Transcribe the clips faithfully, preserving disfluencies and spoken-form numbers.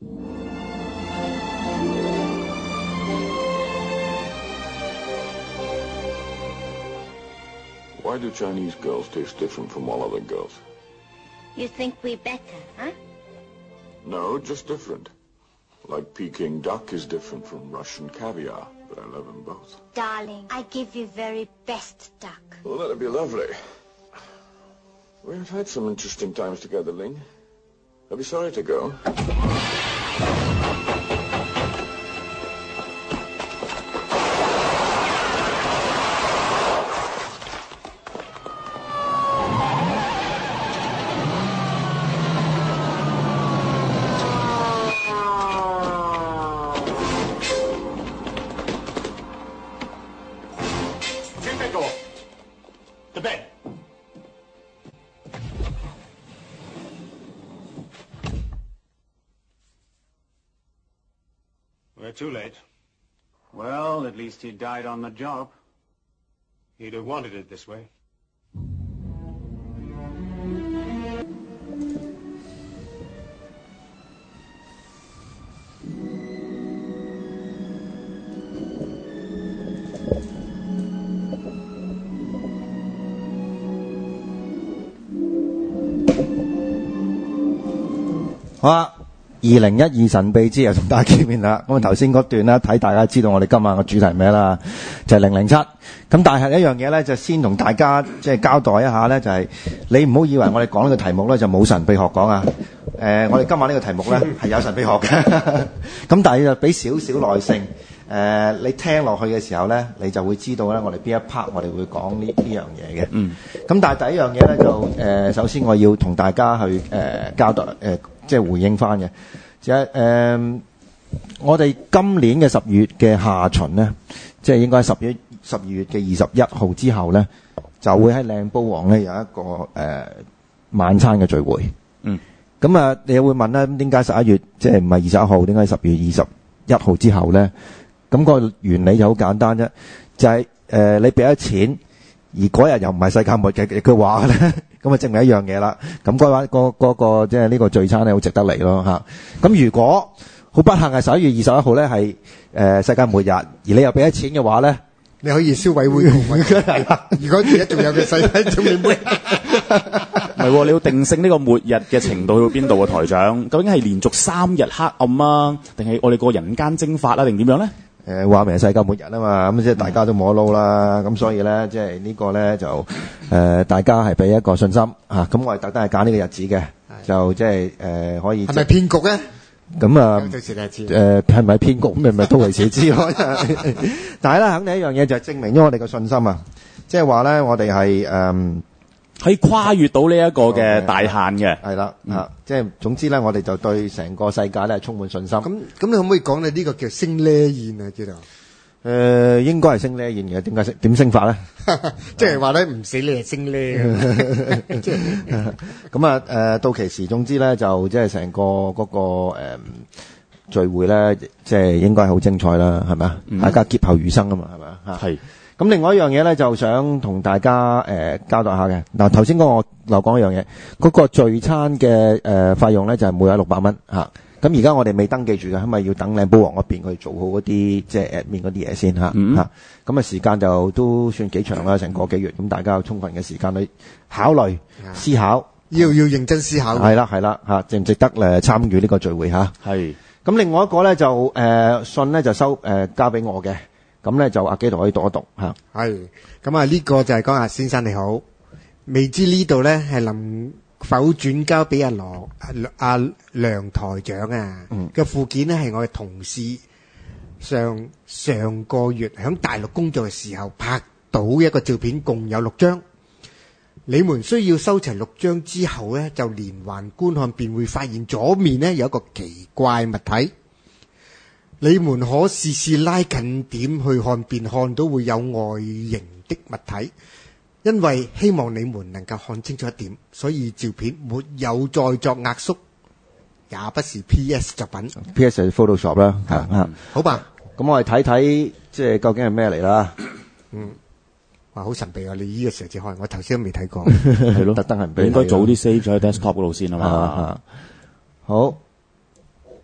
Why do Chinese girls taste different from all other girls? You think we're better, huh? No, just different. Like Peking duck is different from Russian caviar, but I love them both. Darling, I give you very best duck. Well, that'd be lovely. We've had some interesting times together, Ling. I'll be sorry to go. We're too late. Well, at least he died on the job. He'd have wanted it this way. 好啦，二零一二神秘之夜同大家見面啦。咁啊頭先嗰段咧，睇大家知道我哋今晚嘅主題係咩啦，就係零零七。咁但係一樣嘢咧，就先同大家即係交代一下咧，就係、是、你唔好以為我哋講呢個題目咧就冇神秘學講啊。誒、呃，我哋今晚呢個題目咧係有神秘學嘅，咁但係就俾少少耐性。誒、呃，你聽落去嘅時候咧，你就會知道咧，我哋邊一 part 我哋會講呢呢樣嘢嘅。嗯。咁但係第一樣嘢咧就誒、呃，首先我要同大家去誒、呃、交代誒。呃即係回應翻嘅，就係誒，我哋今年嘅十月嘅下旬咧，即係應該十月十二月嘅二十一號之後咧，就會喺靚煲王咧有一個誒、呃、晚餐嘅聚會。嗯。咁啊，你會問咧，點解十一月即係唔係二十一號？點解十月二十一號之後咧？咁、個原理就好簡單啫，就係、是、誒、呃、你俾咗錢，而嗰日又唔係世界末日嘅嘅話咧。咁啊，證明一樣嘢啦。咁嗰晚嗰嗰個即係呢個聚餐咧，好值得嚟咯嚇。咁如果好不幸係十一月二十一號咧，係誒世界末日，而你又俾咗錢嘅話咧， 你可以消委會同埋係啦。如果而家仲有嘅世界仲未末日， 唔係喎，你要定性呢個末日嘅程度去到邊度啊？台長，究竟係連續三日黑暗啊，定係我哋個人間蒸發啊，定點樣咧？ 誒話明係世界末日啊嘛，咁即係大家都冇得撈啦，咁所以咧，即係呢個咧就誒、呃、大家係俾一個信心嚇，咁、啊、我係特登係揀呢個日子嘅，就即係誒可以係咪騙局咧？ 咁啊誒係咪騙局咁咪咪都為自知咯。但係咧，肯定一樣嘢就係證明咗我哋嘅信心啊，即係話咧，我哋係誒可以跨越到呢一個嘅大限嘅， 係啦嚇，即係總之咧，我哋就對成個世界咧係充滿信心。 咁咁，你可唔可以講你呢個叫升呢宴啊？知道？ 誒應該係升呢宴嘅，點解升點升法咧？ 即係話咧，唔死你係升呢。 咁啊誒，到期時總之咧，就即係成個嗰個誒聚會咧，即係應該係好精彩啦，係咪啊？大家劫後餘生啊嘛，係咪啊？嚇係。咁另外一樣嘢咧，就想同大家誒、呃、交代下嘅。嗱，頭先講我漏講一樣嘢，嗰、那個聚餐嘅誒費用咧就係、是、每日六百蚊嚇。咁而家我哋未登記住嘅，因為要等靚煲王嗰邊去做好嗰啲即係 admin 嗰啲嘢先嚇嚇。咁、嗯、啊時間就都算幾長啦，成個幾月。咁大家有充分嘅時間去考慮、思考， 要要認真思考。 係啦係啦嚇，值唔值得誒參與呢個聚會嚇？係。咁另外一個咧就誒、呃、信咧就收誒、呃、交俾我嘅。咁咧就阿基圖可以讀一讀嚇。係， 咁啊呢個就係講阿先生你好，未知呢度咧係能否轉交俾阿羅阿梁台長啊？嗯，嘅附件咧係我嘅同事上上個月喺大陸工作嘅時候拍到一個照片，共有六張。你們需要收齊六張之後咧，就連環觀看，便會發現左面咧有一個奇怪物體。你們可試試拉近點去看，便看到會有外形的物體。因為希望你們能夠看清楚一點，所以照片沒有再作壓縮，也不是 P S 作品。 P S 係 Photoshop 啦，係啊， 好吧。 咁我哋睇睇，即係究竟係咩嚟啦？ 嗯，哇，好神秘啊！你呢個時候至開，我頭先都未睇過。 係咯，特登係唔俾。 應該早啲 save 咗喺 desktop 嗰度先啊嘛。 好。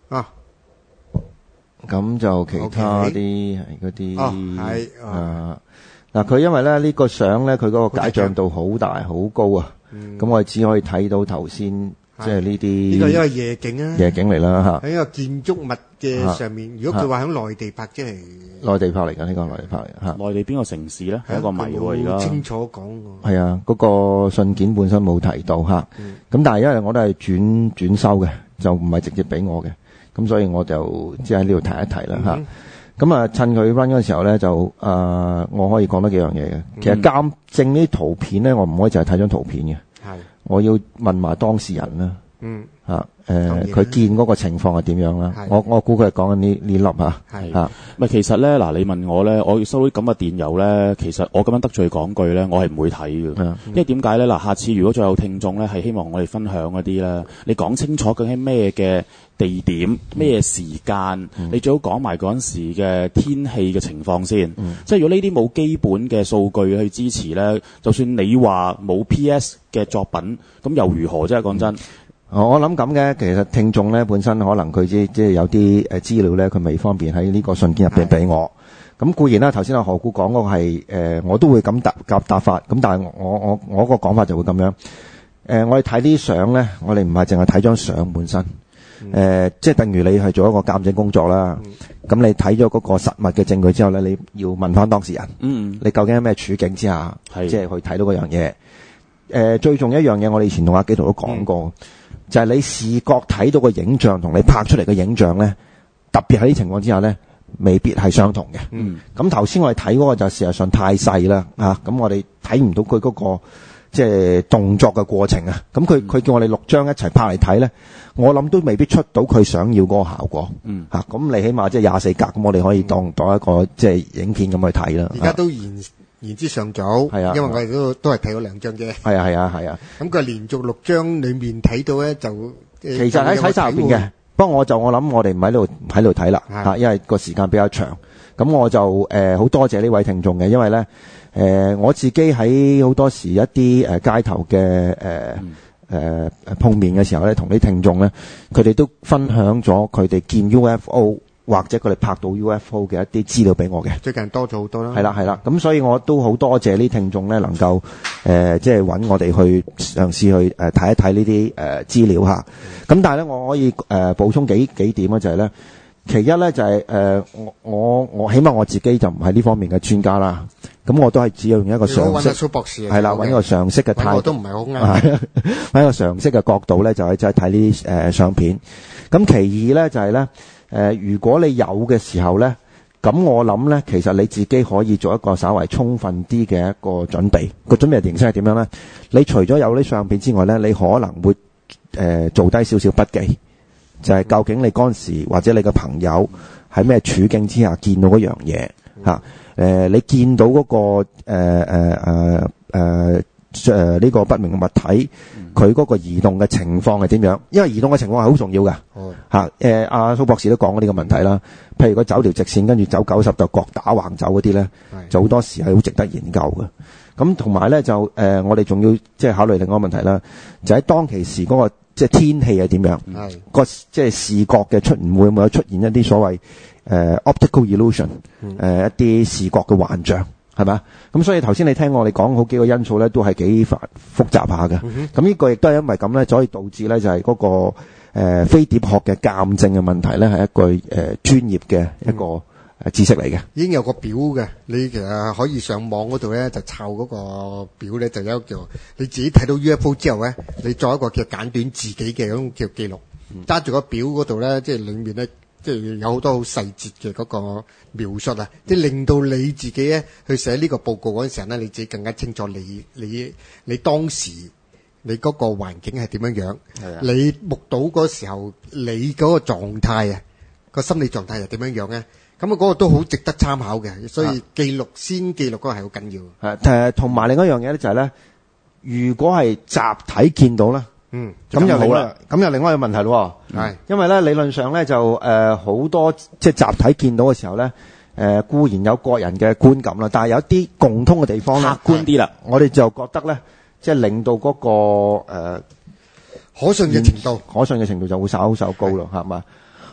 啊， 咁就其他啲係嗰啲哦係哦啊嗱，佢因為咧呢個相咧，佢嗰個解像度好大好高啊，咁我哋只可以睇到頭先即係呢啲呢個因為夜景啊， 夜景嚟啦嚇， 喺一個建築物嘅上面。如果佢話喺內地拍，即係內地拍嚟㗎，呢個內地拍嚟嚇。 內地邊個城市咧？係一個謎喎，而家。 清楚講喎。 係啊，嗰個信件本身冇提到嚇，咁但係因為我都係轉轉收嘅，就唔係直接俾我嘅，咁所以我就即係喺呢度提一提啦嚇。咁啊，趁佢 run 嗰陣時候咧，就誒、呃，我可以講多幾樣嘢嘅。其實鑑證呢啲圖片咧，我唔可以淨係睇張圖片嘅，我要問埋當事人啦。嗯，嚇誒，佢見嗰個情況係點樣啦？我我估佢係講緊呢呢粒嚇。係嚇， 唔係其實咧，嗱，你問我咧，我收到咁嘅電郵咧，其實我咁樣得罪講句咧，我係唔會睇嘅。嗯、因為點解咧？嗱，下次如果再有聽眾咧，係希望我哋分享嗰啲咧，你講清楚究竟咩嘅地點、咩時間，嗯、你最好講埋嗰陣時嘅天氣嘅情況先。嗯、即係如果呢啲冇基本嘅數據去支持咧，就算你話冇 P S 嘅作品，咁又如何啫？講真。 我諗咁嘅，其實聽眾咧本身可能佢即即係有啲誒資料咧，佢未方便喺呢個信件入邊俾我。咁固然啦，頭先阿何故講嗰個係誒，我都會咁答答答法。咁但係我我我個講法就會咁樣。誒、呃，我哋睇啲相咧，我哋唔係淨係睇張相本身。誒、嗯呃，即係等於你去做一個鑑證工作啦。咁、嗯、你睇咗嗰個實物嘅證據之後咧，你要問翻當事人。嗯，你究竟喺咩處境之下，即係去睇到嗰樣嘢？誒、呃，最重要一樣嘢，我哋以前同阿紀陶都講過。嗯就係你視覺睇到個影像同你拍出嚟嘅影像咧，特別喺啲情況之下咧，未必係相同嘅。嗯。咁頭先我哋睇嗰個就事實上太細啦，啊，咁我哋睇唔到佢嗰個即係動作嘅過程啊。咁佢佢叫我哋六張一齊拍嚟睇咧，我諗都未必出到佢想要嗰個效果。嗯。嚇，咁你起碼即係廿四格，咁我哋可以當當一個即係影片咁去睇啦。 而家都言言之尚早，係啊，因為我哋都都係睇咗兩張啫。 係啊係啊係啊。咁佢連續六張裏面睇到咧，就其實喺睇集入邊嘅。不過我就我諗我哋唔喺度喺度睇啦嚇，因為個時間比較長。咁我就誒好多謝呢位聽眾嘅，因為咧誒我自己喺好多時一啲誒街頭嘅誒誒碰面嘅時候咧，同啲聽眾咧，佢哋都分享咗佢哋見 U F O。或者佢哋拍到 U F O 嘅一啲資料俾我嘅， 最近多咗好多啦。 係啦係啦，咁所以我都好多謝呢啲聽眾咧，能夠誒即係揾我哋去嘗試去誒睇、呃、一睇呢啲誒資料嚇。咁、嗯、但係咧，我可以誒、呃、補充幾幾點咧，就係、是、咧，其一咧就係、是、誒、呃、我我我起碼我自己就唔係呢方面嘅專家啦。咁我都係只有用一個常識， 蘇博士係啦，揾一個常識嘅態度， 我都唔係好啱。 揾一個常識嘅角度咧，就係即係睇呢啲誒相片。咁其二咧就係、是、咧。誒、呃，如果你有嘅時候咧，咁我諗咧，其實你自己可以做一個稍為充分啲嘅一個準備。個準備形式係點樣咧？你除咗有啲相片之外咧，你可能會誒、呃、做低少少筆記，就係、是、究竟你嗰陣時或者你嘅朋友喺咩處境之下見到嗰樣嘢嚇？誒，你見到嗰、那個誒誒誒誒誒呢個不明嘅物體。佢嗰個移動嘅情況係點樣？因為移動嘅情況係好重要㗎。嚇誒，阿蘇博士都講過呢個問題啦。譬如佢走條直線，跟住走九十度角打橫走嗰啲咧，就好多時係好值得研究嘅。咁同埋咧就誒、呃，我哋仲要即係考慮另外一個問題啦，就喺當其時嗰、那個即係天氣係點樣？個即係視覺嘅出現會唔會出現一啲所謂誒、呃、optical illusion？誒、呃、一啲視覺嘅幻象。係咪？咁所以頭先你聽我哋講好幾個因素咧，都係幾繁複雜下嘅。咁、嗯、呢個亦都係因為咁咧，所以導致咧就係嗰、那個誒、呃、飛碟學嘅鑑證嘅問題咧，係一個誒專、呃、業嘅一個誒知識嚟嘅。已經有個表嘅，你其實可以上網嗰度咧就抄嗰個表咧，就有一個叫你自己睇到 U F O 之後咧，你作一個叫簡短自己嘅嗰種叫記錄，揸、嗯、住個表嗰度咧，即係裏面咧。即係有好多好細節嘅嗰個描述啊！即係令到你自己咧去寫呢個報告嗰陣時候咧，你自己更加清楚你你你當時你嗰個環境係點樣樣，你目睹嗰時候你嗰個狀態啊，個心理狀態係點樣樣咧？咁啊嗰個都好值得參考嘅，所以記錄先記錄嗰個係好緊要。係誒，同埋另一樣嘢咧就係咧，如果係集體見到咧。嗯，咁又好啦，咁又另外一個問題咯，係，因為咧理論上咧就誒好、呃、多即係集體見到嘅時候咧，誒、呃、固然有個人嘅觀感啦，但係有啲共通嘅地方咧，客觀啲啦，我哋就覺得咧，即係令到嗰、那個誒、呃、可信嘅程度，可信嘅程度就會稍稍高咯，係嘛？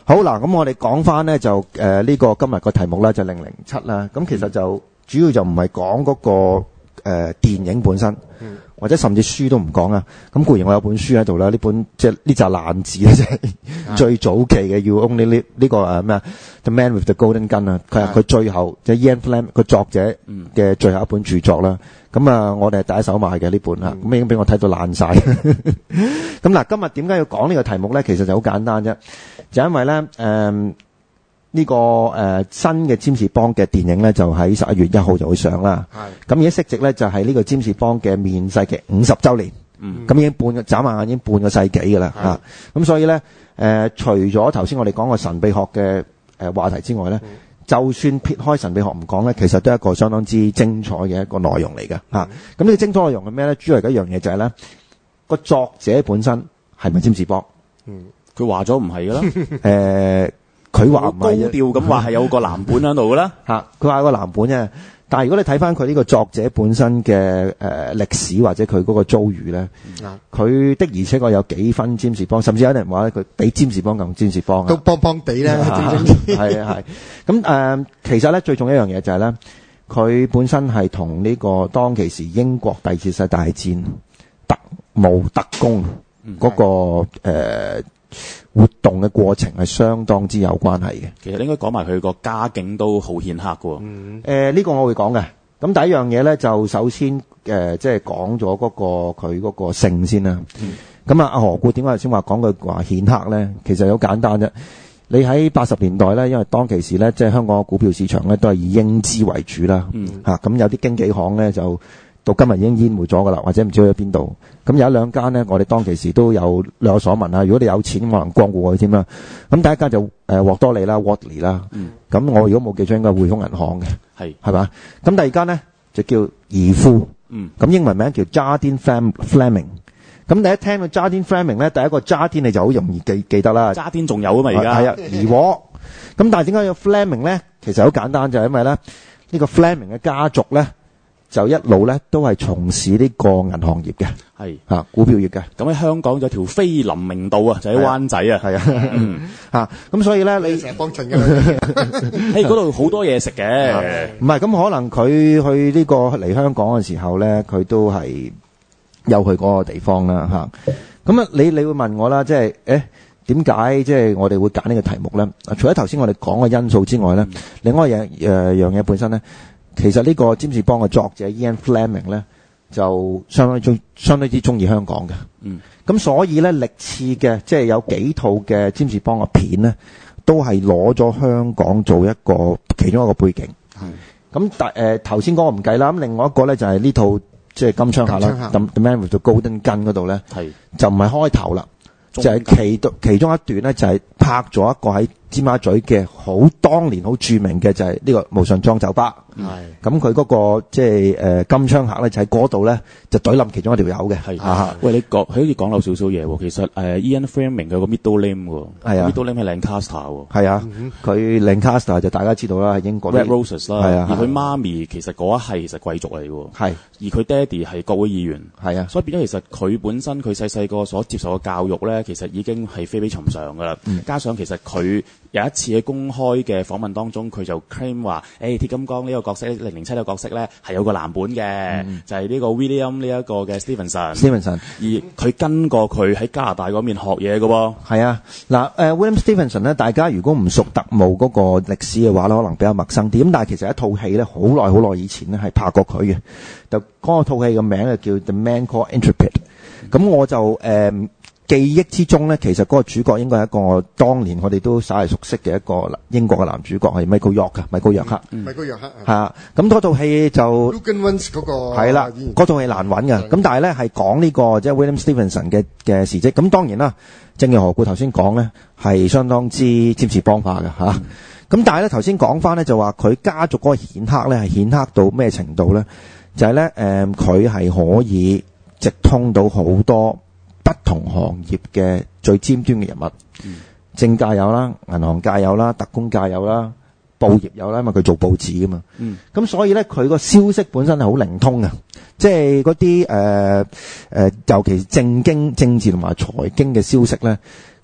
好嗱，咁我哋講翻咧就誒呢、呃這個今日個題目咧就零零七啦。咁其實就主要就唔係講嗰個誒、呃、電影本身。嗯或者甚至書都唔講啊！咁固然我有本書喺度啦，呢本即係呢紮爛字咧，即係最早期嘅《You Only Live》呢個誒咩啊，《The Man with the Golden Gun》啊，佢係佢最後即係 Ian Fleming 個作者嘅最後一本著作啦。咁啊，我哋係第一手買嘅呢本啊，咁已經俾我睇到爛晒。咁嗱，今日點解要講呢個題目咧？其實就好簡單啫，就因為咧誒。嗯呢、這個誒、呃、新嘅占士邦嘅電影咧，就喺十一月一號就會上啦。係咁而家息值咧就係、是、呢個占士邦嘅面世嘅五十週年。嗯，咁已經半個眨下眼已經半個世紀㗎啦嚇。咁、啊、所以咧誒、呃，除咗頭先我哋講個神秘學嘅誒、呃、話題之外咧、嗯，就算撇開神秘學唔講咧，其實都係一個相當之精彩嘅一個內容嚟嘅嚇。咁、嗯、呢、啊、個精彩內容係咩咧？主要係一樣嘢就係咧個作者本身係咪占士邦？ 嗯，佢話咗唔係㗎啦。 誒、呃。佢話唔係高調咁話係有個藍本喺度㗎啦嚇，佢話有個藍本啫。但係如果你睇翻佢呢個作者本身嘅誒、呃、歷史或者佢嗰個遭遇咧，佢、嗯、的而且確有幾分占士邦，甚至有人話佢比占士邦更占士邦都幫幫地啦， 係啊係。咁誒、呃，其實咧最重要一樣嘢就係咧，佢本身係同呢個當其時英國第二次世界大戰特務特工嗰、那個誒。呃活動嘅過程係相當之有關係嘅。 其實應該講埋佢個家境都好顯赫嘅。嗯， 誒、呃、呢、這個我會講嘅。咁第一樣嘢咧，就首先誒即係講咗嗰個佢嗰個姓先啦。咁、嗯、啊，阿何故點解頭先話講佢話顯赫咧？其實好簡單啫。你喺八十年代咧，因為當其時咧，即係香港嘅股票市場咧都係以英資為主啦。嗯，嚇、啊、咁有啲經紀行咧就到今日已經淹沒咗㗎啦，或者唔知去咗邊度。咁有一兩間咧，我哋當其時都有略有所聞啊。如果你有錢，可能光顧佢添啦。咁第一間就誒、呃、獲多利啦 ，Wardley 啦。嗯。咁我如果冇記錯，應該係匯豐銀行嘅。係。係嘛？咁第二間咧就叫怡富。嗯。咁英文名叫 Jardine Fleming。咁你一聽到 Jardine Fleming 咧，第一個 Jardine 你就好容易記記得啦。 Jardine 仲有啊嘛，而家。係啊，怡和。咁但係點解有 Fleming 咧？其實好簡單，就係因為咧呢、呢個 Fleming 嘅家族咧。就一路咧都係從事呢個銀行業嘅，係嚇、啊、股票業嘅。咁喺香港有條菲林明道啊，就喺灣仔啊，係啊，嚇咁、啊嗯、所以咧你成日幫襯嘅，喺嗰度好多嘢食嘅。唔係咁可能佢去呢個嚟香港嘅時候咧，佢都係有去嗰個地方啦嚇。咁啊，你你會問我啦，即係誒點解即係我哋會揀呢個題目咧？除咗頭先我哋講嘅因素之外咧、嗯，另外一樣誒樣嘢本身咧。其實呢個占士邦嘅作者 Ian Fleming 咧，就相當中相當之中意香港嘅。嗯，咁所以咧歷次嘅即係有幾套嘅占士邦嘅片咧，都係攞咗香港做一個其中一個背景。係、嗯，咁但誒頭先嗰個唔計啦。咁另外一個咧就係、是、呢套即係金槍客啦 ，The The Man with the Golden Gun 嗰度咧，係就唔係開頭啦，就係、是、其其中一段咧就係、是、拍咗一個喺尖沙咀嘅好當年好著名嘅就係呢個無上裝酒吧。係，咁佢嗰個即係誒金槍客咧，就喺嗰度咧就懟冧其中一條友嘅。係啊，喂，你講佢好似講漏少少嘢喎。其實誒、呃、Ian Fleming 佢個 middle name 喎，係啊 ，middle name 係 Lancaster 喎。係啊，佢 Lancaster 就大家知道啦，係英國 Red Roses 啦。係啊，而佢媽咪其實嗰一係其實貴族嚟喎。係，而佢爹哋係國會議員。係啊，所以變咗其實佢本身佢細細個所接受嘅教育咧，其實已經係非比尋常㗎啦、嗯。加上其實佢有一次喺公開嘅訪問當中，佢就 claim 話：誒、欸、鐵金剛呢個角色，零零七呢個角色咧係有個藍本嘅、嗯，就係、是、呢個 William 呢一個嘅 Stevenson。Stevenson， 而佢跟過佢喺加拿大嗰邊學嘢嘅喎。係啊，嗱、呃、William Stevenson 咧，大家如果唔熟特務嗰個歷史嘅話咧，可能比較陌生啲。咁但係其實一套戲咧，好耐好耐以前咧係拍過佢嘅。就嗰套戲嘅名就叫 The Man Called Intrepid。咁、嗯、我就誒。呃記憶之中咧，其實嗰個主角應該係一個當年我哋都稍為熟悉嘅一個英國嘅男主角，係 Michael York 啊，米高約克。米高約克係啊，咁嗰套戲就 Logan Wins 嗰個係啦，嗰套戲難揾嘅。咁但係咧係講呢個即係 William Stevenson 嘅嘅事蹟。咁當然啦，正如何故頭先講咧，係相當之占士邦化嘅嚇。咁、嗯、但係咧頭先講翻咧就話佢家族嗰個顯赫咧係顯赫到咩程度咧？就係咧誒，佢、呃、係可以直通到好多不同行業嘅最尖端嘅人物，嗯、政界有啦，銀行界有啦，特工界有啦，報業有啦，因為佢做報紙噶嘛。咁、嗯、所以咧，佢個消息本身係好靈通嘅，即係嗰啲誒誒，尤其是政經、政治同埋財經嘅消息咧，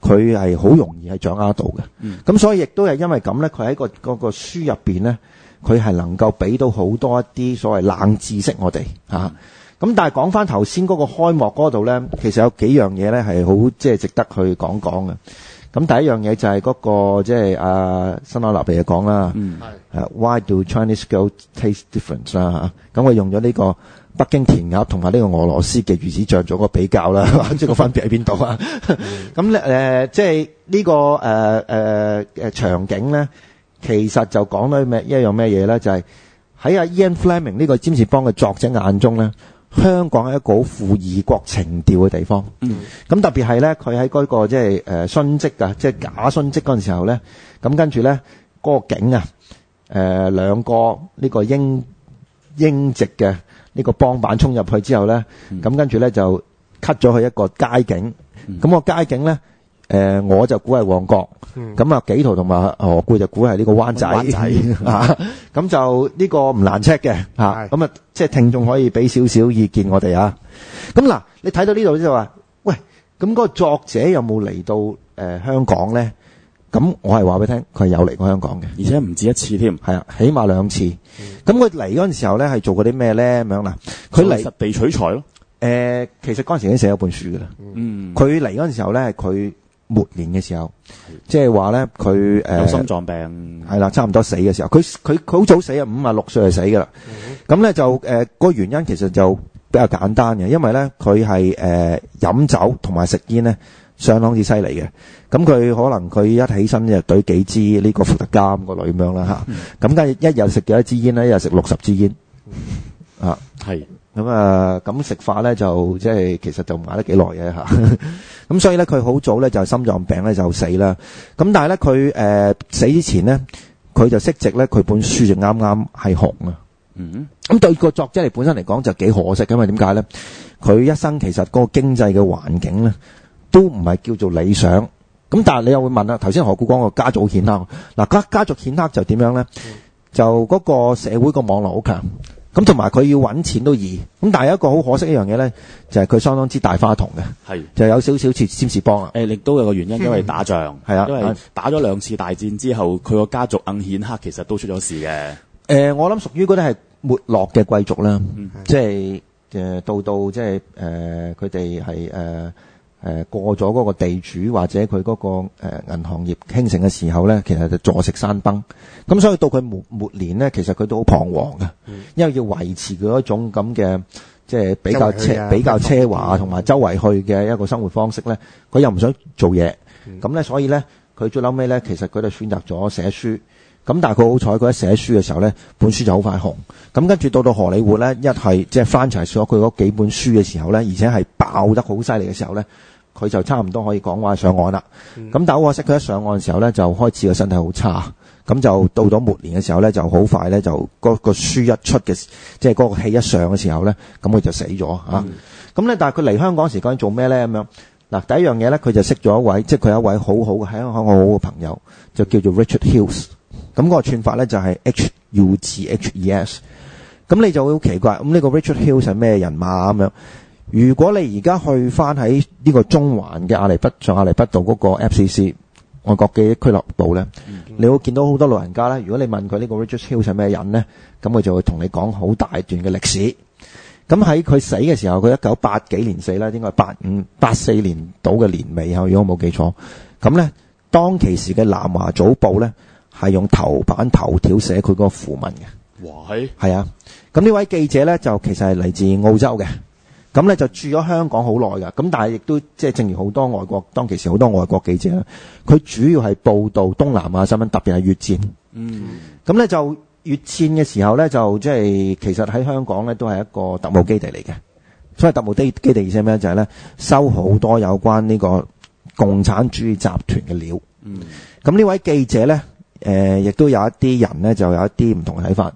佢係好容易係掌握到嘅。咁、嗯、所以亦都係因為咁咧，佢喺個嗰個書入邊咧，佢係能夠俾到好多一啲所謂冷知識我哋嚇。咁、嗯啊、但係講翻頭先嗰個開幕嗰度咧，其實有幾樣嘢咧係好即係值得去講講嘅。咁第一樣嘢就係嗰、那個即係阿辛安納比嘅講啦，嗯啊、Why do Chinese goat taste different 啦嚇？咁我用咗呢個北京填鴨同埋呢個俄羅斯嘅魚子醬做個比較啦，即係個分別喺邊度啊？咁咧誒，即係呢個誒誒誒場景咧，其實就講到咩一樣咩嘢咧？就係喺阿 Ian Fleming 呢個占士邦嘅作者眼中咧。香港係一個好富異國情調嘅地方，咁、嗯、特別係咧，佢喺嗰個即係誒殉職啊，即係假殉職嗰陣時候咧，咁跟住咧嗰個景啊，誒、呃、兩個呢個英英籍嘅呢個幫辦衝入去之後咧，咁、嗯、跟住咧就 cut 咗去一個街景，咁、嗯、個街景咧，誒、呃、我就估係旺角。咁啊，紀陶同埋何故就估係呢個灣仔，灣仔啊，咁就呢個唔難 check 嘅吓，咁啊，即係聽眾可以俾少少意見我哋啊。咁嗱，你睇到呢度就話，喂，咁嗰個作者有冇嚟到誒、呃、香港咧？咁我係話俾你聽，佢係有嚟過香港嘅，而且唔止一次添，係啊，起碼兩次。咁佢嚟嗰陣時候咧，係做過啲咩咧？咁樣嗱，佢嚟實地取材咯。誒、呃，其實嗰陣時已經寫咗本書噶啦。嗯，佢嚟嗰陣時候咧，係佢末年嘅時候，即係話咧，佢誒有心臟病，係啦，差唔多死嘅時候，佢佢佢好早死啊，五啊六歲就死噶啦。咁、嗯、咧就誒，呃嗰個原因其實就比較簡單嘅，因為咧佢係誒飲酒同埋食煙咧相當之犀利嘅。咁佢可能佢一起身就懟幾支呢個伏特加咁個女咁樣啦吓。咁梗係一日食幾多支煙咧？一日食六十支煙。啊，係。咁啊，咁食法咧就即係其實就唔捱得幾耐嘅吓。咁所以咧佢好早咧就心臟病咧就死啦。咁但係咧佢誒死之前咧，佢就息直咧佢本書就啱啱係紅啊。嗯。咁對個作者嚟本身嚟講就幾可惜，因為點解咧？佢一生其實嗰個經濟嘅環境咧都唔係叫做理想。咁但係你又會問啦，頭先何故講個家族顯赫嗱，家家族顯赫就點樣咧？就嗰個社會個網絡好強。咁同埋佢要揾錢都易，咁但係一個好可惜一樣嘢咧，就係、是、佢相當之大花筒嘅，係就有少少似占士邦啊。誒，亦都有個原因，因為打仗係啊，因為打咗兩次大戰之後，佢個家族硬顯赫，其實都出咗事嘅。誒、呃，我諗屬於嗰啲係沒落嘅貴族啦，嗯、即係誒到到即係誒佢哋係誒誒過咗嗰個地主或者佢嗰個誒銀行業興盛嘅時候咧，其實就坐食山崩。咁所以到佢末末年咧，其實佢都好彷徨嘅、嗯，因為要維持佢一種咁嘅即係比較奢、啊、比較奢華同埋周圍去嘅一個生活方式咧，佢又唔想做嘢，咁、嗯、咧所以咧佢最嬲尾咧，其實佢就選擇咗寫書。咁但係佢好彩，佢一寫書嘅時候咧，本書就好快紅。咁跟住到到荷里活咧，一係即係翻齊咗佢嗰幾本書嘅時候咧，而且係爆得好犀利嘅時候咧，佢就差唔多可以講話上岸啦。咁、嗯、但係好可惜，佢一上岸嘅時候咧，就開始個身體好差。咁就到咗末年嘅時候咧，就好快咧，就嗰個書一出嘅，即係嗰個戲一上嘅時候咧，咁佢就死咗吓。咁、嗯、咧、啊，但係佢嚟香港時究竟做咩咧？咁樣嗱，第一樣嘢咧，佢就識咗一位，即係佢有一位好好嘅喺香港好好嘅朋友，就叫做 Richard Hughes。咁、那個串法咧就係 H U G H E S。咁你就會好奇怪，咁呢個 Richard Hughes 係咩人馬咁樣？如果你而家去翻喺呢個中環嘅亞厘畢上亞厘畢道嗰個 F C C 外國記憶俱樂部咧、嗯，你會見到好多老人家咧。如果你問佢呢個 Richard Hughes 係咩人咧，咁佢就會同你講好大段嘅歷史。咁喺佢死嘅時候，佢一九八幾年死啦，應該係八五八四年到嘅年尾，如果我冇記錯。咁咧，當其時嘅南華早報咧係用頭版頭條寫佢嗰個訃文嘅。哇，係係啊！咁呢位記者咧就其實係嚟自澳洲嘅。咁咧就住咗香港好耐噶，咁但係亦都即係正如好多外國當其時好多外國記者啦，佢主要係報道東南亞新聞，特別係越戰。嗯，咁咧就越戰嘅時候咧，就即係其實喺香港咧都係一個特務基地嚟嘅。所謂特務基基地意思係咩？就係咧收好多有關呢個共產主義集團嘅料。嗯，咁呢位記者咧，誒、呃、亦都有一啲人咧就有一啲唔同嘅睇法。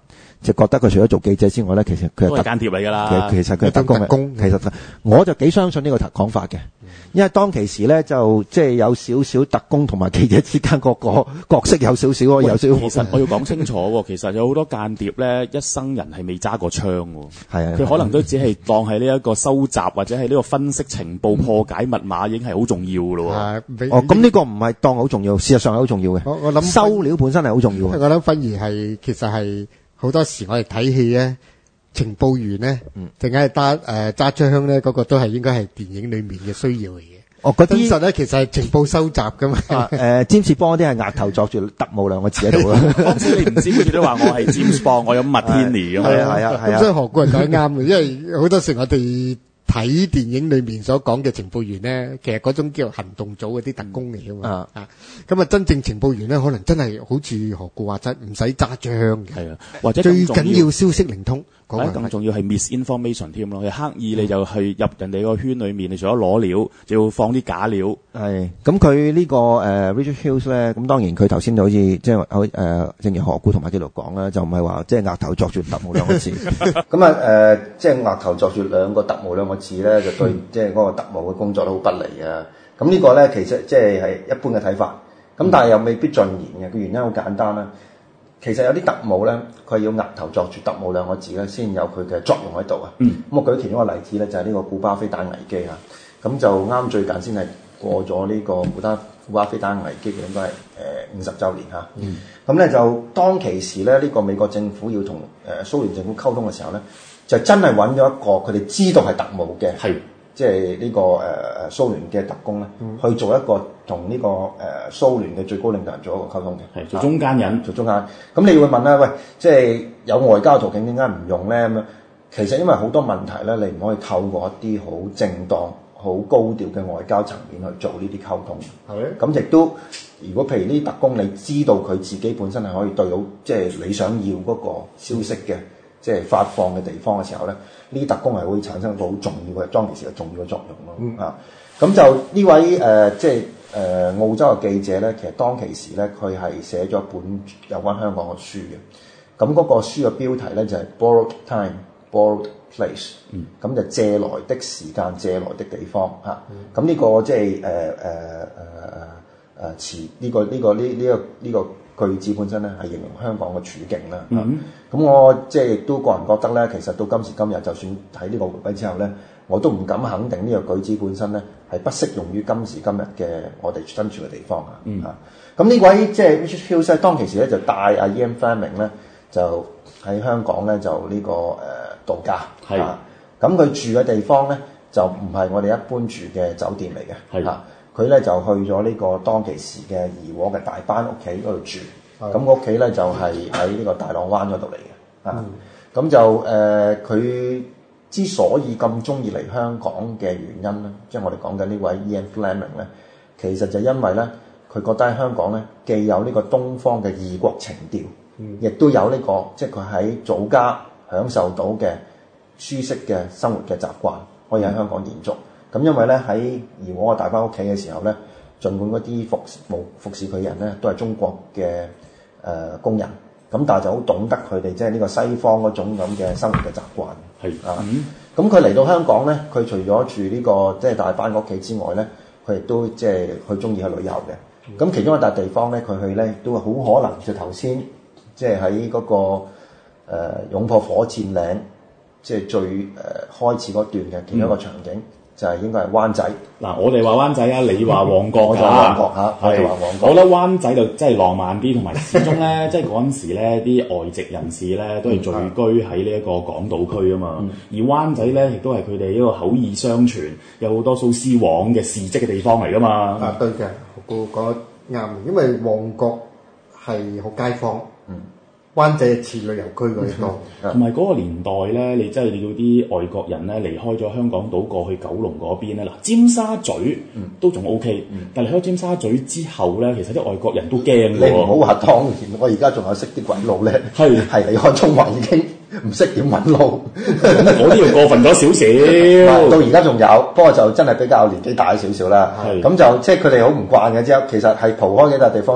就覺得佢除咗做記者之外咧，其實佢係都係間諜嚟㗎啦。 其實佢係特工嘅。 工其實我就幾相信呢個講法嘅，因為當其時咧就即係有少少特工同埋記者之間個個角色有少少，有少少。 其實我要講清楚喎，其實有好多間諜咧，一生人係未揸過槍喎。係啊，佢可能都只係當係呢一個收集或者係呢個分析情報、破解密碼已經係好重要㗎咯。 哦，咁呢個唔係當好重要，事實上係好重要嘅。 我我諗收料本身係好重要嘅。 我諗反而係其實係好多時我哋睇戲咧，情報員咧，淨係揸誒揸槍咧，嗰個都係應該係電影裡面嘅需要嚟嘅。 哦，嗰啲其實咧其實係情報收集噶嘛。 誒詹士邦嗰啲係額頭作住特務兩個字喺度啦。 當時你唔知，好似都話我係詹士邦，我有麥天尼咁。 係啊係啊係啊。咁所以何故係講得啱嘅，因為好多時我哋睇電影裏面所講嘅情報員咧，其實嗰種叫行動組嗰啲特工嚟噶嘛。啊，咁啊真正情報員咧，可能真係好似何故話齋，唔使揸槍嘅。 係啊，或者最緊要消息靈通。 或者更重要係 misinformation 添咯，係刻意你就去入人哋個圈裏面，你除咗攞料，就要放啲假料。 係，咁佢呢個誒 Richard Hughes 咧，咁當然佢頭先就好似即係好誒，正如何故同埋紀陶講啦，就唔係話即係額頭作住特務兩個字。咁啊誒，即係額頭作住兩個特務兩個字咧，就對即係嗰個特務嘅工作都好不利啊。咁呢個咧其實即係係一般嘅睇法，咁但係又未必盡然嘅。個原因好簡單啦。其實有啲特務咧，佢要額頭作住特務兩個字咧，先有佢嘅作用喺度啊。咁、嗯、我舉其中一個例子咧，就係、是、呢個古巴飛彈危機啊。咁就啱最近先係過咗呢個古巴古巴飛彈危機嘅應該係誒五十週年嚇。咁咧、嗯、就當其時咧，呢、這個美國政府要同誒蘇聯政府溝通嘅時候咧，就真係揾咗一個佢哋知道係特務嘅。係。即係呢個誒誒蘇聯嘅特工咧，嗯、去做一個同呢、這個誒、呃、蘇聯嘅最高領導人做一個溝通嘅， 係做中間人， 做中間。咁你會問啦，喂，即係有外交途徑點解唔用咧？咁樣其實因為好多問題咧，你唔可以透過一啲好正當、好高調嘅外交層面去做呢啲溝通。係咧的。咁亦都，如果譬如呢啲特工，你知道佢自己本身係可以對到，即係你想要嗰個消息嘅。嗯即係發放嘅地方嘅時候咧，呢啲特工係會產生一個好重要嘅當其時嘅重要嘅作用咯。嗯、啊，咁就呢位誒、呃、即係誒、呃、澳洲嘅記者咧，其實當其時咧，佢係寫咗一本有關香港嘅書嘅。咁嗰個書嘅標題咧就係、是、Borrowed Time, Borrowed Place。嗯。咁就借來的時間，借來的地方嚇。咁呢、嗯、個即係誒誒誒誒誒詞呢個呢、這個呢呢、這個呢、這個。句子本身咧係形容香港嘅處境啦，咁、mm hmm. 我即係亦都個人覺得咧，其實到今時今日，就算睇呢個回歸之後咧，我都唔敢肯定呢個句子本身咧係不適用於今時今日嘅我哋身處嘅地方啊。嚇、mm，咁、hmm. 呢位即係 Richard Hughes 咧，當其時咧就帶阿 Ian Fleming 咧就喺香港咧就呢、這個誒、呃、度假，係、mm，咁、hmm. 佢、啊、住嘅地方咧就唔係我哋一般住嘅酒店嚟嘅，係、mm，佢、hmm. 咧、啊、就去咗呢個當其時嘅怡和嘅大班屋企嗰度住。咁屋企咧就係喺呢個大浪灣嗰度嚟嘅，啊，咁、嗯、就誒佢、呃、之所以咁中意嚟香港嘅原因咧，即係我哋講緊呢位 Ian Fleming 咧，其實就因為咧佢覺得喺香港咧既有呢個東方嘅異國情調，亦、嗯、都有呢、這個即係佢喺祖家享受到嘅舒適嘅生活嘅習慣，可以喺香港延續。咁、嗯、因為咧喺怡和嘅大班屋企嘅時候咧，儘管嗰啲服務服侍佢嘅人咧都係中國嘅。誒、呃、工人咁，但係就好懂得佢哋即係呢個西方嗰種咁嘅生活嘅習慣，係是啊。咁佢嚟到香港咧，佢除咗住呢、這個即係大班屋企之外咧，佢亦都即係佢中意去旅遊嘅。咁、嗯、其中一笪地方咧，佢去咧都好可能就頭先即係喺嗰個誒、呃、擁抱火箭嶺，即係最誒、呃、開始嗰段嘅其中一個場景。嗯就係應該係灣仔嗱，我哋話灣仔啊，你話旺角㗎，旺角嚇，我哋話旺角。 我覺得灣仔就真係浪漫啲，同埋始終咧，即係嗰陣時咧，啲外籍人士咧都係聚居喺呢一個港島區啊嘛。嗯、而灣仔咧，亦都係佢哋一個口耳相傳，有好多蘇絲黃嘅事蹟嘅地方嚟㗎嘛。 啊，對嘅，我講得啱，因為旺角係好街坊。嗯。灣仔似旅遊區嗰啲多， 同埋嗰個年代咧，你真係要啲外國人咧離開咗香港島過去九龍嗰邊咧，嗱尖沙咀都仲 O K，但係離開尖沙咀之後咧，其實啲外國人都驚嘅。 你唔好話當年，我而家仲有識啲鬼佬咧，係係離開中環已經唔識點揾路， 我呢度過分咗少少。 到而家仲有，不過就真係比較年紀大少少啦。咁就即係佢哋好唔慣嘅啫。其實係蒲開幾笪地方就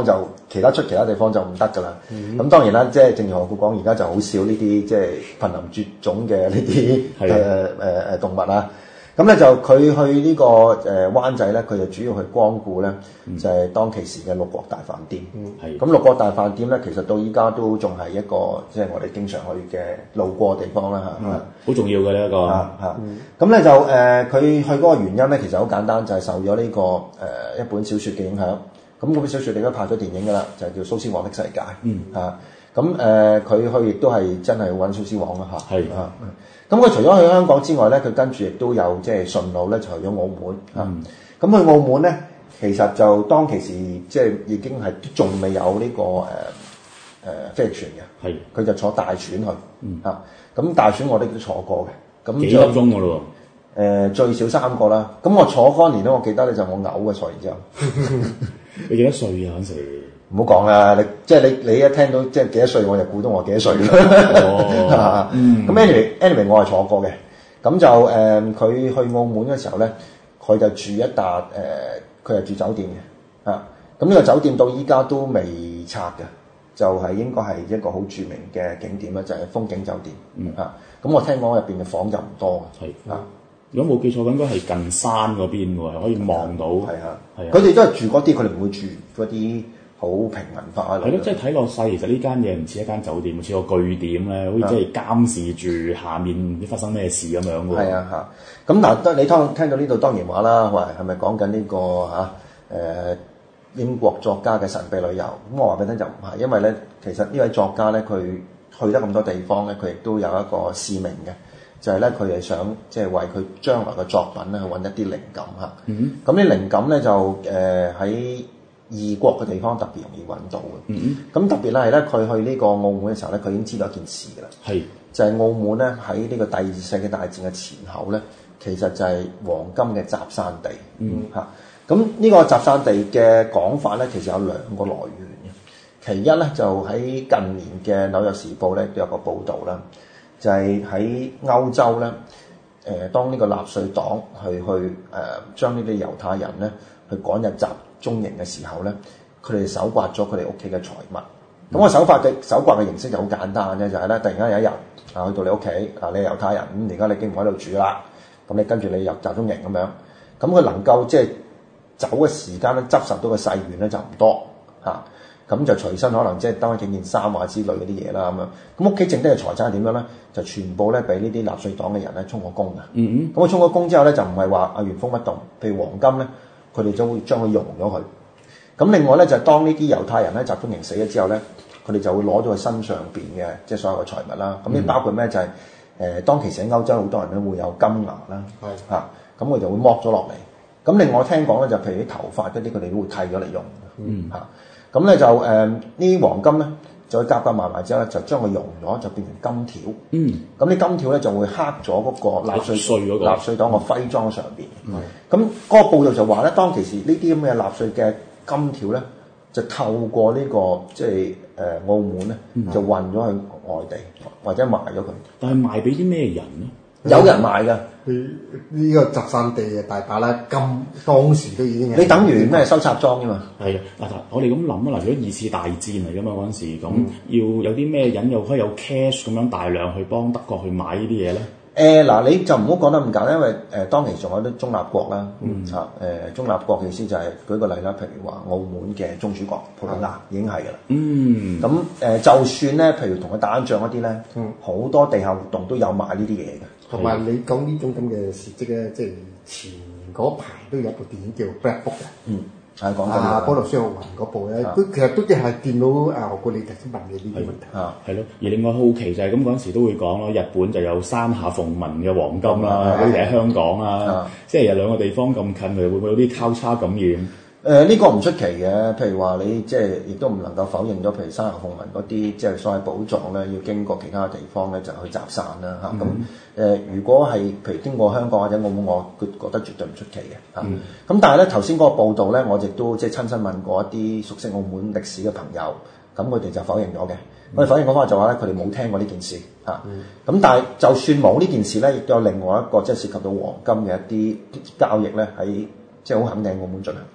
其他出其他地方就唔得㗎啦。咁、嗯、當然啦，即係正如何故講，而家就好少呢啲即係瀕臨絕種嘅呢啲誒誒誒動物啦。咁咧就佢去呢、這個誒、呃、灣仔咧，佢就主要去光顧咧，嗯、就係當其時嘅六國大飯店。係咁、嗯、六國大飯店咧，其實到依家都仲係一個即係、就是、我哋經常去嘅路過地方啦嚇。好、 嗯、重要嘅呢一個嚇嚇。咁咧就誒，佢、呃、去嗰個原因咧，其實好簡單，就係、是、受咗呢、這個誒、呃、一本小説嘅影響。咁嗰本小説你都拍咗電影㗎啦，就係、是、叫《蘇斯黃的世界》。嗯嚇。咁誒，佢、呃、去亦都係真係揾蘇斯黃啦嚇。係啊。咁佢除咗去香港之外咧，佢跟住亦都有即係順路咧，就去咗澳門嚇。咁、嗯、去澳門咧，其實就當其時即係已經係仲未有呢、這個誒誒、呃、飛船嘅。係是。佢就坐大船去。嗯。嚇。咁大船我哋都坐過嘅。咁幾粒鐘㗎咯喎？ 誒最少三個啦。咁我坐嗰年咧，我記得咧就我嘔嘅坐完之後。 你幾多歲啊？嗰陣時？ 唔好講啦，你即係你你一聽到即係幾多歲，我就估到我幾多歲啦。哦，咁 anyway anyway 我係坐過嘅，咁就誒佢、呃、去澳門嘅時候咧，佢就住一笪誒，佢、呃、係住酒店嘅，啊，咁呢個酒店到依家都未拆嘅，就係、是、應該係一個好著名嘅景點啦，就係、是、風景酒店。嗯，啊，咁我聽講入邊嘅房就唔多嘅。係啊，如果冇記錯，應該係近山嗰邊喎，可以望到。係啊，係啊，佢哋都係住嗰啲，佢哋唔會住嗰啲。好平民化咯，係咯，即係睇落細，其實呢間嘢唔似一間酒店，似個據點咧，好似即係監視住下面啲發生咩事咁樣喎。係啊，嚇！咁嗱，你聽聽到呢度當然話啦，喂，係咪講緊呢個嚇誒英國作家嘅神秘旅遊？咁我話俾你聽就唔係，因為咧，其實呢位作家咧，佢去得咁多地方咧，佢亦都有一個使命嘅，就係咧，佢係想即係為佢將來嘅作品咧去揾一啲靈感嚇。嗯，咁啲靈感咧就誒喺異國嘅地方特別容易揾到嘅，咁、mm hmm. 特別咧係咧佢去呢個澳門嘅時候咧，佢已經知道一件事嘅啦，係是就係澳門咧喺呢個第二次世界大戰嘅前後咧，其實就係黃金嘅集散地，嗯嚇、mm，咁、hmm. 呢個集散地嘅講法咧，其實有兩個來源嘅，其一咧就喺近年嘅紐約時報咧都有個報導啦，就係、是、喺歐洲咧，誒、呃、當呢個納粹黨去去誒、呃、將呢啲猶太人咧去趕入集中營嘅時候咧，佢哋搜刮咗佢哋屋企嘅財物。咁我搜刮嘅搜刮嘅形式就好簡單嘅，就係咧突然間有一日啊去到你屋企啊，你係猶太人，咁而家你已經唔喺度住啦，咁你跟住你入集中營咁樣，咁佢能夠即係走嘅時間咧，執拾到嘅細軟咧就唔多嚇，咁就隨身可能即係當幾件衫啊之類嗰啲嘢啦咁樣。咁屋企剩低嘅財產係點樣咧？就全部咧俾呢啲納粹黨嘅人咧充過工嘅。嗯嗯。咁佢充咗工之後咧，就唔係話啊原封不動，譬如黃金咧。佢哋就會將佢融咗佢。咁另外咧就係、是、當呢啲猶太人咧集中營死咗之後咧，佢哋就會攞咗佢身上邊嘅即係所有嘅財物啦。咁呢、嗯、包括咩就係、是、誒、呃、當其時喺歐洲好多人咧會有金牙啦，係嚇的，咁佢、啊、就會剝咗落嚟。咁另外聽講咧就譬如啲頭髮嗰啲，佢哋都會剃咗嚟用。嗯嚇，咁咧、啊、就誒呢啲黃金咧。就夾夾埋埋之後咧，就將佢溶咗，就變成金條。嗯，咁啲金條咧就會刻咗嗰個納粹嗰個納粹黨個徽章上邊。係、嗯，咁嗰個報道就話咧，當其時呢啲咁嘅納粹嘅金條咧，就透過呢、這個即係誒、呃、澳門咧，就運咗去外地或者賣咗佢。但係賣俾啲咩人咧？有人賣㗎。佢呢個集散地啊，大把啦，金當時都已經你等於咩收插裝㗎嘛？係啊，嗱，我哋咁諗啊，嗱，如果二次大戰嚟㗎嘛嗰陣時，咁、嗯、要有啲咩人又可以有 cash 咁樣大量去幫德國去買呢啲嘢咧？誒嗱、呃，你就唔好講得咁簡單，因為誒、呃、當其時仲有啲中立國啦，嗯嚇誒、呃、中立國嘅意思就係、是、舉個例啦，譬如話澳門嘅宗主國葡萄牙已經係㗎啦，嗯咁誒、呃、就算咧，譬如同佢打仗嗰啲咧，好、嗯、多地下活動都有賣呢啲嘢嘅。同埋你講呢種咁嘅事蹟咧，即係前嗰排都有部電影叫《Black Book》嘅，嗯，係講緊啊，波羅斯奧雲嗰部咧，都其實都即係見到誒何故你頭先問嘅呢啲問題啊，係咯。而另外好奇就係咁嗰陣時都會講咯，日本就有山下奉文嘅黃金啦，好似喺香港啊，即係有兩個地方咁近，佢會唔會有啲交叉感染？誒呢、呃這個唔出奇嘅，譬如話你即係亦都唔能夠否認咗，譬如山下奉文嗰啲即係所謂寶藏咧，要經過其他地方咧就去集散啦嚇。咁誒、嗯呃，如果係譬如經過香港或者澳門，我覺覺得絕對唔出奇嘅嚇。咁、嗯嗯、但係咧頭先嗰個報道咧，我亦都即係親身問過一啲熟悉澳門歷史嘅朋友，咁佢哋就否認咗嘅。佢哋、嗯、否認嗰方就話咧，佢哋冇聽過呢件事嚇。咁、啊嗯、但係就算冇呢件事咧，亦都有另外一個即係涉及到黃金嘅一啲交易咧，喺即係好肯定澳門進行。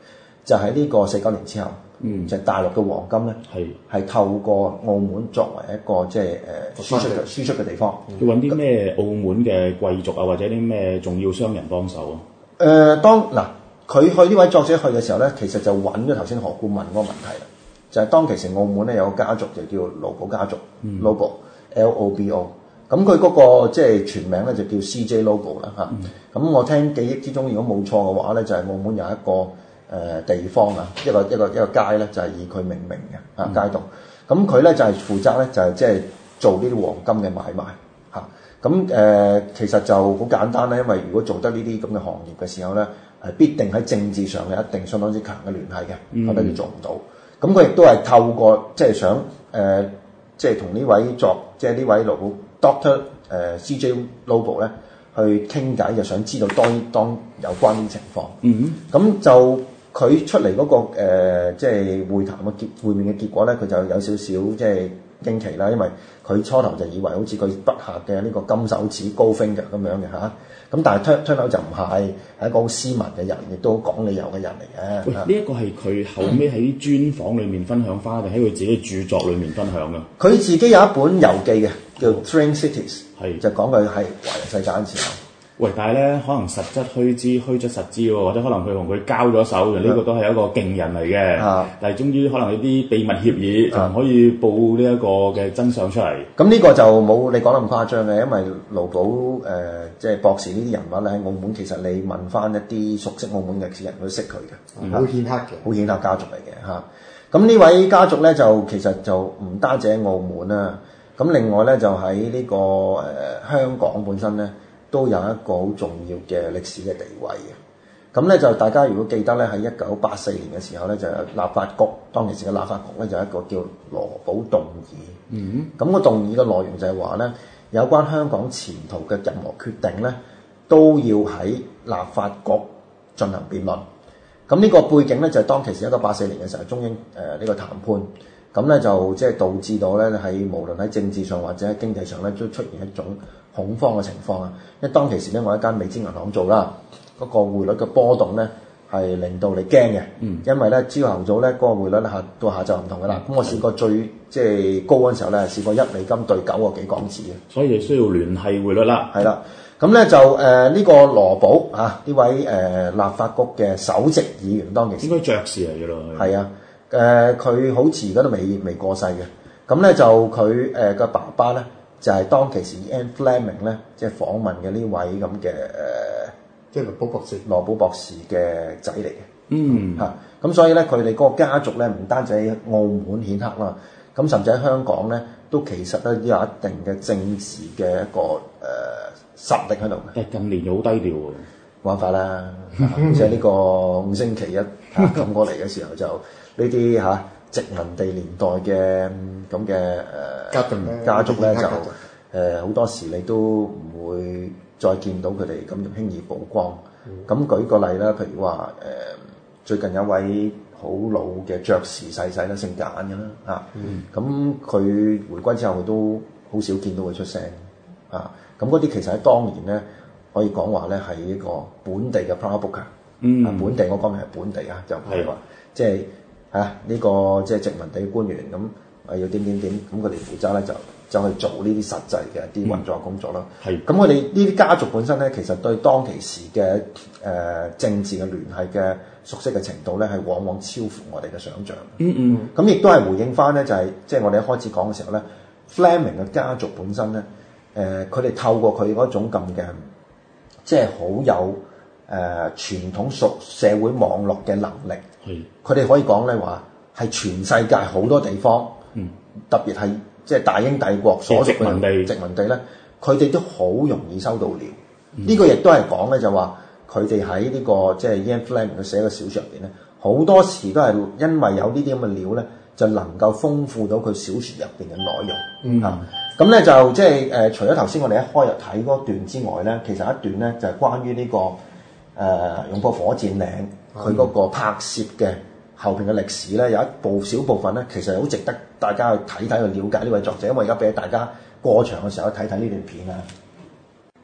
就喺呢個四九年之後， 嗯， 就係大陸嘅黃金咧，係係透過澳門作為一個即係誒輸出嘅輸出嘅地方。 佢揾啲咩澳門嘅貴族啊，或者啲咩重要商人幫手啊？ 誒、呃，當嗱佢去呢位作者去嘅時候咧，其實就揾咗頭先何顧問嗰個問題啦，就係、是、當其時澳門咧有個家族就叫盧寶家族、嗯、，Lobo L O B O。咁佢嗰個即係全名咧就叫 C J Lobo 啦嚇。咁、嗯、我聽記憶之中，如果冇錯嘅話咧，就係、是、澳門有一個誒、呃、地方啊，一個一個一個街咧，就係、是、以佢命名嘅啊街道。咁佢咧就係、是、負責咧就係即係做呢啲黃金嘅買賣嚇。咁、啊、誒、呃、其實就好簡單咧，因為如果做得呢啲咁嘅行業嘅時候咧，係必定喺政治上有一定相當之強嘅聯繫嘅，否則要做唔到。咁佢亦都係透過即係、就是、想誒、呃，即係同呢位作即係呢位盧 Doctor 誒 C J Lobo 咧去傾偈，就想知道當當有關啲情況。嗯咁、mm hmm. 就佢出嚟嗰、那個、呃、即係會談嘅結會面嘅結果咧，佢就有少少即係驚奇啦，因為佢初頭就以為好似佢筆下嘅呢個金手指高飛嘅咁樣嘅嚇。咁但係 turn turn out就唔係，係一個好斯文嘅人，亦都講理由嘅人嚟嘅。 喂，呢一個係佢後尾喺專訪裏面分享翻，定喺佢自己著作裏面分享㗎？ 佢自己有一本遊記嘅，叫《Train Cities》，係就講佢係華人世界嘅時候。 喂，但係咧，可能實質虛之，虛則實之喎，或者可能佢同佢交咗手嘅，呢、這個都係一個勁人嚟嘅。啊、但係終於可能有啲秘密協議，就唔可以報呢一個嘅真相出嚟。 咁呢、啊、個就冇你講得咁誇張嘅，因為盧寶誒即係博士呢啲人物咧喺澳門，其實你問翻一啲熟悉澳門歷史人都識佢嘅， 好顯赫嘅， 好顯赫家族嚟嘅嚇。咁呢位家族咧就其實就唔單止喺澳門啦，咁另外咧就喺呢、這個誒、呃、香港本身咧，都有一個好重要嘅歷史嘅地位嘅，咁咧就大家如果記得咧，喺一九八四年嘅時候咧，就有立法局，當其時嘅立法局咧就有一個叫羅保動議，嗯，咁個動議嘅內容就係話咧，有關香港前途嘅任何決定咧，都要喺立法局進行辯論。咁呢個背景咧就係、是、當其時一九八四年嘅時候，中英誒呢、呃這個談判，咁咧就即係導致到咧喺無論喺政治上或者喺經濟上咧，都出現一種恐慌嘅情況啊！因為當其時咧，我喺間美資銀行做啦，嗰、那個匯率嘅波動咧係令到你驚嘅。嗯，因為咧朝頭早咧嗰、那個匯率下到下晝唔同噶啦。咁、嗯、我試過最即係高嗰陣時候咧，試過一美金對九個幾港紙嘅。 所以需要聯繫匯率啦。 係啦，咁咧就誒呢、呃這個羅保啊呢位誒、呃、立法局嘅首席議員，當其時應該爵士嚟嘅咯。 係啊，誒、呃、佢好似而家都未未過世嘅。咁咧就佢誒嘅爸爸咧。就係當其時 Ian Fleming 咧，即係訪問嘅呢位咁嘅誒， 即係羅寶博士， 羅寶博士嘅仔嚟嘅。 嗯， 嚇，咁所以咧，佢哋嗰個家族咧，唔單止喺澳門顯赫啦，咁甚至喺香港咧，都其實都有一定嘅政治嘅一個誒、呃、實力喺度嘅。 但係近年又好低調喎， 冇辦法啦，即係呢個五星期一嚇咁過嚟嘅時候就呢啲嚇。殖民地年代嘅咁嘅誒家族咧，就誒好、呃、多時你都唔會再見到佢哋咁輕易曝光。咁、嗯、舉個例啦，譬如話誒、呃、最近有一位好老嘅爵士細細啦，姓簡嘅啦嚇。咁佢回歸之後，佢都好少見到佢出聲啊。咁嗰啲其實喺當年咧，可以講話咧係一個本地嘅 power broker。嗯，本地我講嘅係本地啊，就唔係話即係。啊！呢、這個即係殖民地官員咁，啊要點點點，咁佢哋負責咧就就去做呢啲實際嘅一啲運作工作啦。係、嗯，咁佢哋呢啲家族本身咧，其實對當其時嘅誒、呃、政治嘅聯繫嘅熟悉嘅程度咧，係往往超乎我哋嘅想像。嗯嗯。咁亦都係回應翻咧，就係即係我哋一開始講嘅時候咧 Fleming 嘅家族本身咧，誒佢哋透過佢嗰種咁嘅，即係好有。誒、呃、傳統屬社會網絡嘅能力，佢哋的可以講咧話係全世界好多地方，嗯、特別係即係大英帝國所屬嘅殖民地咧，佢哋都好容易收到料。呢、嗯、個亦都係講咧就話佢哋喺呢個即係 Ian Fleming 佢寫嘅小說入邊咧，好多時都係因為有呢啲咁嘅料咧，就能夠豐富到佢小說入邊嘅內容嚇。咁咧、嗯啊、就即係誒，除咗頭先我哋一開入睇嗰段之外咧，其實一段咧就係、是、關於呢、這個。誒、呃、用個火箭嶺，佢嗰個拍攝嘅後邊嘅歷史咧，有一部小部分咧，其實好值得大家去睇睇去了解呢位作者，因為而家俾大家過場嘅時候睇睇呢段片啊。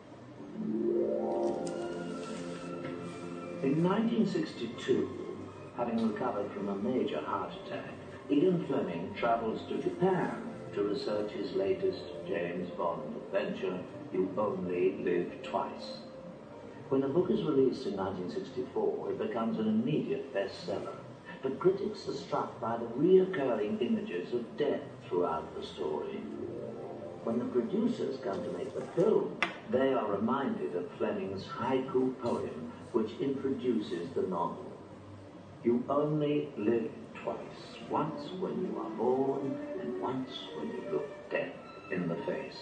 In nineteen sixty-two, having recovered from a major heart attack, Ian Fleming travels to Japan to research his latest James Bond adventure, You Only Live Twice. When the book is released in nineteen sixty-four, it becomes an immediate bestseller. But critics are struck by the reoccurring images of death throughout the story. When the producers come to make the film, they are reminded of Fleming's haiku poem, which introduces the novel. You only live twice, once when you are born, and once when you look death in the face.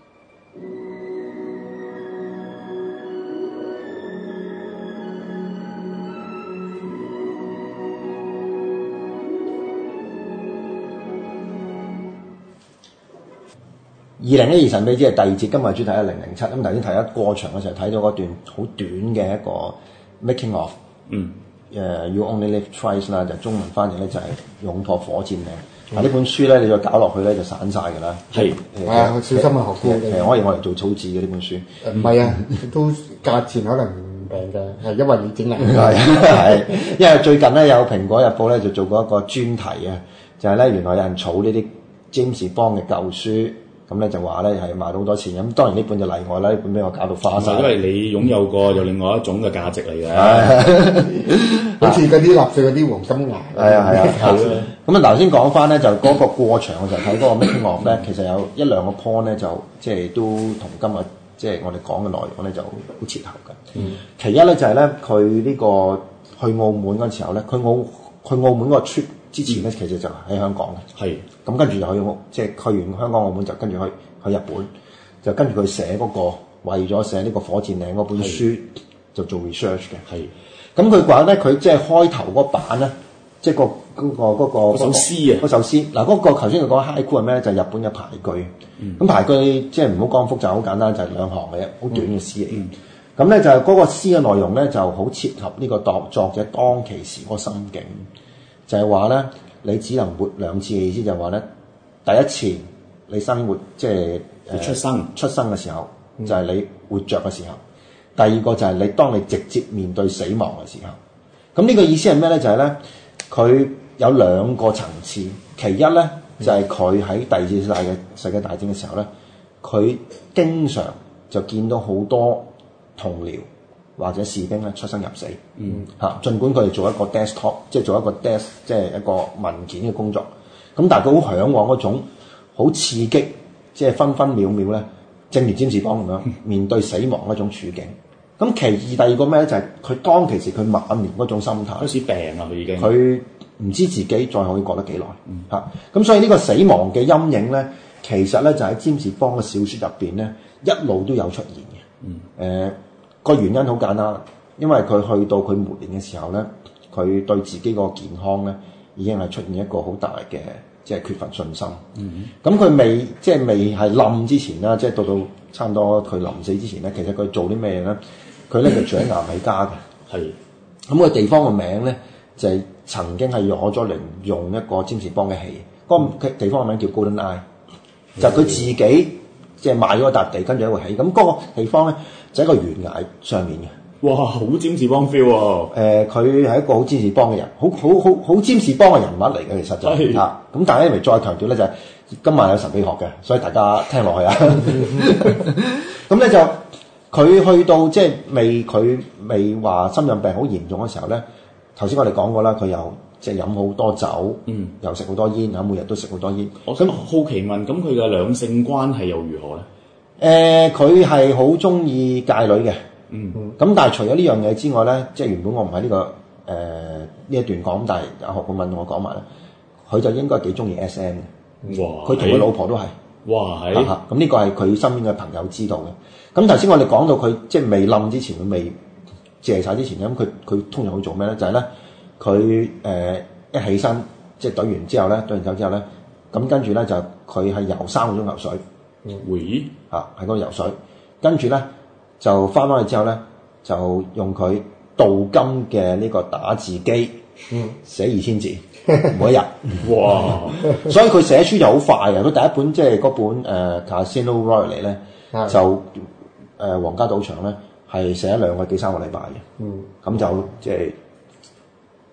二零一二神秘之夜第二節，今日主題係零零七。咁頭先睇一過場嘅時候睇到嗰段好短嘅一個 making of， 嗯，誒、uh, You Only Live Twice 啦，就中文翻譯咧就係、是、勇破火箭嶺。嗱、嗯、呢本書咧，你再搞落去咧就散晒㗎啦。係，係啊，小心啊，學師。誒，可以我嚟做草紙嘅呢本書。 唔係啊，都價錢可能唔平嘅，係因為你整嚟。 係係，因為最近咧有《蘋果日報》咧就做過一個專題啊，就係、是、咧原來有人儲呢啲詹士邦嘅舊書。咁咧就話咧係賣到好多錢，咁當然呢本就例外啦，呢本俾我搞到花晒。 因為你擁有過有另外一種嘅價值嚟嘅， 好似嗰啲納粹嗰啲黃金牙。 係啊係啊，咁啊頭先講翻咧就嗰個過場嘅時候睇嗰個 making of 咧，其實有一兩個 point 咧就即係都同今日即係我哋講嘅內容咧就好切合嘅。嗯、其一咧就係咧佢呢個去澳門嗰陣時候咧，佢澳去澳門嗰個 trip。之前咧其實就喺香港嘅，係咁跟住就去即係去完香港澳門就跟住去去日本，就跟住佢寫嗰、那個為咗寫呢個火箭嶺嗰本書就做 research 嘅，係咁佢話咧佢即係開頭嗰版咧，即係、那個嗰、那個嗰、那個嗰首詩啊，嗰首詩嗱嗰個頭先佢講 haiku 係咩咧？就係、是、日本嘅排句，咁、嗯、排句即係唔好講複雜，好簡單，就係、是、兩行嘅啫，好短嘅詩嚟嘅。咁咧、嗯、就係嗰個詩嘅內容咧就好切合呢個作作者當其時嗰個心境。就係話咧，你只能活兩次嘅意思就係話咧，第一次你生活即係誒出生出生嘅時候，嗯、就係你活着嘅時候；第二個就係你當你直接面對死亡嘅時候。咁呢個意思係咩咧？就係、是、咧，佢有兩個層次。其一咧就係佢喺第二次世界世界大戰嘅時候咧，佢經常就見到好多同僚。或者士兵咧出生入死，嗯嚇，儘管佢哋做一個 desktop， 即係做一個 desk， 即係一個文件嘅工作，咁但係佢好嚮往嗰種好刺激，即係分分秒秒咧，正如詹士邦咁樣面對死亡嗰種處境。咁其二第二個咩咧？就係、是、佢當其時佢晚年嗰種心態，開始病啦，佢已經佢唔知自己再可以過得幾耐嚇。咁、嗯、所以呢個死亡嘅陰影咧，其實咧就喺詹士邦嘅小説入邊咧一路都有出現嘅，嗯誒。呃個原因好簡單，因為佢去到佢末年嘅時候咧，佢對自己個健康咧已經係出現一個好大嘅即係缺乏信心。咁佢、嗯、未即係未係冧之前啦，即係到到差唔多佢臨死之前咧，其實佢做啲咩咧？佢咧就住喺牙買加嘅。係咁個地方嘅名咧就係、是、曾經係攞咗嚟用一個詹士邦嘅戲，嗰、那個地方嘅名叫 Golden Eye，、嗯、就佢自己即係買咗一笪地，跟住喺度起。咁嗰個地方咧。就喺個懸崖上面嘅，哇！好詹士邦 feel 喎。誒，佢係一個好詹士邦嘅人，好好好好詹士邦嘅人物嚟嘅，其實就係、是、嚇。咁是但係因為再強調咧，就係、是、今晚有神秘學嘅，所以大家聽落去啊。咁咧就佢去到即係未佢未話心臟病好嚴重嘅時候咧，頭先我哋講過啦，佢又即係飲好多酒，嗯，又食好多煙，嚇每日都食好多煙。 我想好奇問，咁佢嘅兩性關係又如何咧？ 誒，佢係好中意界女嘅，嗯，咁但係除咗呢樣嘢之外咧，即係原本我唔喺呢個誒呢、呃、一段講，但係阿何顧問同我講埋咧，佢就應該幾中意 S M 嘅，哇！佢同佢老婆都係，哇係，咁呢個係佢身邊嘅朋友知道嘅。咁頭先我哋講到佢即係未冧之前，佢未謝晒之前咧，咁佢佢通常會做咩咧？就係咧，佢誒一起身即係懟完之後咧，懟完酒之後咧，咁跟住咧就佢係游三個鐘頭水。會嚇喺嗰度游水，跟住咧就翻返去之後咧，就用佢鍍金嘅呢個打字機，嗯，寫二千字每一日，哇！所以佢寫書就好快嘅。佢第一本即係嗰本誒《Casino Royale》咧，就誒、呃、皇家賭場咧係寫咗兩個幾三個禮拜嘅，嗯，咁就即係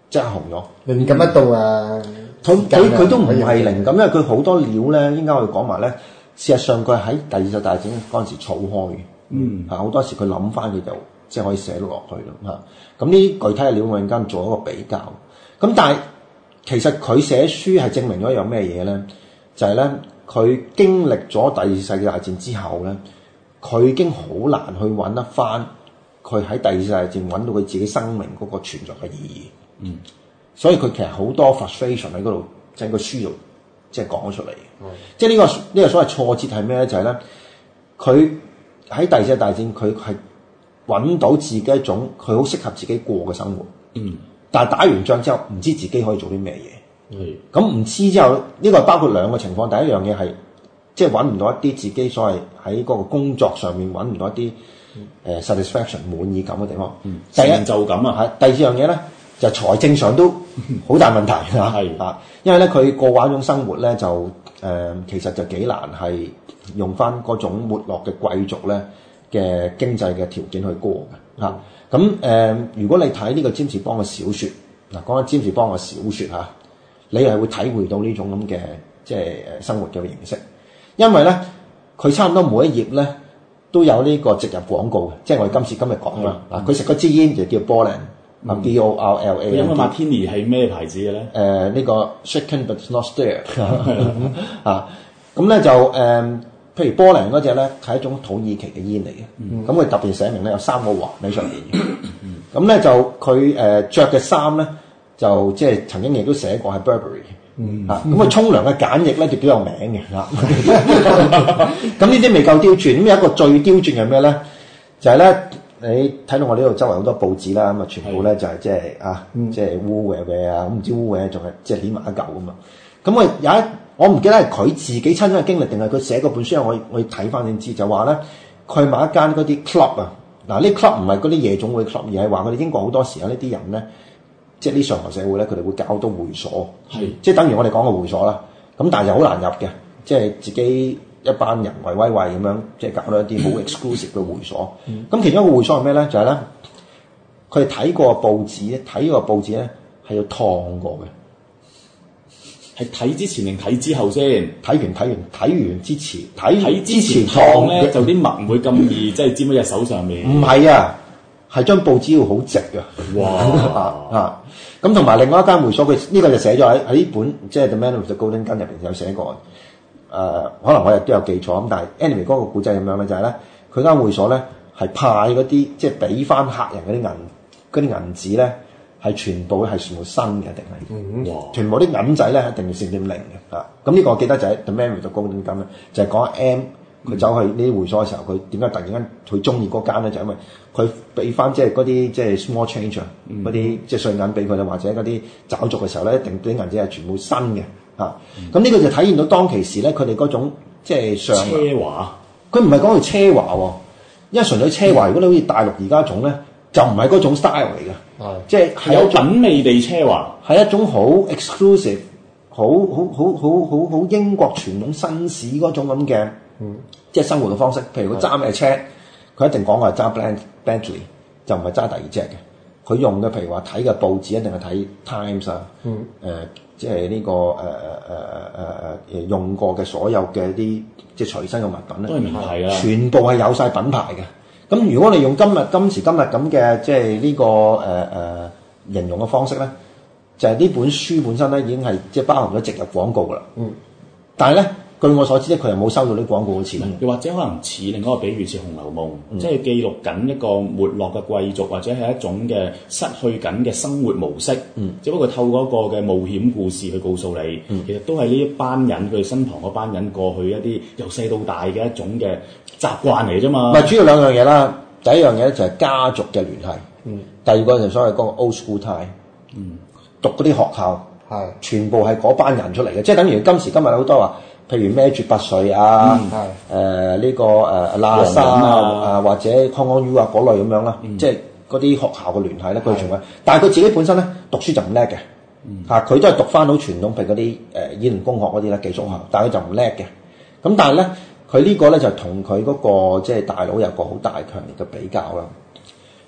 即刻紅咗。 靈感一到啊！ 佢佢佢都唔係靈感，因為佢好多料咧，應該我哋講埋咧。事實上佢喺第二次大戰嗰陣時儲開嘅，嗯，嚇好多時佢諗翻佢就即係可以寫到落去咯嚇。咁呢啲具體嘅料我陣間做一個比較。咁但係其實佢寫書係證明咗一樣咩嘢咧？就係咧佢經歷咗第二次世界大戰之後咧，佢已經好難去揾得翻佢喺第二次大戰揾到佢自己生命嗰個存在嘅意義。嗯，所以佢其實好多 frustration 喺嗰度，即係個書度。即係講咗出嚟，嗯、即係、呢、呢個呢、呢個所謂挫折係咩咧？就係咧，佢喺第二次大戰，佢係揾到自己一種佢好適合自己過嘅生活。嗯，但係打完仗之後，唔知自己可以做啲咩嘢。嗯，咁唔知之後，呢、呢個包括兩個情況。第一樣嘢係即係揾唔到一啲自己所謂喺嗰個工作上面揾唔到一啲誒、嗯呃、satisfaction 滿意感嘅地方。嗯，第一成就感啊。係第二樣嘢咧。就財政上都好大問題嚇，係啊，因為咧佢過慣一種生活咧就誒、呃、其實就幾難係用翻嗰種沒落嘅貴族咧嘅經濟嘅條件去過嘅嚇。咁誒、呃，如果你睇呢個詹士邦嘅小説，嗱講緊詹士邦嘅小説嚇，你係會體會到呢種咁嘅即係誒生活嘅形式，因為咧佢差唔多每一頁咧都有呢個植入廣告嘅，即係我哋今次今日講啦。嗱，佢食嗰支煙就叫 Borland。啊 ，B O R L A。佢飲嘅馬天尼係咩牌子嘅咧？誒、呃，呢、這個 Shaken but not stirred 啊，咁咧就誒、呃，譬如波蘭嗰隻咧係一種土耳其嘅煙嚟嘅，咁佢、嗯、特別寫明咧有三個環喺上面嘅，咁咧、嗯、就佢誒著嘅衫咧就即係曾經亦都寫過係 Burberry，嗯、啊，咁佢沖涼嘅梘液咧就幾有名嘅嚇，咁呢啲未夠刁鑽，咁有一個最刁鑽係咩咧？就係、是、咧。你睇到我呢度周圍好多報紙啦，咁啊全部咧就係即係啊，即係污穢嘅啊，咁唔知污穢仲係即係攣埋一嚿咁嘛。咁我有一我唔記得係佢自己親身嘅經歷定係佢寫嗰本書，我我睇翻先知，就話咧佢買一間嗰啲 club 啊，嗱呢 club 唔係嗰啲夜總會 club，而係話佢哋英國好多時候呢啲人咧，即係呢上流社會咧，佢哋會搞好多會所，係是即係等於我哋講嘅會所啦。咁但係就好難入嘅，即係自己。一班人圍威喂咁樣，即係搞到一啲好 exclusive 嘅會所。咁、嗯、其中一個會所係咩咧？就係、是、咧，佢哋睇過報紙咧，睇個報紙咧係要燙過嘅。係睇之前定睇之後先？睇完睇完睇完之前，睇之前燙咧，就啲墨唔會咁易，即係沾喺隻手上面。唔係啊，係張報紙要好直嘅。哇！啊，咁同埋另外一間會所，佢呢、這個就寫咗喺喺呢本即係 The Man with the Golden Gun入邊有寫過。誒、呃、可能我亦都有記錯咁，但係 anyway 嗰個故仔咁樣咧，就係、是、咧，佢間會所咧係派嗰啲即係俾翻客人嗰啲銀嗰啲銀紙咧，係全部係全部新嘅定係，嗯、哇全部啲銀仔咧一定要四點零嘅嚇。咁呢個我記得就係 The Man with the Golden Gun咧，就係講 M 佢走去呢啲會所嘅時候，佢點解突然間佢中意嗰間咧？就係、因為佢俾翻即係嗰啲即係 small change 嗰啲即係碎銀俾佢啦，或者嗰啲找續嘅時候咧，一定啲銀紙係全部新嘅。啊！咁呢、嗯、個就體現到當其時咧，佢哋嗰種即係上奢華。佢唔係講到奢華喎，因為純粹奢華。如果你好似大陸而家種咧，就唔係嗰種 style 嚟嘅。係、嗯，即係係有品味地奢華，係一種好 exclusive、好好好好好好英國傳統紳士嗰種咁嘅，嗯，即係生活嘅方式。譬如佢揸咩車，佢、嗯、一定講話揸 Bentley， 就唔係揸第二隻嘅。佢用嘅譬如話睇嘅報紙一定係睇 Times 啊，嗯，誒、呃。即係呢、這個誒誒誒誒誒用過嘅所有嘅啲即係隨身嘅物品咧，都係名牌啦，全部係有晒品牌嘅。咁如果你用今日今時今日咁嘅即係呢、這個誒誒、呃、形容嘅方式咧，就係、是、呢本書本身咧已經係即係包含咗植入廣告㗎啦。嗯，但係咧。據我所知咧，佢又冇收到啲廣告嘅錢。又或者可能似另一個比喻，似《紅樓夢》，嗯、即係記錄緊一個沒落嘅貴族，或者係一種嘅失去緊嘅生活模式。嗯，只不過透過一個嘅冒險故事去告訴你，嗯、其實都係呢一班人佢哋身旁嗰班人過去一啲由細到大嘅一種嘅習慣嚟啫嘛。唔係主要兩樣嘢啦，第一樣嘢咧就係家族嘅聯繫。嗯，第二個就係所謂嗰個 old school tie。嗯，讀嗰啲學校係是全部係嗰班人出嚟嘅，即係等於今時今日好多話。譬如孭住拔萃啊，誒呢、嗯呃這個誒喇沙啊，啊或者康康 U 啊嗰類咁樣啦，嗯、即係嗰啲學校嘅聯繫咧，佢全部。是但係佢自己本身咧讀書就唔叻嘅，嚇佢、嗯、都係讀翻到傳統，譬如嗰啲誒伊聯公學嗰啲咧寄宿學校，但係佢就唔叻嘅。咁但係咧，佢呢個咧就同佢嗰個即係大佬有個好大強烈嘅比較啦。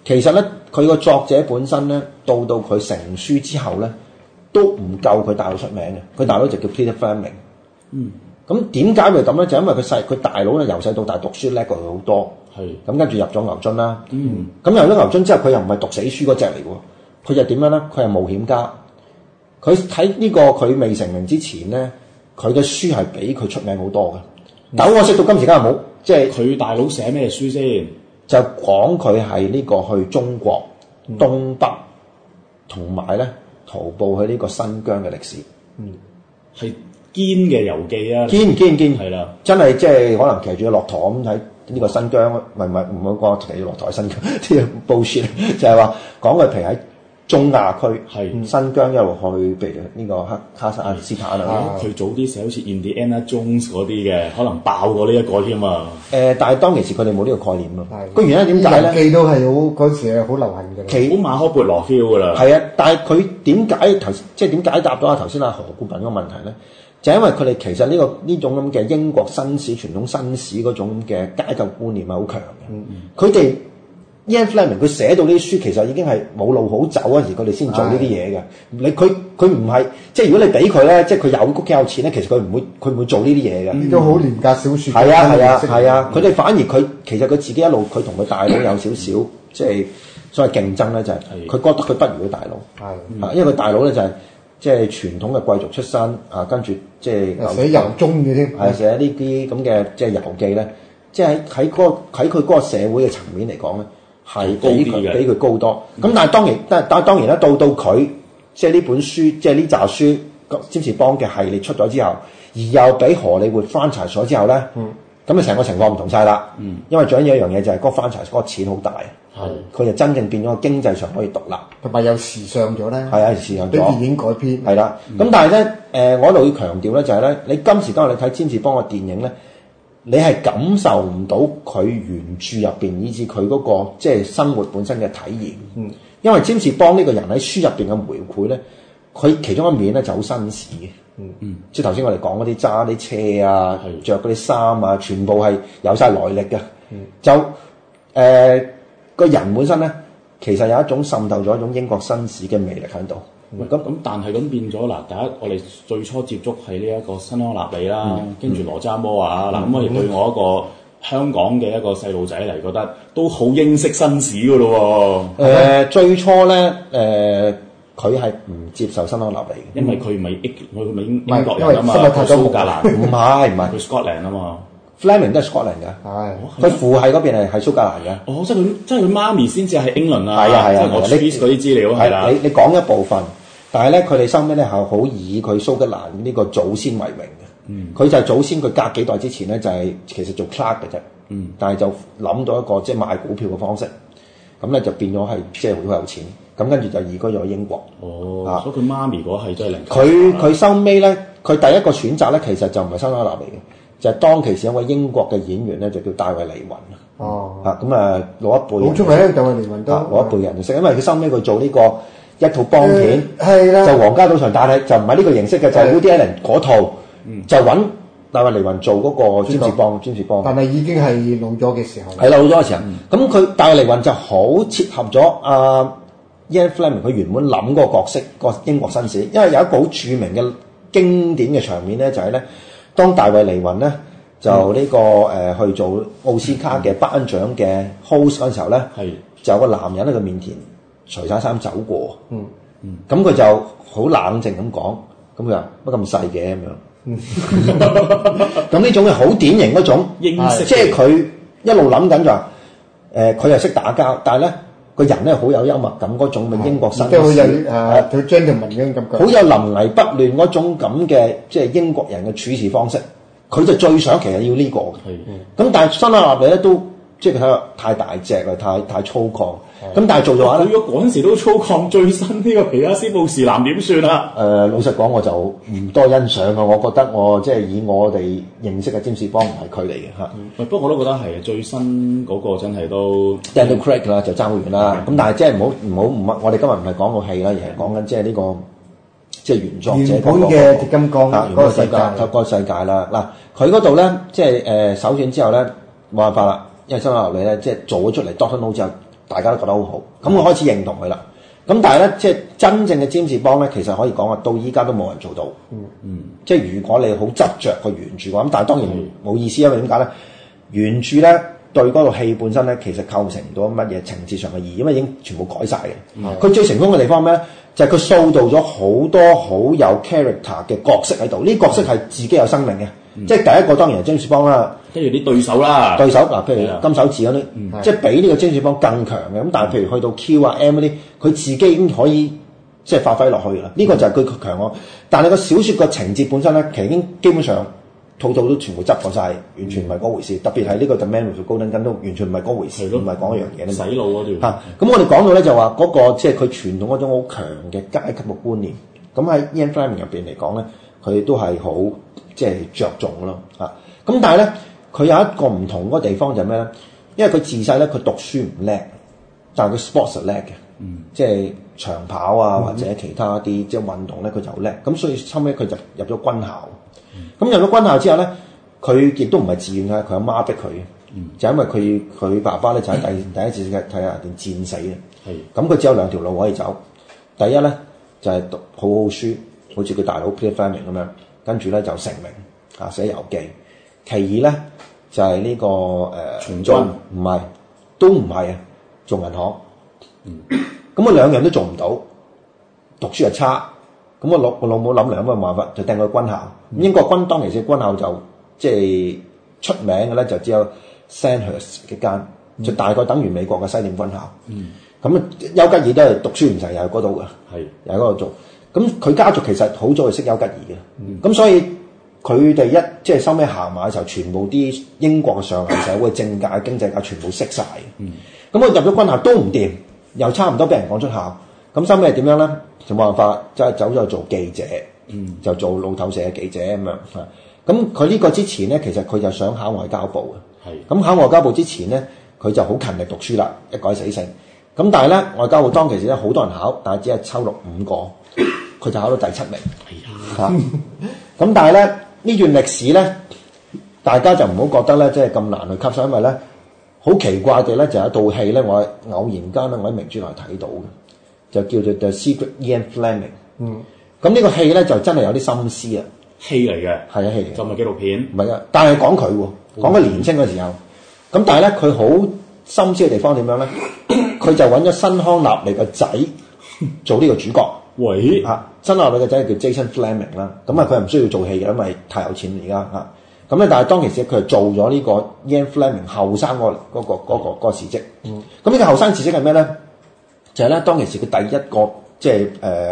其實咧佢個作者本身咧，到到佢成書之後咧，都唔夠佢大佬出名嘅。佢大佬就叫 Peter Fleming。 嗯。 咁點解會咁咧？就因為佢細佢大佬咧由細到大讀書叻過佢好多。 係。 咁跟住入咗牛津啦。 嗯。 咁入咗牛津之後，佢又唔係讀死書嗰隻嚟喎，佢就點樣咧？佢係冒險家。佢喺呢個佢未成名之前咧，佢嘅書係比佢出名好多嘅。但我識到今時今日冇，即係佢大佬寫咩書先？ 就講佢係呢個去中國、嗯、東北，同埋咧徒步去呢個新疆嘅歷史。 嗯，係堅嘅遊記啊！ 堅堅堅係啦， 真係即係可能騎住個駱駝咁喺呢個新疆，唔係唔係唔好講騎住駱駝喺新疆，啲人 bullshit 就係話講佢譬如喺中亞區，係新疆一路去，譬如呢個黑哈薩斯坦啊。 佢早啲寫好似 Indiana Jones 嗰啲嘅，可能爆過呢一個添啊。 誒，但係當其時佢哋冇呢個概念咯。個原因點解咧？ 記都係好嗰時係好流行嘅。 其好馬可孛羅 feel 噶啦。係啊，但係佢點解頭即係點解答到啊頭先阿何顧問嗰個問題咧？就係因為佢哋其實呢、這個呢種咁嘅英國紳士傳統紳士嗰種嘅階級觀念係好強嘅。佢哋 Ian Fleming 佢寫到呢啲書，其實已經係冇路好走嗰時，佢哋先做呢啲嘢嘅。你佢佢唔係即係如果你俾佢咧，即係佢有屋企有錢咧，其實佢唔會佢唔會做呢啲嘢嘅。 都好廉價小説。 係啊係啊係啊！佢哋、啊、反而佢其實佢自己一路佢同佢大佬有少少即係所謂競爭咧，就係、是、佢覺得佢不如佢大佬。係、嗯，因為佢大佬咧就係、是。即係傳統嘅貴族出身啊，跟住即係寫遊蹤嘅添， 係寫呢啲咁嘅即係遊記咧。即係喺喺嗰個喺佢嗰個社會嘅層面嚟講咧，係比佢比佢高多。咁、嗯、但係當然，但但係當然啦，到到佢即係呢本書，即係呢紮書，占士邦嘅系列出咗之後，而又俾荷里活翻查咗之後咧，咁啊成個情況唔同晒啦。嗯，因為最緊要一樣嘢就係嗰個翻查嗰個錢好大。係，佢就真正變咗經濟上可以獨立， 同埋有時尚咗咧。係啊，時尚咗。 俾電影改編。 係啦，咁、嗯、但係咧，誒、呃，我一路要強調咧，就係咧，你今時今日你睇占士邦嘅電影咧，你係感受唔到佢原著入邊以至佢嗰個即係生活本身嘅體驗。嗯，因為占士邦呢個人喺書入邊嘅描繪咧，佢其中一面咧就好紳士嘅。嗯嗯，即係頭先我哋講嗰啲揸啲車啊，着嗰啲衫啊，全部係有晒來歷嘅。嗯，就誒。呃個人本身咧，其實有一種滲透咗一種英國紳士嘅魅力喺度。 咁咁、嗯，但係咁變咗嗱，第一我哋最初接觸係呢一個辛康納利啦，跟住羅渣摩啊，嗱咁、嗯、我哋對我一個香港嘅一個細路仔嚟，覺得都好英式紳士噶咯喎。誒、 呃，最初咧，誒佢係唔接受辛康納利嘅， 因為佢唔係英，佢唔係英英國人啊嘛，佢蘇格蘭， 唔係唔係， 佢 Scotland 啊嘛。 Fleming 都係 Scotland 嘅，係佢父系嗰邊係係蘇格蘭嘅。 哦，即係佢，即係佢媽咪先至係英倫啊。 係啊係啊， 我 trace 嗰啲資料係啦。 你你講一部分，但係咧佢哋收尾咧係好以佢蘇格蘭呢個祖先為榮嘅。嗯，佢就係祖先，佢隔幾代之前咧就係、是、其實做 clerk 嘅啫。嗯，但係就諗到一個即係賣股票嘅方式，咁咧就變咗係即係好有錢。咁跟住就移居咗英國。 哦，啊、所以佢媽咪嗰係真係靈。 佢佢收尾咧，佢第一個選擇咧其實就唔係辛康納利嘅。就係當其時一位英國嘅演員咧，就叫大衛·黎雲啊。哦，啊咁啊，老一輩好出名，大衛·黎雲都老一輩人就識，因為佢收尾佢做呢個一套邦片， 係啦、呃， 就皇家賭場，但係就唔係呢個形式嘅，就係 Woody Allen 嗰套，嗯、就揾大衛·黎雲做嗰個占士邦，占士邦。 但係已經係老咗嘅時候。 係老咗嘅時候，咁佢、嗯、大衛·黎雲就好切合咗阿 Ian Fleming 佢原本諗嗰個角色，個英國紳士，因為有一個好著名嘅經典嘅場面咧，就係、是、咧。當大衛·黎雲咧就呢、這個誒、呃、去做奧斯卡嘅頒獎嘅 host 嗰陣時候咧，係、嗯、就有個男人喺佢面前除晒衫走過，嗯嗯，咁佢就好冷靜咁講，咁佢話乜咁細嘅咁樣，咁呢種係好典型嗰種英式，即係佢一路諗緊就話誒，佢又識打交，但係咧個人咧好有幽默感嗰種嘅英國紳士， 即係好有誒佢 gentleman 嗰種感覺， 好有臨危不亂嗰種咁嘅即係英國人嘅處事方式，佢就最想其實要呢、這個嘅。咁、嗯、但係辛康納利咧都即係佢太大隻啦，太太粗獷。咁、嗯、但係做咗話咧， 佢嗰陣時都粗獷，最新呢個皮拉斯布士南點算啊？ 誒、呃，老實講我就唔多欣賞啊。我覺得我即係以我哋認識嘅占士邦唔係佢嚟嘅嚇。 嗯、不過我都覺得係最新嗰個真係都 Daniel Craig 啦，就爭好遠啦。咁、嗯、但係即係唔好唔好唔我哋今日唔係講個戲啦，而係講緊即係呢個即係原作者原本嘅鐵金剛嗰個世界，嗰個世界啦。嗱，佢嗰度咧即係誒首選之後咧冇辦法啦，因為辛康納利咧即係做咗出嚟 Doctor No 之後。 大家都覺得好好，咁我開始認同佢啦。咁但係咧，即係真正嘅占士邦咧，其實可以講話到依家都冇人做到。嗯嗯，即係如果你好執着個原著嘅話，咁但係當然冇意思，因為點解咧？原著咧對嗰套戲本身咧，其實構成唔到乜嘢情節上嘅意義，因為已經全部改晒嘅。佢、嗯、最成功嘅地方咩咧？就係佢塑造咗好多好有 character 嘅角色喺度，呢啲角色係自己有生命嘅。嗯、即係第一個當然係詹士邦啦， 跟住啲對手啦， 對手嗱，譬如金手指嗰啲，嗯、即係比呢個詹士邦更強嘅。咁但係譬如去到 Q 啊 M 嗰啲，佢自己已經可以即係發揮落去啦。呢、這個就係佢強項。但係個小説個情節本身咧，其實已經基本上套套都全部執過晒，完全唔係嗰回事。嗯、特別係呢個 The Man with the Golden Gun都完全唔係嗰回事，唔係講一樣嘢。 洗腦嗰段嚇。咁我哋講到咧就話嗰、那個即係佢傳統嗰種好強嘅階級嘅觀念。咁喺 Ian Fleming 入邊嚟講咧，佢都係好即係着重咯嚇。咁但係咧，佢有一個唔同嗰個地方就係咩咧？因為佢自細咧，佢讀書唔叻，但係佢 sports 係叻嘅，嗯、即係長跑啊或者其他啲即係運動咧，佢就好叻。咁所以後尾佢就入咗軍校。咁、嗯、入咗軍校之後咧，佢亦都唔係自願嘅，佢阿媽逼佢嘅，嗯、就因為佢佢爸爸咧就喺第第一次世界睇下定戰死嘅。咁佢的只有兩條路可以走，第一咧就係、是、讀好好書，好似佢大佬 Peter Fleming 咁樣，跟住咧就成名啊寫遊記。其二咧就係、是、呢、這個誒，從軍唔係都唔係啊，做銀行。咁啊兩樣都做唔到，讀書又差。咁我老我老母諗嚟諗去冇辦法，就掟去軍校。嗯、英國軍當其時軍校就即係出名嘅咧，就只有 Sandhurst 嘅間，嗯、就大概等於美國嘅西點軍校。咁啊、嗯，丘吉爾都係讀書唔成，又喺嗰度嘅，係又喺嗰度做。咁佢家族其實好早就識丘吉爾嘅，咁、嗯、所以。佢哋一即係收尾行埋嘅時候，全部啲英國嘅上流社會、政界、經濟界全部識晒。咁佢、嗯、入咗軍校都唔掂，又差唔多俾人趕出校。咁收尾係點樣咧？就冇辦法，即係走咗去做記者，嗯、就做路透社嘅記者咁樣。咁佢呢個之前咧，其實佢就想考外交部嘅。咁是考外交部之前咧，佢就好勤力讀書啦，一改死性。咁但係咧，外交部當其時咧，好多人考，但係只係抽錄五個，佢就考到第七名。嚇、哎呀！咁、啊、但係咧。呢段歷史咧，大家就唔好覺得咧，即係咁難去吸收，因為咧好奇怪嘅咧，就有一套戲咧，我偶然間咧，我喺明珠台睇到嘅，就叫做 The Secret Ian Fleming。嗯，咁呢個戲咧就真係有啲心思啊， 戲嚟嘅， 係啊戲嚟， 就唔係紀錄片， 唔係啊，但係講佢喎，講佢年青嘅時候，咁但係咧佢好心思嘅地方點樣咧？佢就揾咗辛康納利個仔做呢個主角。喂，嚇，辛康納利個仔叫 Jason Fleming 啦，咁啊佢係唔需要做戲嘅，因為太有錢而家嚇。咁咧，但係當其時佢係做咗呢個 Ian Fleming 後生嗰個嗰個嗰個嗰個事蹟。嗯，咁呢個後生事蹟係咩咧？就係咧，當其時佢第一個即係誒誒誒誒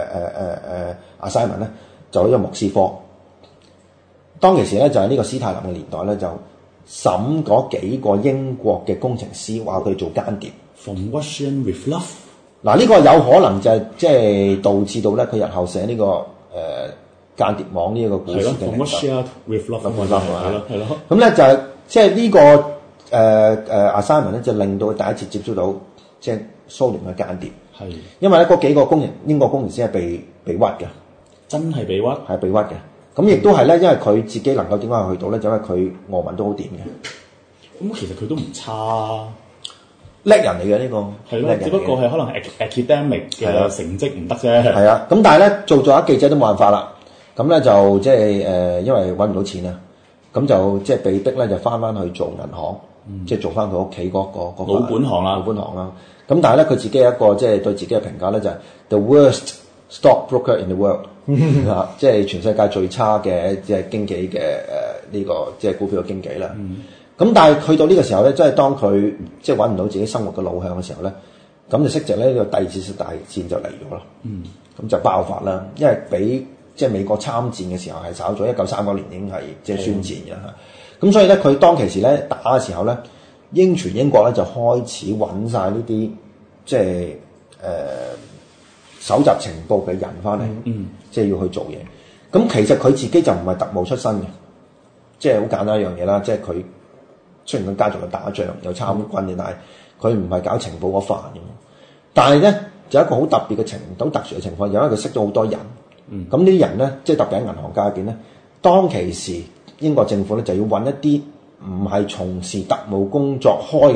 assignment 咧，就喺個莫斯科。當其時咧就係呢個斯泰林嘅年代咧，就審嗰幾個英國嘅工程師話佢做間諜。 From Russian with love。 嗱，呢個有可能就係即係導致到咧佢日後寫呢個誒間諜網呢一個故事嘅。 From Russia with love 咁就係咯，係咯。 咁咧就係即係呢個誒誒 assignment 咧，就令到佢第一次接觸到即係蘇聯嘅間諜。係。因為咧嗰幾個工人英國工程師係被被屈嘅， 真係被屈， 係被屈嘅。咁亦都係咧，因為佢自己能夠點解去到咧，就因為佢俄文都好掂嘅。 咁其實佢都唔差， 叻人嚟嘅呢個。 係咯，只不過係可能係 academic 嘅成績唔得啫。 係啊，咁但係咧做咗記者都冇辦法啦。咁咧就即係誒，因為揾唔到錢啊，咁就即係被逼咧就翻翻去做銀行，嗯、即係做翻佢屋企嗰個嗰、嗰個、 老本行啦， 老本行啦。咁但係咧佢自己有一個即係對自己嘅評價咧就係 the worst stockbroker in the world。啊！即係全世界最差嘅即係經紀嘅誒呢個即係股票嘅經紀啦。咁、嗯、但係去到呢個時候咧，即係當佢即係揾唔到自己生活嘅路向嘅時候咧，咁就識著咧呢個第二次大戰就嚟咗啦。咁、嗯、就爆發啦，因為俾即係美國參戰嘅時候係炒咗一九三九年已經係即係宣戰嘅嚇。咁、嗯、所以咧佢當其時咧打嘅時候咧，英全英國咧就開始揾晒呢啲即係誒。呃搜集情報嘅人翻嚟，嗯、即係要去做嘢。咁其實佢自己就唔係特務出身嘅，即係好簡單一樣嘢啦。即係佢雖然佢家族去打仗又參軍嘅，嗯、但係佢唔係搞情報嗰範嘅。但係咧就有一個好特別嘅情，好特殊嘅情況，因為佢識咗好多人。咁呢啲人咧，即係特別喺銀行界入邊咧，當其時英國政府咧就要揾一啲唔係從事特務工作開嘅人，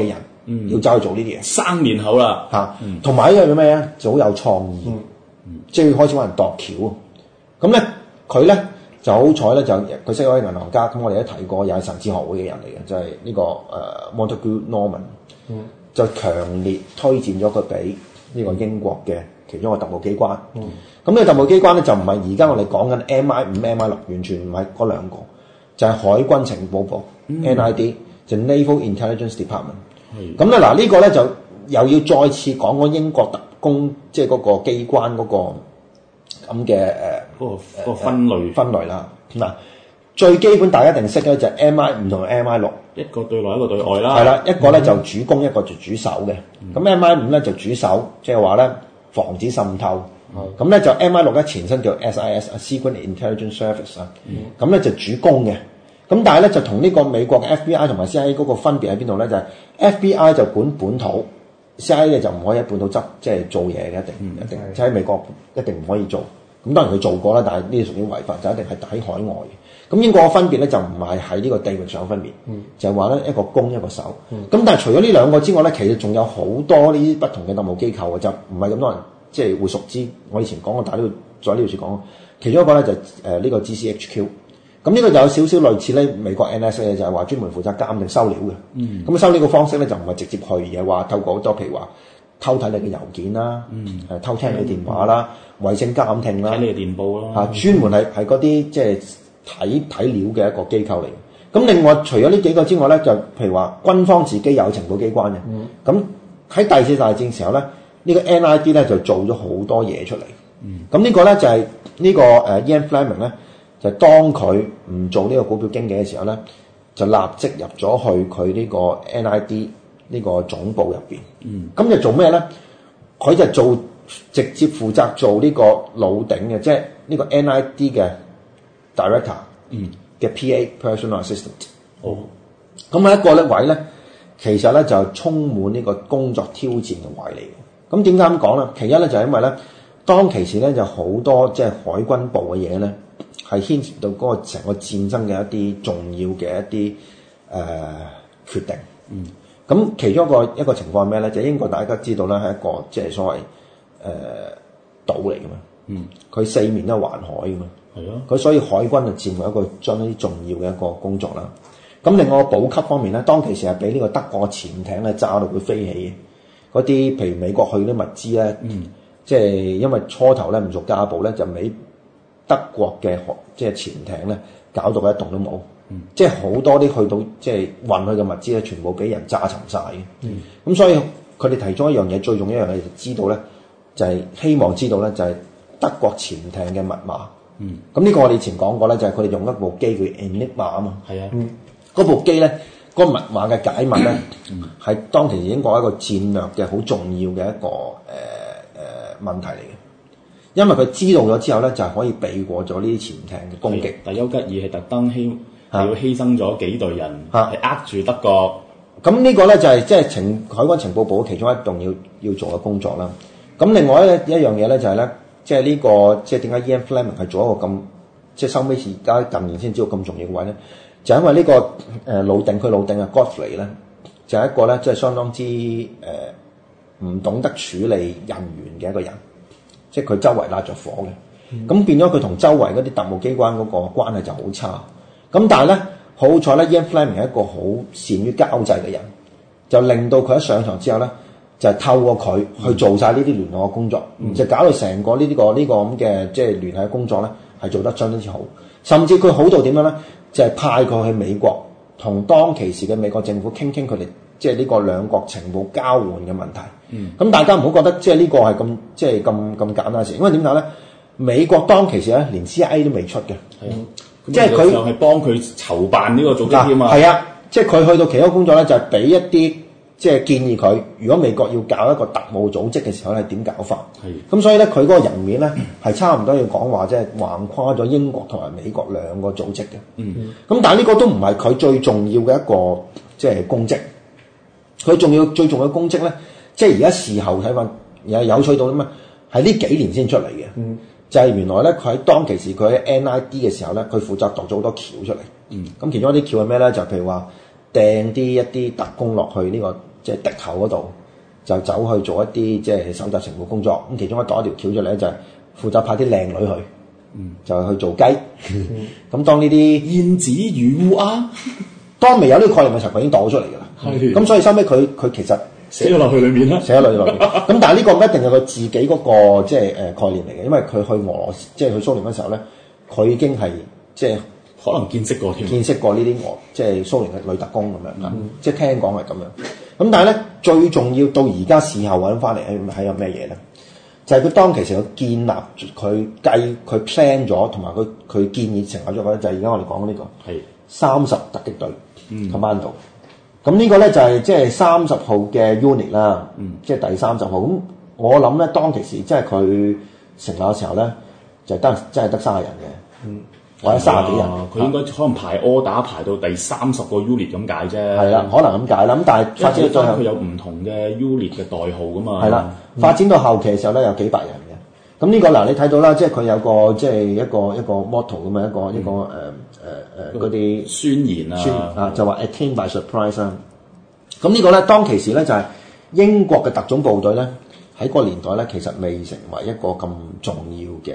嗯、要走去做呢啲嘢。 生面口啦嚇，同埋一樣嘢咩咧，就好有創意，嗯、即係開始揾人度橋。咁咧佢咧就好彩咧，就佢識咗位銀行家，咁我哋都提過，又係神智學會嘅人嚟嘅，就係、是、呢、這個誒、呃、Montague Norman，、嗯、就強烈推薦咗佢俾呢個英國嘅其中一個特務機關。咁呢、嗯、個特務機關咧就唔係而家我哋講緊 M I 五、M I 六，完全唔係嗰兩個，就係、是、海軍情報部、嗯、N I D， 就 Naval Intelligence Department。咁咧嗱呢個咧就又要再次講講英國特工，即係嗰個機關嗰、那個。咁嘅誒嗰個分類分類啦，嗱最基本大家一定識咧就係 M I 五同 M I 六， 一個對內一個對外啦。 係啦，一個咧就主攻，一個就主守嘅。咁 M I 五咧就主守，即係話咧防止滲透。咁咧就 M I 六咧前身叫 S I S，Secret Intelligence Service 啊。咁咧就主攻嘅。咁但係咧就同呢個美國嘅 F B I 同埋 C I A 嗰個分別喺邊度咧？就係 F B I 就管本土。C I A 咧就唔可以喺本土執，即係做嘢嘅，一定、嗯、一定，即係喺美國一定唔可以做。咁當然佢做過啦，但係呢啲屬於違法，就一定係喺海外嘅。咁英國嘅分別咧就唔係喺呢個地域上分別，嗯、就係話咧一個攻一個守。咁、嗯、但係除咗呢兩個之外咧，其實仲有好多呢啲不同嘅特務機構嘅，就唔係咁多人即係會熟知。我以前講過，但係呢度再呢度講，其中一個咧就誒、是、呢、呃這個 G C H Q。咁呢個就有少少類似咧美國 N S A， 就係話專門負責監定收料嘅。咁、嗯、收料嘅方式咧就唔係直接去，而係話透過好多譬如話偷睇你嘅郵件啦，誒、嗯、偷聽你電話啦，衛、嗯、星監聽啦， 睇你嘅電報啦， 嚇、啊、專門係係嗰啲即係睇睇料嘅一個機構嚟。咁另外除咗呢幾個之外咧，就譬如話軍方自己有情報機關嘅。咁喺、嗯、第四大戰時候咧，呢、這個 N I D 咧就做咗好多嘢出嚟。咁、嗯、呢個咧就係、是、呢、這個誒、uh, Ian Fleming 咧。就當佢唔做呢個股票經紀嘅時候咧，就立即入咗去佢呢個 N I D 呢個總部入邊。嗯，咁就做咩咧？佢就做直接負責做呢個老頂嘅，即係呢個 N I D 嘅 director，嗯嘅 P A personal assistant。哦，咁喺一個咧位咧，其實咧就充滿呢個工作挑戰嘅位嚟嘅。咁點解咁講咧？其一咧就係因為咧，當其時咧就好多即係海軍部嘅嘢咧。係牽涉到嗰個成個戰爭嘅一啲重要嘅一啲誒、呃、決定。嗯，咁其中一個一個情況係咩咧？就英國大家知道咧，係一個即係所謂誒、呃、島嚟㗎嘛。嗯，佢四面都係環海㗎嘛。係啊，佢所以海軍就佔為一個將啲重要嘅一個工作啦。咁另外個補給方面咧，當其時係俾呢個德國潛艇咧炸到佢飛起嘅嗰啲，譬如美國去啲物資咧，嗯，即係因為初頭咧唔熟家暴咧，就美德國嘅即係潛艇咧，搞到一棟都冇，嗯、即係好多啲去到即係運去嘅物資咧，全部俾人炸沉晒嘅。咁、嗯、所以佢哋提出一樣嘢，最重要一樣嘢就知道咧，就係、是、希望知道咧，就係、是、德國潛艇嘅密碼。咁呢、嗯、個我哋以前講過咧，就係佢哋用一部機叫 Enigma 啊嘛。係啊，嗰部機咧，嗰、那個密碼嘅解密咧，係、嗯、當其時英國一個戰略嘅好重要嘅一個誒誒、呃呃、問題嚟嘅。因為佢知道咗之後咧，就係、是、可以避過咗呢啲潛艇嘅攻擊。 但丘吉爾係特登犧係要犧牲咗幾隊人，係呃住德國。 咁呢個咧就係即係情海軍情報部其中一棟要要做嘅工作啦。咁另外一一樣嘢咧就係、是、咧，即係呢個即係點解 Ian Fleming 係做一個咁即係收尾而家近年先知道咁重要嘅位咧？就因為呢、這個誒、呃、老定佢老定啊 Godfrey 咧，就係、是、一個咧即係相當之誒唔、呃、懂得處理人員嘅一個人。即係佢周圍拉着火嘅，咁、嗯、變咗佢同周圍嗰啲特務機關嗰個關係就好差。咁但係咧，好彩咧 Ian Fleming 係一個好善於交際嘅人，就令到佢一上場之後咧，就係、是、透過佢去做晒呢啲聯絡嘅工作，嗯、就搞到成個呢、這、啲個呢、這個咁嘅即係聯繫工作咧，係做得相當之好。甚至佢好到點樣咧？就係、是、派佢去美國，同當其時嘅美國政府傾傾佢哋。即係呢個兩國情報交換嘅問題，咁、嗯、大家唔好覺得即係呢個係咁即係咁咁簡單嘅事，因為點解咧？美國當其時咧連 C I A 都未出嘅， 嗯、即係佢就係幫佢籌辦呢個組織添嘛。 係啊，即係佢去到其他工作咧，就係、是、俾一啲即係建議佢，如果美國要搞一個特務組織嘅時候咧，點搞法？係咁，所以咧佢嗰個人面咧係差唔多要講話，即係橫跨咗英國同埋美國兩個組織嘅。嗯，咁但係呢個都唔係佢最重要嘅一個即係公職。佢仲要最重要嘅功績咧，即係而家事後睇翻，有有趣到啲咩？係呢幾年先出嚟嘅，嗯、就係原來咧，佢喺當其時佢喺 N I D 嘅時候咧，佢負責度咗好多橋出嚟。咁、嗯、其中一啲橋係咩咧？就譬如話掟啲一啲特工落去呢個即係敵後嗰度，就走去做一啲即係搜集情報工作。咁其中一度一條橋出嚟咧，就係負責派啲靚女去，嗯、就去做雞。咁、嗯、當呢啲燕子與烏鴉， 當未有呢個概念嘅時候，佢已經度咗出嚟㗎啦。咁的所以收尾佢佢其實寫咗落去裏面啦， 寫咗落去。咁但係呢個唔一定係佢自己嗰、那個即係誒概念嚟嘅，因為佢去俄羅斯即係去蘇聯嗰時候咧，佢已經係即係可能見識過添， 見識過呢啲俄即係蘇聯嘅女特工咁樣，嗯、即係聽講係咁樣。咁但係咧最重要到而家事後揾翻嚟係係有咩嘢咧？就係、是、佢當其時佢建立佢計佢 plan 咗，同埋佢佢建議成立咗嗰就係而家我哋講嘅呢個係三十突擊隊 commando。咁呢個咧就係即係三十號嘅 unit 啦，即係、嗯、第三十號。咁我諗咧當其時即係佢成立嘅時候咧，就得真係得三十人嘅。嗯或者三十幾人， 佢應該可能排 order 排到第三十個 unit 咁解啫。 係啦，可能咁解啦。咁但係發展到最後， 佢有唔同嘅 unit 嘅代號噶嘛。 係啦，發展到後期嘅時候咧，有幾百人嘅。咁呢個嗱，你睇到啦，即係佢有個即係一個一個 motto 咁樣一個一個誒誒誒嗰啲宣言啊， 啊就話 attain by surprise 啦。咁呢個咧，當其時咧就係英國嘅特種部隊咧，喺個年代咧其實未成為一個咁重要嘅誒誒。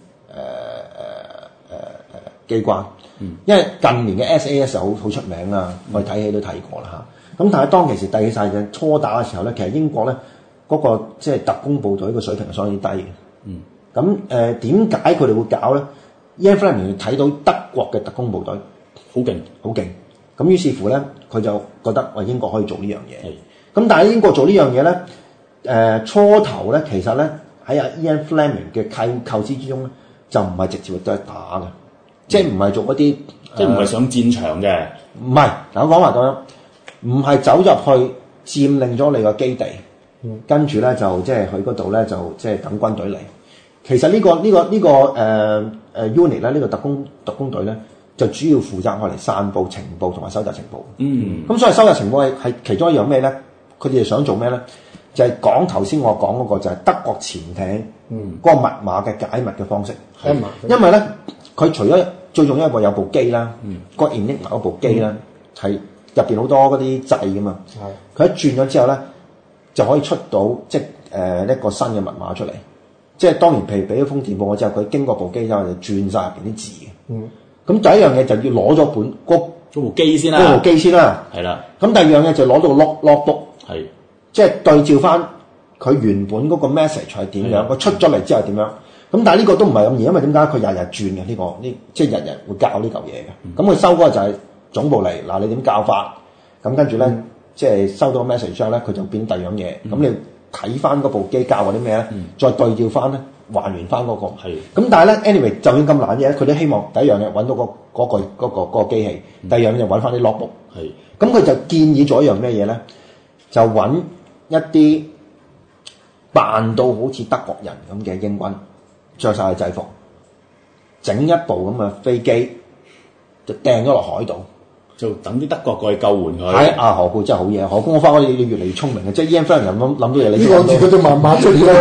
機關，因為近年嘅 S A S 好好出名啦，我哋睇戲都睇過啦嚇。咁但係當其時第二世嘅初打嘅時候咧，其實英國咧嗰、那個即係特工部隊嘅水平係相當低嘅。嗯，咁誒點解佢哋會搞咧？Ian Fleming睇到德國嘅特工部隊好勁， 好勁，咁於是乎咧，佢就覺得話英國可以做呢樣嘢。係，咁但係英國做呢樣嘢咧，誒、呃、初頭咧其實咧喺阿 Ian Fleming 嘅構構思之中咧，就唔係直接都係打嘅。即係唔係做嗰啲， 即係唔係上戰場嘅， 唔係。嗱，我講話咁樣，唔係走入去佔領咗你個基地，嗯、跟住咧就即係去嗰度咧就即係等軍隊嚟。其實呢、呢個呢、呢個呢、呢個誒誒、呃呃、unit 咧，呢個特工特工隊咧，就主要負責我嚟散佈情報同埋收集情報。嗯，咁所以收集情報係係其中一樣咩咧？佢哋想做咩咧？就係講頭先我講嗰個就係德國潛艇嗰個密碼嘅解密嘅方式。係、嗯，因為咧佢除咗最重要一個有部機啦，嗯、個 Enigma 嗰部機啦，係入邊好多嗰啲掣噶嘛。佢、嗯、一轉咗之後咧，就可以出到即係誒、呃、一個新嘅密碼出嚟。即係當然，譬如俾咗封電報我之後，佢經過部機之後就轉晒入邊啲字嘅。嗯，咁第一樣嘢就要攞咗本嗰部機先啦， 嗰部機先啦。係啦。咁第二樣嘢就攞到個 log logbook，係即係對照翻佢原本嗰個 message 係點樣，佢出咗嚟之後點樣。咁但係呢個都唔係咁易，因為點解佢日日轉嘅呢個呢？即係日日會教呢嚿嘢嘅。咁佢、嗯、收嗰個就係總部嚟，嗱你點教法？咁跟住咧，嗯、即係收到個 message 之後咧，佢就變第二樣嘢。咁、嗯、你睇翻嗰部機教嗰啲咩咧？嗯、再對照翻咧，還原翻嗰、嗰個。係的。咁但係咧 ，anyway 就算咁難嘢，佢都希望第一樣嘢揾到、嗰個嗰、嗰個嗰、嗰個嗰個機器，第二樣嘢就揾翻啲 logbook。係的。咁佢就建議咗一樣咩嘢咧？就揾一啲扮到好似德國人咁嘅英軍。着晒制服，整一部咁嘅飛機，就掟咗落海度， 就等啲德國過去救援佢。 係啊，何故真係好嘢，何故我發覺你越嚟越聰明嘅，即係 Ian Fleming 諗諗到嘢，你呢個字佢都慢慢出嚟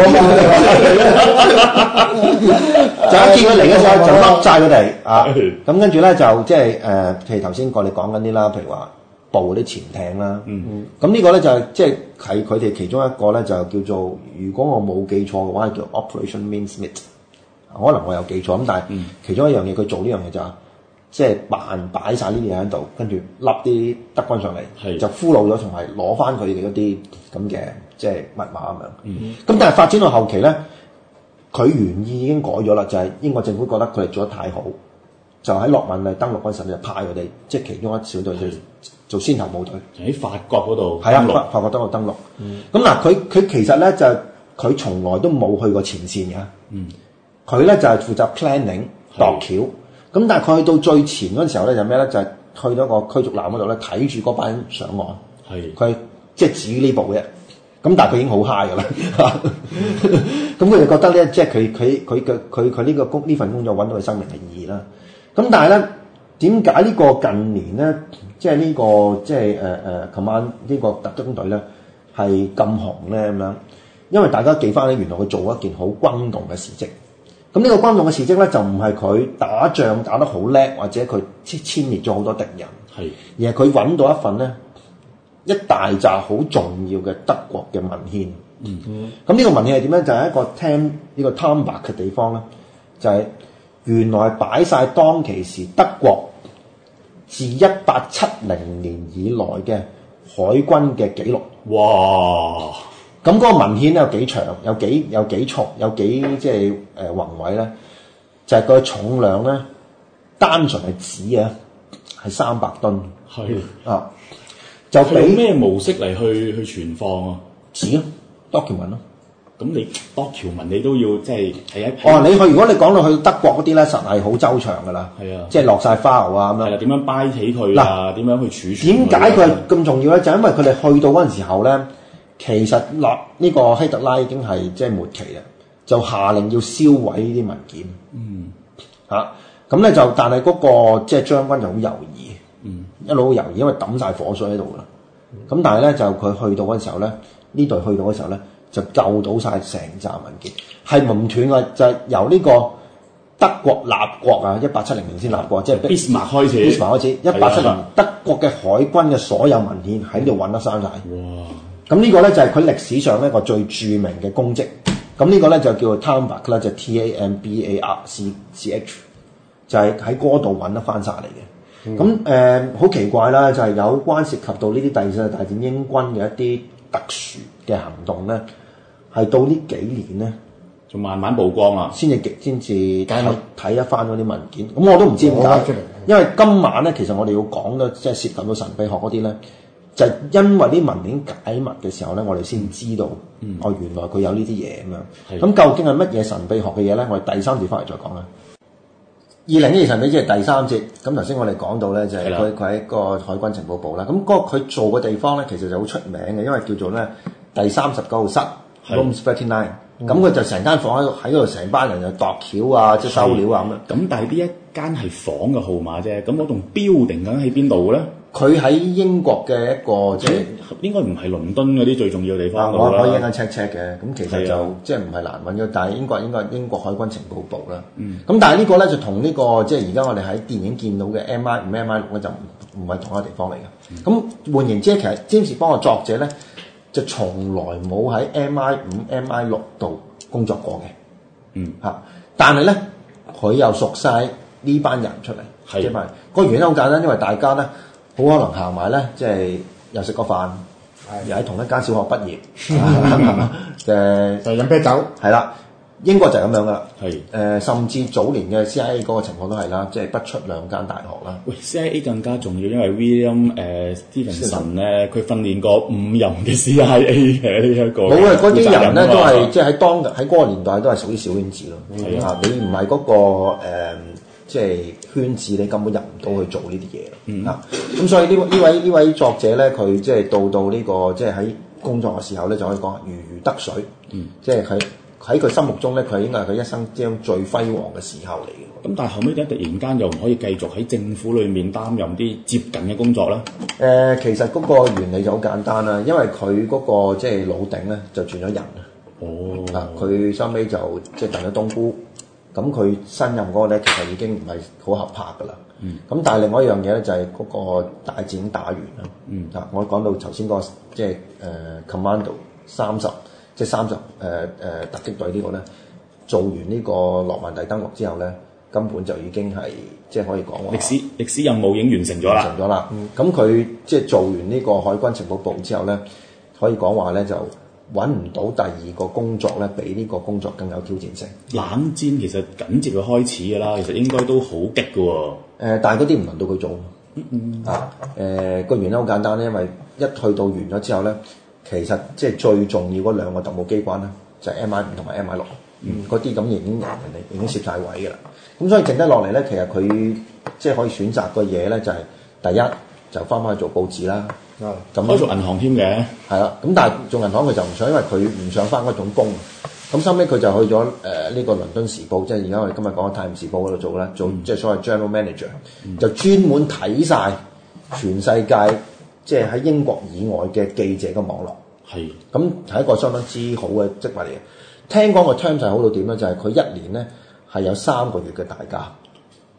啦。 就一見佢嚟嘅時候就笠晒佢哋啊，咁跟住咧就即係誒，譬如頭先我哋講緊啲啦，譬如話布嗰啲潛艇啦，嗯，咁呢個咧就係即係係佢哋其中一個咧就叫做，如果我冇記錯嘅話，叫 Operation Mincemeat。可能我有記錯咁，但係其中一樣嘢佢做呢樣嘢就係即係扮擺晒呢啲嘢喺度，跟住笠啲德軍上嚟，是就俘虜咗同埋攞翻佢哋嗰啲咁嘅即係密碼咁樣。咁、嗯、但係發展到後期咧，佢原意已經改咗啦，就係、是、英國政府覺得佢哋做得太好，就喺諾曼第登陸嗰陣就派佢哋即係其中一小隊去做先頭部隊喺法國嗰度。 係啊，法法國登陸登陸。咁嗱、嗯，佢佢其實咧就佢從來都冇去過前線嘅。嗯。佢咧就係、是、負責 planning 度橋，咁但係佢去到最前嗰陣時候咧就咩咧？就係、是、去到個驅逐艦嗰度咧睇住嗰班人上岸，係佢即係指呢部嘅，咁但係佢已經好 high 㗎啦，咁佢就覺得咧即係佢佢佢嘅佢佢呢個工呢份工作揾到佢生命嘅意義啦。咁但係咧點解呢個近年咧即係呢、這個即係誒誒琴晚呢個特種隊咧係咁紅咧咁樣？因為大家記翻咧，原來佢做一件好轟動嘅事蹟。咁呢個轟動嘅事蹟咧，就唔係佢打仗打得好叻，或者佢殲滅咗好多敵人，係是而係佢揾到一份咧一大紮好重要嘅德國嘅文獻。嗯嗯。咁呢個文獻係點咧？就係、是、一個聽呢個 Tambach 嘅地方咧，就係、是、原來擺晒當其時德國自一八七零年以來嘅海軍嘅記錄。 哇！ 咁嗰個文獻咧有幾長，有幾有幾重，有幾即係誒宏偉咧，就係、是、佢重量咧，單純係紙啊，係三百噸。 係啊，就俾咩模式嚟去去存放啊？ 紙咯 ，document 咯。 咁你 document 你都要即係係一哦，你去如果你講到去德國嗰啲咧，實係好周詳噶啦。 係啊， 即係落晒 file 啊咁樣。 係啦，點樣掰起佢啊？點樣去儲存？ 點解佢係咁重要咧？就係、因為佢哋去到嗰陣時候咧，其實嗱呢個希特拉已經係即係末期啦，就下令要燒毀呢啲文件。嗯。嚇咁咧就，但係嗰、那個即係將軍就好猶豫。嗯。一路好猶豫，因為抌晒火水喺度啦。咁、嗯、但係咧就佢去到嗰陣時候咧，呢隊去到嗰時候咧。就救到晒成紮文件，係唔斷嘅，就係、是、由呢個德國立國啊，一八七零年先立國，即係 Bismarck 開始 Bismarck 開始，一八七零年德國嘅海軍嘅所有文獻喺呢度揾得晒。哇！咁呢個咧就係佢歷史上一個最著名嘅功績。咁呢個咧就叫做 Tambach 啦，就 T A M B A R C C H， 就係喺嗰度揾得翻晒嚟嘅。咁誒好奇怪啦，就係、是、有關涉及到呢啲第二次大戰英軍嘅一啲特殊嘅行動咧。係到呢幾年咧， 就慢慢曝光啦， 先至極先至睇睇一翻嗰啲文件。咁我都唔知點解，因為今晚咧，其實我哋要講嘅即係涉及到神秘學嗰啲咧，就係、是、因為啲文件解密嘅時候咧，我哋先知道，嗯、哦原來佢有呢啲嘢咁樣。咁究竟係乜嘢神秘學嘅嘢咧？我哋第三節翻嚟再講啦。二零一二神秘即係第三節。咁頭先我哋講到咧，就係佢佢喺個海軍情報部啦。咁嗰個佢做嘅地方咧，其實就好出名嘅，因為叫做咧第三十九號室。Room thirty nine，咁佢就成間房喺喺度，成班人就度橋啊，即係收料啊咁樣。 咁但係呢一間係房嘅號碼啫，咁嗰棟標定緊喺邊度咧？ 佢喺英國嘅一個即係應該唔係倫敦嗰啲最重要嘅地方我可以一間 check check 嘅，咁其實就即係唔係難揾嘅，但係英國應該係英國海軍情報部啦。咁、嗯、但係呢個咧就同呢、這個即係而家我哋喺電影見到嘅 M I 五 M I 六咧就唔唔係同一個地方嚟嘅。咁、嗯、換言之，其實詹士邦嘅作者咧。就從來冇喺 M I 五、M I 六度工作過嘅，嗯嚇，但係咧佢又熟晒呢班人出嚟，係即係個原因好簡單，因為大家咧好可能行埋咧，即係又食過飯，又喺同一間小學畢業，嘅就飲啤酒， 係啦。英國就係咁樣噶啦， 係誒、 呃，甚至早年嘅 C I A 嗰個情況都係啦，即係不出兩間大學啦。 喂 ，C I A 更加重要，因為 William 誒、呃、Stevenson 咧，佢訓練過五任嘅 C I A 嘅呢一個。冇啊， 嗰啲人咧都係即係喺當喺嗰個年代都係屬於小圈子咯。係啊，你唔係嗰個、呃、即係圈子，你根本入唔到去做呢啲嘢咯。嗯啊，咁所以呢呢位呢位作者咧，佢即係到到呢、這個即係喺工作嘅時候咧，就可以講如魚得水。嗯，即係佢。喺佢心目中咧，佢應該係佢一生之中最輝煌嘅時候嚟嘅。 咁但係後尾咧，突然間又唔可以繼續喺政府裏面擔任啲接近嘅工作啦。 誒、呃，其實嗰個原理就好簡單啦，因為佢嗰、那個即係老頂咧就轉咗人啊。哦。啊，佢收尾就即係燉咗冬菇。咁佢新任嗰個咧，其實已經唔係好合拍噶啦。嗯。咁但係另外一樣嘢咧，就係、是、嗰個大戰已經打完啦。嗯。啊，我講到頭先嗰個即係誒、呃、Commando 三十。即係三十誒誒突擊隊呢個咧，做完呢個諾曼第登陸之後咧，根本就已經係即係可以講話歷史歷史任務已經完成咗啦。 完成咗啦。咁佢、嗯、即係做完呢個海軍情報部之後咧，可以講話咧就揾唔到第二個工作咧，比呢個工作更有挑戰性。 冷戰其實緊接佢開始㗎啦，其實應該都好激㗎喎。誒、 呃，但係嗰啲唔輪到佢做。嗯嗯。啊誒，個、呃、原因好簡單咧，因為一去到完咗之後咧。其實即係最重要嗰兩個特務機關咧，就係、是、M I 五同埋 M I 六，嗰啲咁已經人哋已經攝晒位㗎啦。咁所以剩低落嚟咧，其實佢即係可以選擇嘅嘢咧，就係、是、第一就翻返去做報紙啦。啊、嗯，咁可以做銀行添嘅。係啦，咁但係做銀行佢就唔想，因為佢唔想翻嗰種工。咁收尾佢就去咗誒呢個倫敦時報，即係而家我哋今日講嘅《泰晤士報》嗰度做啦，做即係所謂 General Manager，、嗯、就專門睇晒全世界。即係喺英國以外嘅記者嘅網絡，係咁係一個相當之好嘅職位嚟嘅。聽講個 term 就係好到點咧，就係、是、佢一年咧係有三個月嘅大假。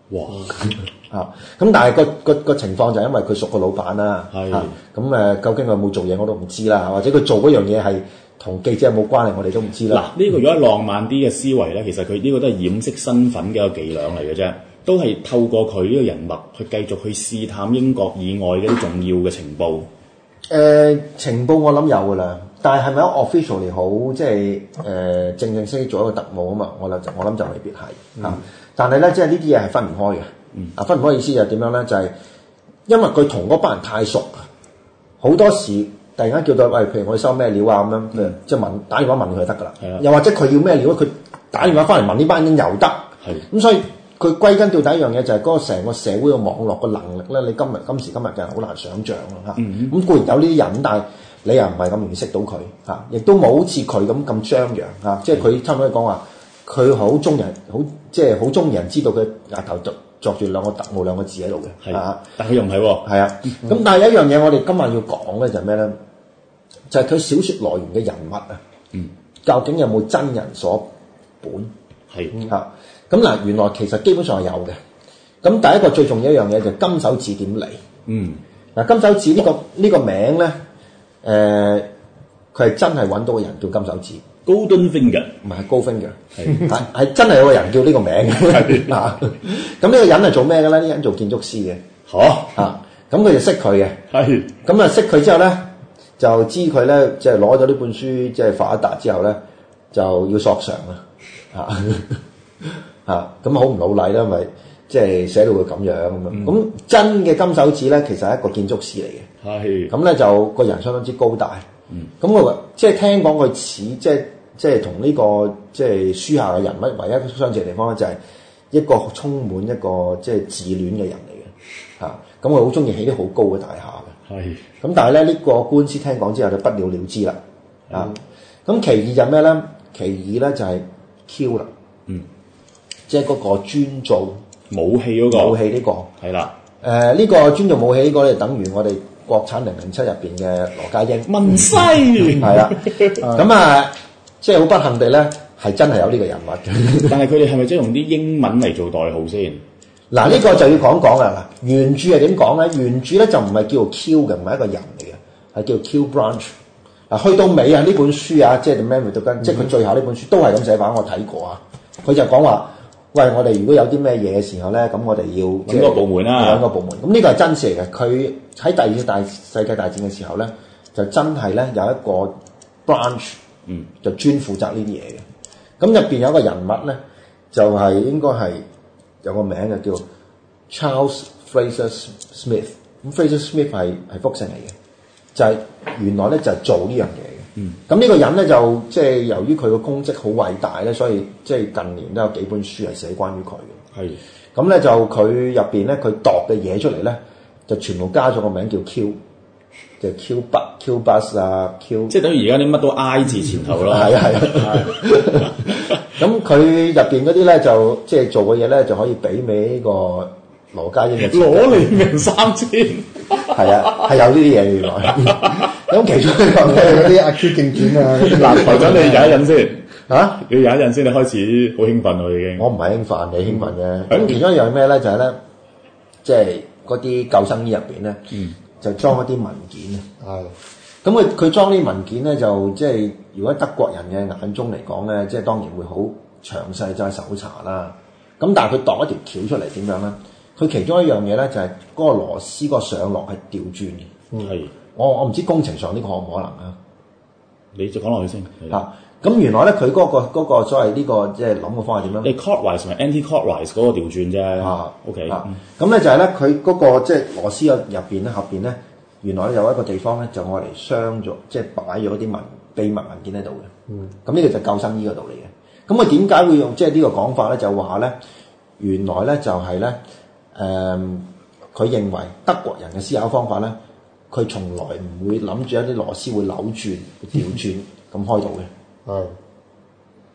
哇！ 啊，咁但係個個個情況就係因為佢熟個老闆啦， 係咁誒，究竟佢有冇做嘢我都唔知啦，或者佢做嗰樣嘢係同記者有冇關係，我哋都唔知啦。 嗱，呢個如果浪漫啲嘅思維咧，其實佢呢個都係掩飾身份嘅一個伎倆嚟嘅啫，都係透過佢呢個人物去繼續去試探英國以外嘅啲重要嘅情報。 誒、呃、情報我諗有㗎啦，但係係咪 officially 好即係誒、呃、正正式式做一個特務啊嘛？我諗就我諗就未必係嚇、嗯啊。但係咧，即係呢啲嘢係分唔開嘅。嗯、啊，分唔開意思就係點樣咧？就係、是、因為佢同嗰班人太熟，好多時突然間叫到喂，譬如我哋收咩料啊咁樣，嗯、即係問打電話問佢就得㗎啦。 的又或者佢要咩料，佢打電話翻嚟問呢班人又得。係咁的，所以佢歸根到底一樣嘢就係嗰個成個社會嘅網絡嘅能力咧。你今日今時今日嘅人好難想像咯嚇。咁、嗯嗯、固然有呢啲人，但係你又唔係咁容易識到佢嚇，亦都冇好似佢咁咁張揚嚇、啊。即係佢差唔多講話，佢好中人，好即係好中意人知道佢額頭作作住兩個特務兩個字喺度嘅。係啊， 但佢又唔係喎。係啊， 咁但係有一樣嘢我哋今日要講咧就係咩咧？就係佢小説來源嘅人物啊。嗯。究竟有冇真人所本？係嚇。咁嗱，原來其實基本上係有嘅。咁第一個最重要一樣嘢就係金手指點嚟。嗯。嗱，金手指呢、呢個呢、呢個名咧，誒、呃，佢係真係揾到個人叫金手指。 Golden Finger 唔係 Gold Finger，係係真係有個人叫呢個名嘅。啊，咁呢個人係做咩嘅咧？呢個人做建築師嘅。 嚇啊！咁佢就識佢嘅。 係。咁啊，識佢之後咧，就知佢咧，即係攞咗呢本書，即係發一達之後咧，就要索償啦。啊啊！咁好唔老禮啦，咪即係寫到佢咁樣咁樣。咁、嗯、真嘅金手指咧，其實係一個建築師嚟嘅。係。咁咧就個人相當之高大。嗯。咁我即係聽講佢似即係。即係同呢個即係書下嘅人物唯一相似嘅地方咧，就係一個充滿一個即係自戀嘅人嚟嘅嚇。咁佢好中意起啲好高嘅大廈嘅。係。咁但係咧呢、呢個官司聽講之後就不了了之啦。啊、嗯。咁其二就係咩咧？其二咧就係 Q 啦。嗯。即係嗰個專做武器嗰、嗰個。 武器呢、呢個。係啦。誒呢、呃呢個專做武器呢個咧，等於我哋國產零零七入邊嘅羅家英。 文西。 係啦。咁啊。即係好不幸地咧，係真係有呢個人物嘅。 但係佢哋係咪即係用啲英文嚟做代號先？ 嗱，呢個就要講講啦。嗱，原著係點講咧？原著咧就唔係叫做 Q 嘅，唔係一個人嚟嘅，係叫 Q Branch。嗱，去到尾啊，呢本書啊，即係 The Man with the Gun，即係佢最後呢本書都係咁寫法，我睇過啊。佢就講話，喂，我哋如果有啲咩嘢嘅時候咧，咁我哋要揾個部門啦， 揾個部門。咁呢個係真事嚟嘅。佢喺第二次大世界大戰嘅時候咧，就真係咧有一個 branch。嗯，就專負責呢啲嘢嘅。咁入邊有一個人物咧，就係、是、應該係有個名嘅，叫 Charles Fraser Smith。咁 Fraser Smith 係係複姓嚟嘅，就係、是、原來咧就係、是、做呢樣嘢嘅。嗯，咁呢個人咧就即係、就是、由於佢個功績好偉大咧，所以即係近年都有幾本書係寫關於佢嘅。係，咁咧就佢入邊咧佢度嘅嘢出嚟咧，就全部加咗個名叫 Q。就 Q bus Q bus 啊 Q， 即係等於而家啲乜都 I 字前頭咯。 係啊係啊。咁佢入邊嗰啲咧就即係做嘅嘢咧就可以媲美呢個羅家英嘅。 攞你命三千。 係啊，係有呢啲嘢原來。咁其中一個咩嗰啲阿 Q 競轉啊， 嗱台長你忍一忍先。嚇？你忍一忍先，你開始好興奮喎已經。 我唔係興奮，你興奮嘅。咁其中一樣咩咧？就係咧，即係嗰啲救生衣入邊咧。嗯。就裝一啲文件啊，係，咁佢佢裝啲文件咧，就即係如果德國人嘅眼中嚟講咧，即係當然會好詳細再搜查啦。咁但係佢度一條橋出嚟點樣咧？佢其中一樣嘢咧就係嗰個螺絲個上落係調轉嘅。嗯，係。我我唔知工程上呢個可唔可能啊？ 你就講落去先。 啊，咁原來咧佢嗰個嗰個所謂呢個即係諗嘅方法點樣？ 你 clockwise 同埋 anti-clockwise 嗰個調轉啫。啊 ，OK。啊， 咁咧就係咧佢嗰個即係螺絲入邊咧後邊咧，原來有一個地方咧就愛嚟鑲咗，即係擺咗啲文秘密文件喺度嘅。嗯。咁呢個就救生衣嗰度嚟嘅。咁佢點解會用即係呢個講法咧？就話咧，原來咧就係咧，誒、呃，佢認為德國人嘅思考方法咧，佢從來唔會諗住一啲螺絲會扭轉、調轉咁開到嘅。係。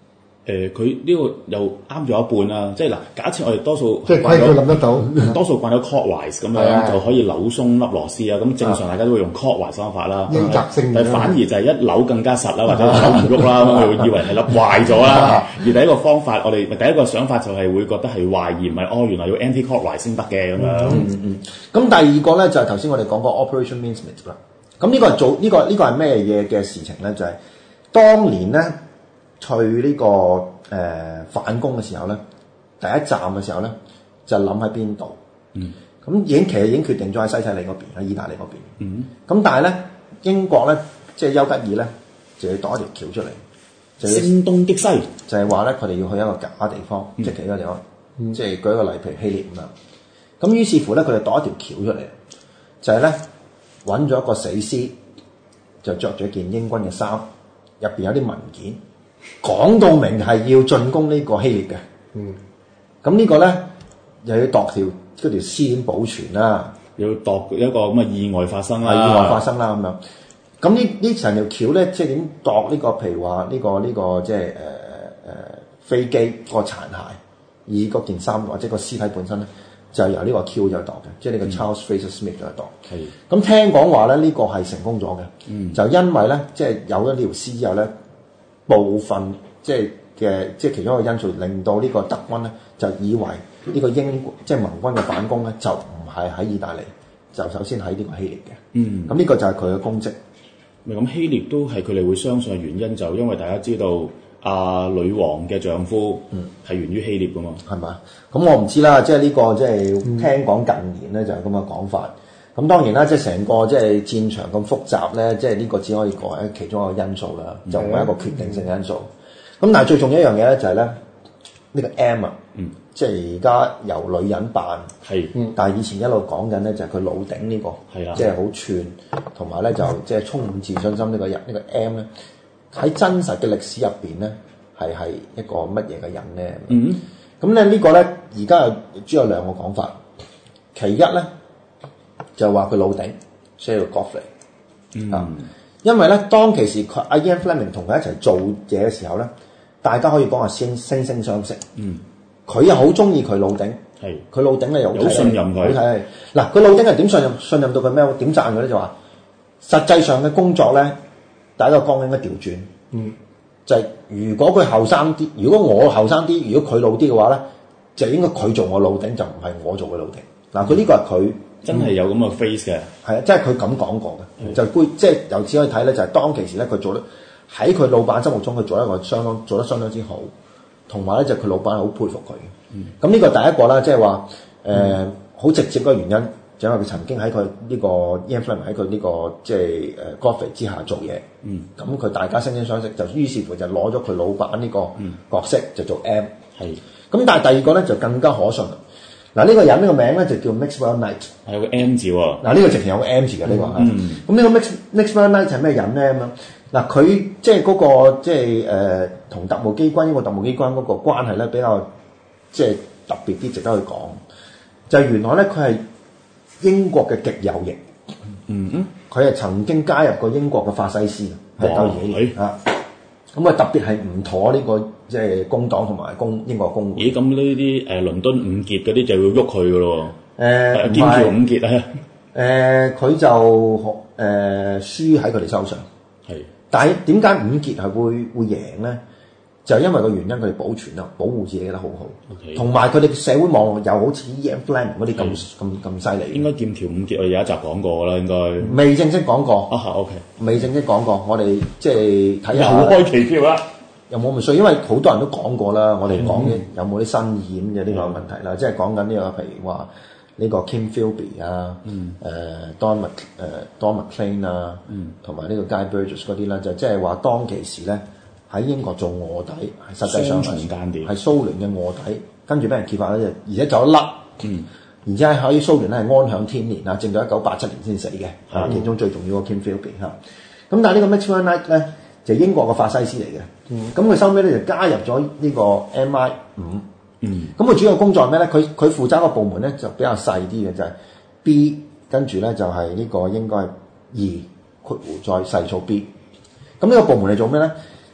誒佢呢個又啱咗一半啦，即係嗱，假設我哋多數即係規矩諗得到， 多數慣咗 clockwise 咁樣就可以扭鬆粒螺絲啊，咁正常大家都會用 clockwise 方法啦， 應習性， 但係反而就係一扭更加實啦，或者扭唔喐啦，咁佢會以為係粒壞咗啦。而第一個方法，我哋第一個想法就係會覺得係壞，而唔係哦原來要 anti-clockwise 先得嘅咁樣。 嗯嗯。咁第二個咧就係頭先我哋講過 Operation Mincemeat 啦。咁呢個係做呢、呢個呢、呢個係咩嘢嘅事情咧？就係、是、當年咧去呢、呢個誒、呃、反攻嘅時候咧，第一站嘅時候咧就諗喺邊度？嗯。咁已經其實已經決定咗喺西西里嗰邊，喺意大利嗰邊。嗯。咁但係咧英國咧即係丘吉爾咧就要度一條橋出嚟，就要聲東擊西， 就係話咧佢哋要去一個假地方，嗯、即係其他地方。嗯、即係舉一個例，譬如希臘咁樣。咁於是乎咧，佢哋度一條橋出嚟，就係咧揾咗一個死屍，就着咗件英軍嘅衫，入邊有啲文件，講到明係要進攻呢個希臘嘅。嗯。咁呢個咧又要度條嗰條屍點保存啦， 要度一個咁嘅意外發生啦， 意外發生啦咁樣。咁呢呢成條橋咧，即係點度呢個？譬如話呢、呢個呢、呢個即係誒誒飛機個殘骸，以嗰件衫或者個屍體本身咧，就係由呢個 Q 就度嘅，即係呢個 Charles Fraser Smith 就度。係、嗯。咁聽講話咧，呢、呢個係成功咗嘅。嗯。就因為咧，即係有咗呢條屍之後咧，部分即係嘅即係其中一個因素，令到呢個德軍咧就以為呢個英即係盟軍嘅反攻咧，就唔係喺意大利，就首先喺呢個希臘嘅。嗯。咁呢個就係佢嘅功績。 咪咁希臘都係佢哋會相信嘅原因，就因為大家知道阿、啊、女王嘅丈夫係源於希臘噶嘛， 係嘛？咁我唔知啦，即係呢個即係聽講近年咧就係咁嘅講法。咁、嗯、當然啦，即係成個即係戰場咁複雜咧，即係呢個只可以講係其中一個因素啦，就唔係一個決定性嘅因素。咁、嗯、但係最重要一樣嘢咧就係咧呢個 M 啊，嗯、即係而家由女人扮，係、嗯，但係以前一路講緊咧就係佢老頂呢、這個，係啊，即係好串，同埋咧就即係充滿自信心呢個人，呢、這個 M 咧喺真實嘅歷史入邊咧係係一個乜嘢嘅人咧？嗯，咁咧呢個咧而家有主要有兩個講法，其一咧就話佢老頂，即係 Godfrey， 嗯，啊，因為咧當其時佢阿 Ian Fleming 同佢一齊做嘢嘅時候咧。大家可以講話先惺惺相惜，嗯，佢又好中意佢老頂，係佢老頂咧又好信任佢， 好睇。嗱，佢老頂係點信任信任到佢咩？點讚佢咧就話，實際上嘅工作咧，第一個講應該調轉，嗯，就係如果佢後生啲，如果我後生啲，如果佢老啲嘅話咧，就應該佢做我老頂，就唔係我做佢老頂。嗱，佢呢個係佢真係有咁嘅 face 嘅， 係啊，即係佢咁講過嘅，就杯即係由此可以睇咧，就係當其時咧，佢做得。喺佢老闆心目中，佢做一個相當做得相當之好，同埋咧就佢老闆係好佩服佢嘅。咁呢、嗯、個第一個啦，即係話誒好直接嘅原因，就因為佢曾經喺佢呢個 Ian Fleming 喺佢呢個即係誒 Godfrey 之下做嘢。咁佢、嗯、大家惺惺相惜，就於是乎就攞咗佢老闆呢個角色、嗯、就做 M。係咁，但係第二個咧就更加可信。嗱，呢個人呢個名咧就叫 Maxwell Knight， 係有個 M 字喎。 嗱，呢個直情有個 M 字嘅呢、這個嚇。咁呢、嗯、個 Max Maxwell Knight 係咩人咧咁樣？嗱，佢即係嗰個即係誒同特務機關一個特務機關嗰個關係咧比較即係特別啲，值得去講。就係、是、原來咧佢係英國嘅極右翼，嗯嗯，佢係曾經加入過英國嘅法西斯，係鬥嘢嚇。咁啊特別係唔妥呢、這個即係工黨同埋工英國工會。 咦？咁呢啲誒倫敦五傑嗰啲就要喐佢噶咯喎？ 誒劍橋五傑啊？ 誒佢就誒、呃、輸喺佢哋手上，係。但係點解五傑係會會贏咧？就係、是、因為個原因，佢哋保存啦，保護自己得好好，同埋佢哋嘅社會網絡又好似 Ian Fleming 嗰啲咁咁咁犀利。 應該劍橋五傑我哋有一集講過啦，應該未正式講過。 啊 OK， 未正式講過，我哋即係睇下。 又開期票啦， 有冇咁衰？因為好多人都講過啦，我哋講嘅有冇啲新演嘅呢個問題啦，嗯、即係講緊呢個譬如話。呢個 Kim Philby 啊，誒、嗯呃、Don Mc 誒、呃、Don McLean 啊，同埋呢個 Guy Burgess 嗰啲咧，就即係話當其時咧喺英國做臥底，實際上係係蘇聯嘅臥底，跟住俾人揭發咧，而且走得甩，嗯、而且喺蘇聯咧係安享天年啊，直到一九八七年先死嘅，啊、嗯，其中最重要個 Kim Philby 嚇。咁但係呢個 Maxwell Knight 咧就係、英國嘅法西斯嚟嘅，咁佢收尾咧就加入咗呢個 M I 五。嗯，咁佢主要工作係咩咧？佢佢負責個部門咧就比較細啲嘅，就係、是、B 跟住咧就係、是、呢個應該係二括弧再細數 B。咁呢個部門嚟做咩咧？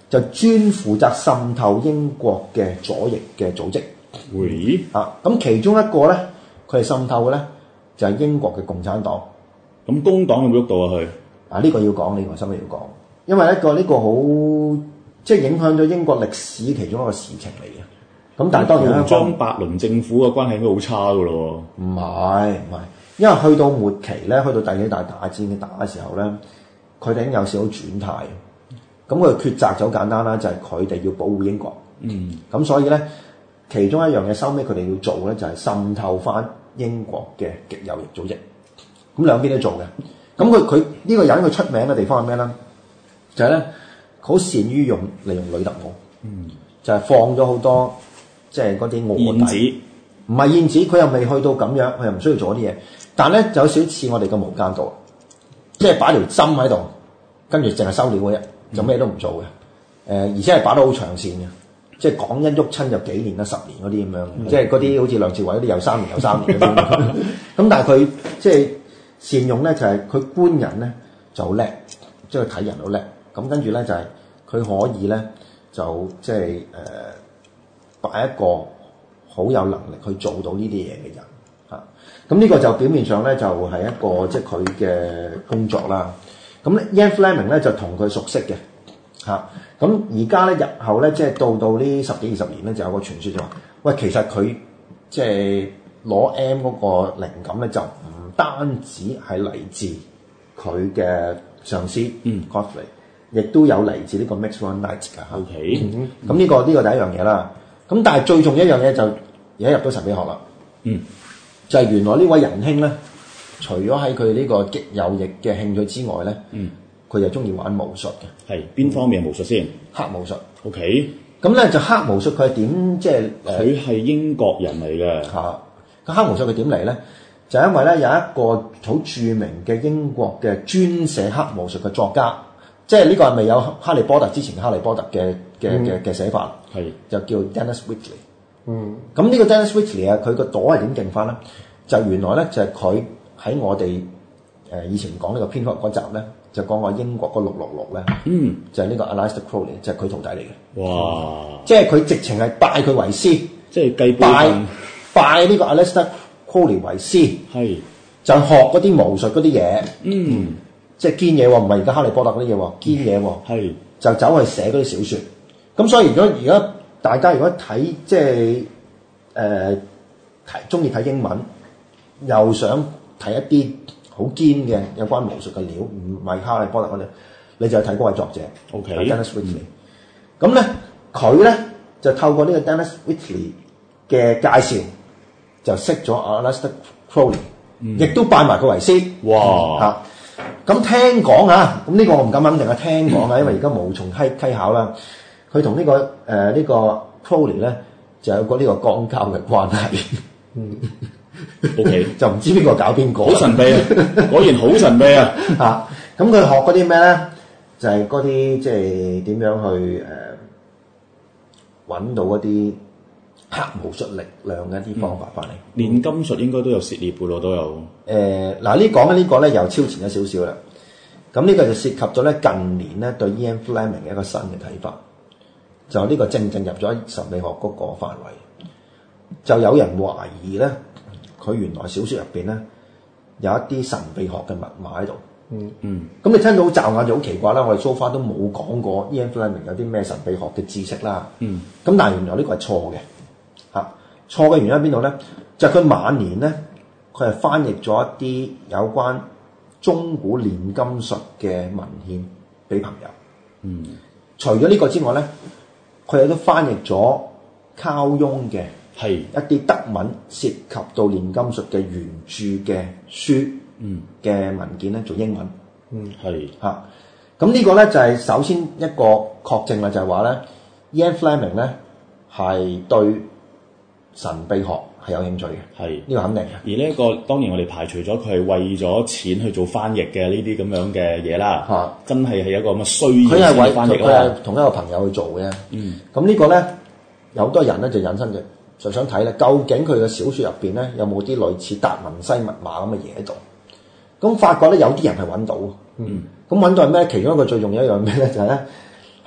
就專負責滲透英國嘅左翼嘅組織。 會啊，咁其中一個咧，佢係滲透嘅咧，就係、是、英國嘅共產黨。 咁工黨有冇喐到啊？佢啊，呢、這個要講，呢、這個心裏要講，因為一個呢、這個好即係影響咗英國歷史其中一個事情嚟嘅。咁但係當然同張伯倫政府嘅關係應該好差噶咯。 唔係唔係，因為去到末期咧，去到第幾大打戰嘅打嘅時候咧，佢哋已經有少少轉態。咁佢嘅抉擇就好簡單啦，就係佢哋要保護英國。 嗯。咁所以咧，其中一樣嘢收尾佢哋要做咧，就係滲透翻英國嘅極右翼組織。咁兩邊都做嘅。咁佢佢呢個人佢出名嘅地方係咩咧？就係咧，好善於用利用呂特姆。嗯。就係放咗好多即係嗰啲臥底。 燕子。 唔係燕子，佢又未去到咁樣，佢又唔需要做啲嘢。但係咧就有少似我哋嘅無間道，即係擺條針喺度，跟住淨係收料嘅啫。就咩都唔做嘅，誒、呃、而且係擺得好長線嘅，即係講一喐親就幾年啦、十年嗰啲咁樣，嗯、即係嗰啲好似梁朝偉嗰啲有三年有三年嗰啲。咁但係佢即係善用咧，就係、是、佢官人咧就好叻，即係睇人好叻。咁跟住咧就係、是、佢可以咧就即係誒擺一個好有能力去做到呢啲嘢嘅人嚇。咁呢個就表面上咧就係、是、一個即係佢嘅工作啦。咁咧 Ian Fleming 咧就同佢熟悉嘅嚇，咁而家咧日後咧即係到到呢十幾二十年咧就有個傳說就話，喂，其實佢即係攞 M 嗰個靈感咧就唔單止係嚟自佢嘅上司嗯 Godfrey， 亦都有嚟自呢個 Maxwell Knight 㗎嚇。 OK， 咁呢、嗯呢個呢、呢個第一樣嘢啦。咁但係最重要一樣嘢就而家入到神秘學啦。嗯，就係原來呢位仁兄咧。除咗喺佢呢個極右翼嘅興趣之外咧，嗯，佢就中意玩巫術嘅。 係邊方面嘅巫術先？ 黑巫術。 OK。 咁咧就黑巫術佢係點即係佢係英國人嚟嘅。 嚇、啊，個黑巫術佢點嚟咧？就因為咧有一個好著名嘅英國嘅專寫黑巫術嘅作家，即係呢個係未有哈利波特之前嘅哈利波特嘅嘅嘅嘅寫法，係就叫 Dennis Wittley。嗯。咁呢個 Dennis Wittley 啊，佢個朵係點勁翻咧？就原來咧就係佢。喺我哋誒、呃、以前講呢個蝙蝠嗰集咧，就講過英國嗰六六六咧，嗯，就係呢個 Aleister Crowley，就係佢徒弟嚟嘅。哇！即係佢直情係拜佢為師，即係繼拜拜呢個 Aleister Crowley 為師，係就學嗰啲巫術嗰啲嘢，嗯，即係堅嘢喎，唔係而家哈利波特嗰啲嘢喎，堅嘢喎，係就走去寫嗰啲小説。咁所以如果而家大家如果睇即係誒睇中意睇英文，又想睇一啲好堅嘅有關巫術嘅料，唔係哈利波特嗰啲，你就睇嗰位作者 ，OK，Dennis Wittley。咁咧，佢咧就透過呢個 Dennis Wittley 嘅介紹，就識咗 Aleister Crowley，亦都拜埋佢為師。哇！嚇，咁聽講啊，咁呢個我唔敢肯定啊，聽講啊，因為而家無從稽稽考啦。佢同呢個誒呢、呃這個 Crowley 咧就有個呢個肛交嘅關係。嗯。O K， 就唔知邊個搞邊個，好神秘啊！果然好神秘啊！嚇，咁佢學嗰啲咩咧？就係嗰啲即係點樣去誒揾、呃、到一啲黑巫術力量嘅一啲方法翻嚟。 煉、嗯、金術應該都有涉獵嘅咯，都有。 誒嗱、呃，呢講緊呢個咧又超前咗少少啦。咁呢個就涉及咗咧近年咧對 Ian Fleming 嘅一個新嘅睇法，就呢個正正入咗神秘學嗰個範圍，就有人懷疑咧。佢原來小説入邊咧有一啲神秘學嘅密碼喺度，嗯嗯，咁你聽到好驟眼就好奇怪啦。我哋 so far都冇講過 Ian Fleming 有啲咩神秘學嘅知識啦，嗯，咁但係原來呢個係錯嘅，嚇、啊、錯嘅原因喺邊度咧？就係、是、佢晚年咧，佢係翻譯咗一啲有關中古煉金術嘅文獻俾朋友，嗯，除咗呢個之外咧，佢亦都翻譯咗卡翁嘅。係一啲德文涉及到煉金術嘅原著嘅書，嗯嘅文件咧做英文，嗯係嚇，咁呢個咧就係首先一個確證啦，就係話咧 Ian Fleming 咧係對神秘學係有興趣嘅，係呢個肯定嘅。 而呢一個當然我哋排除咗佢係為咗錢去做翻譯嘅呢啲咁樣嘅嘢啦，嚇、啊、真係係一個咁嘅需要先去翻譯啦。佢係同一個朋友去做嘅，嗯，咁呢個咧有好多人咧就引申嘅。就想睇咧，究竟佢嘅小説入邊咧有冇啲類似達文西密碼咁嘅嘢喺度？咁發覺咧有啲人係揾到，嗯，咁揾到係咩？其中一個最重要一樣咩咧？就係咧喺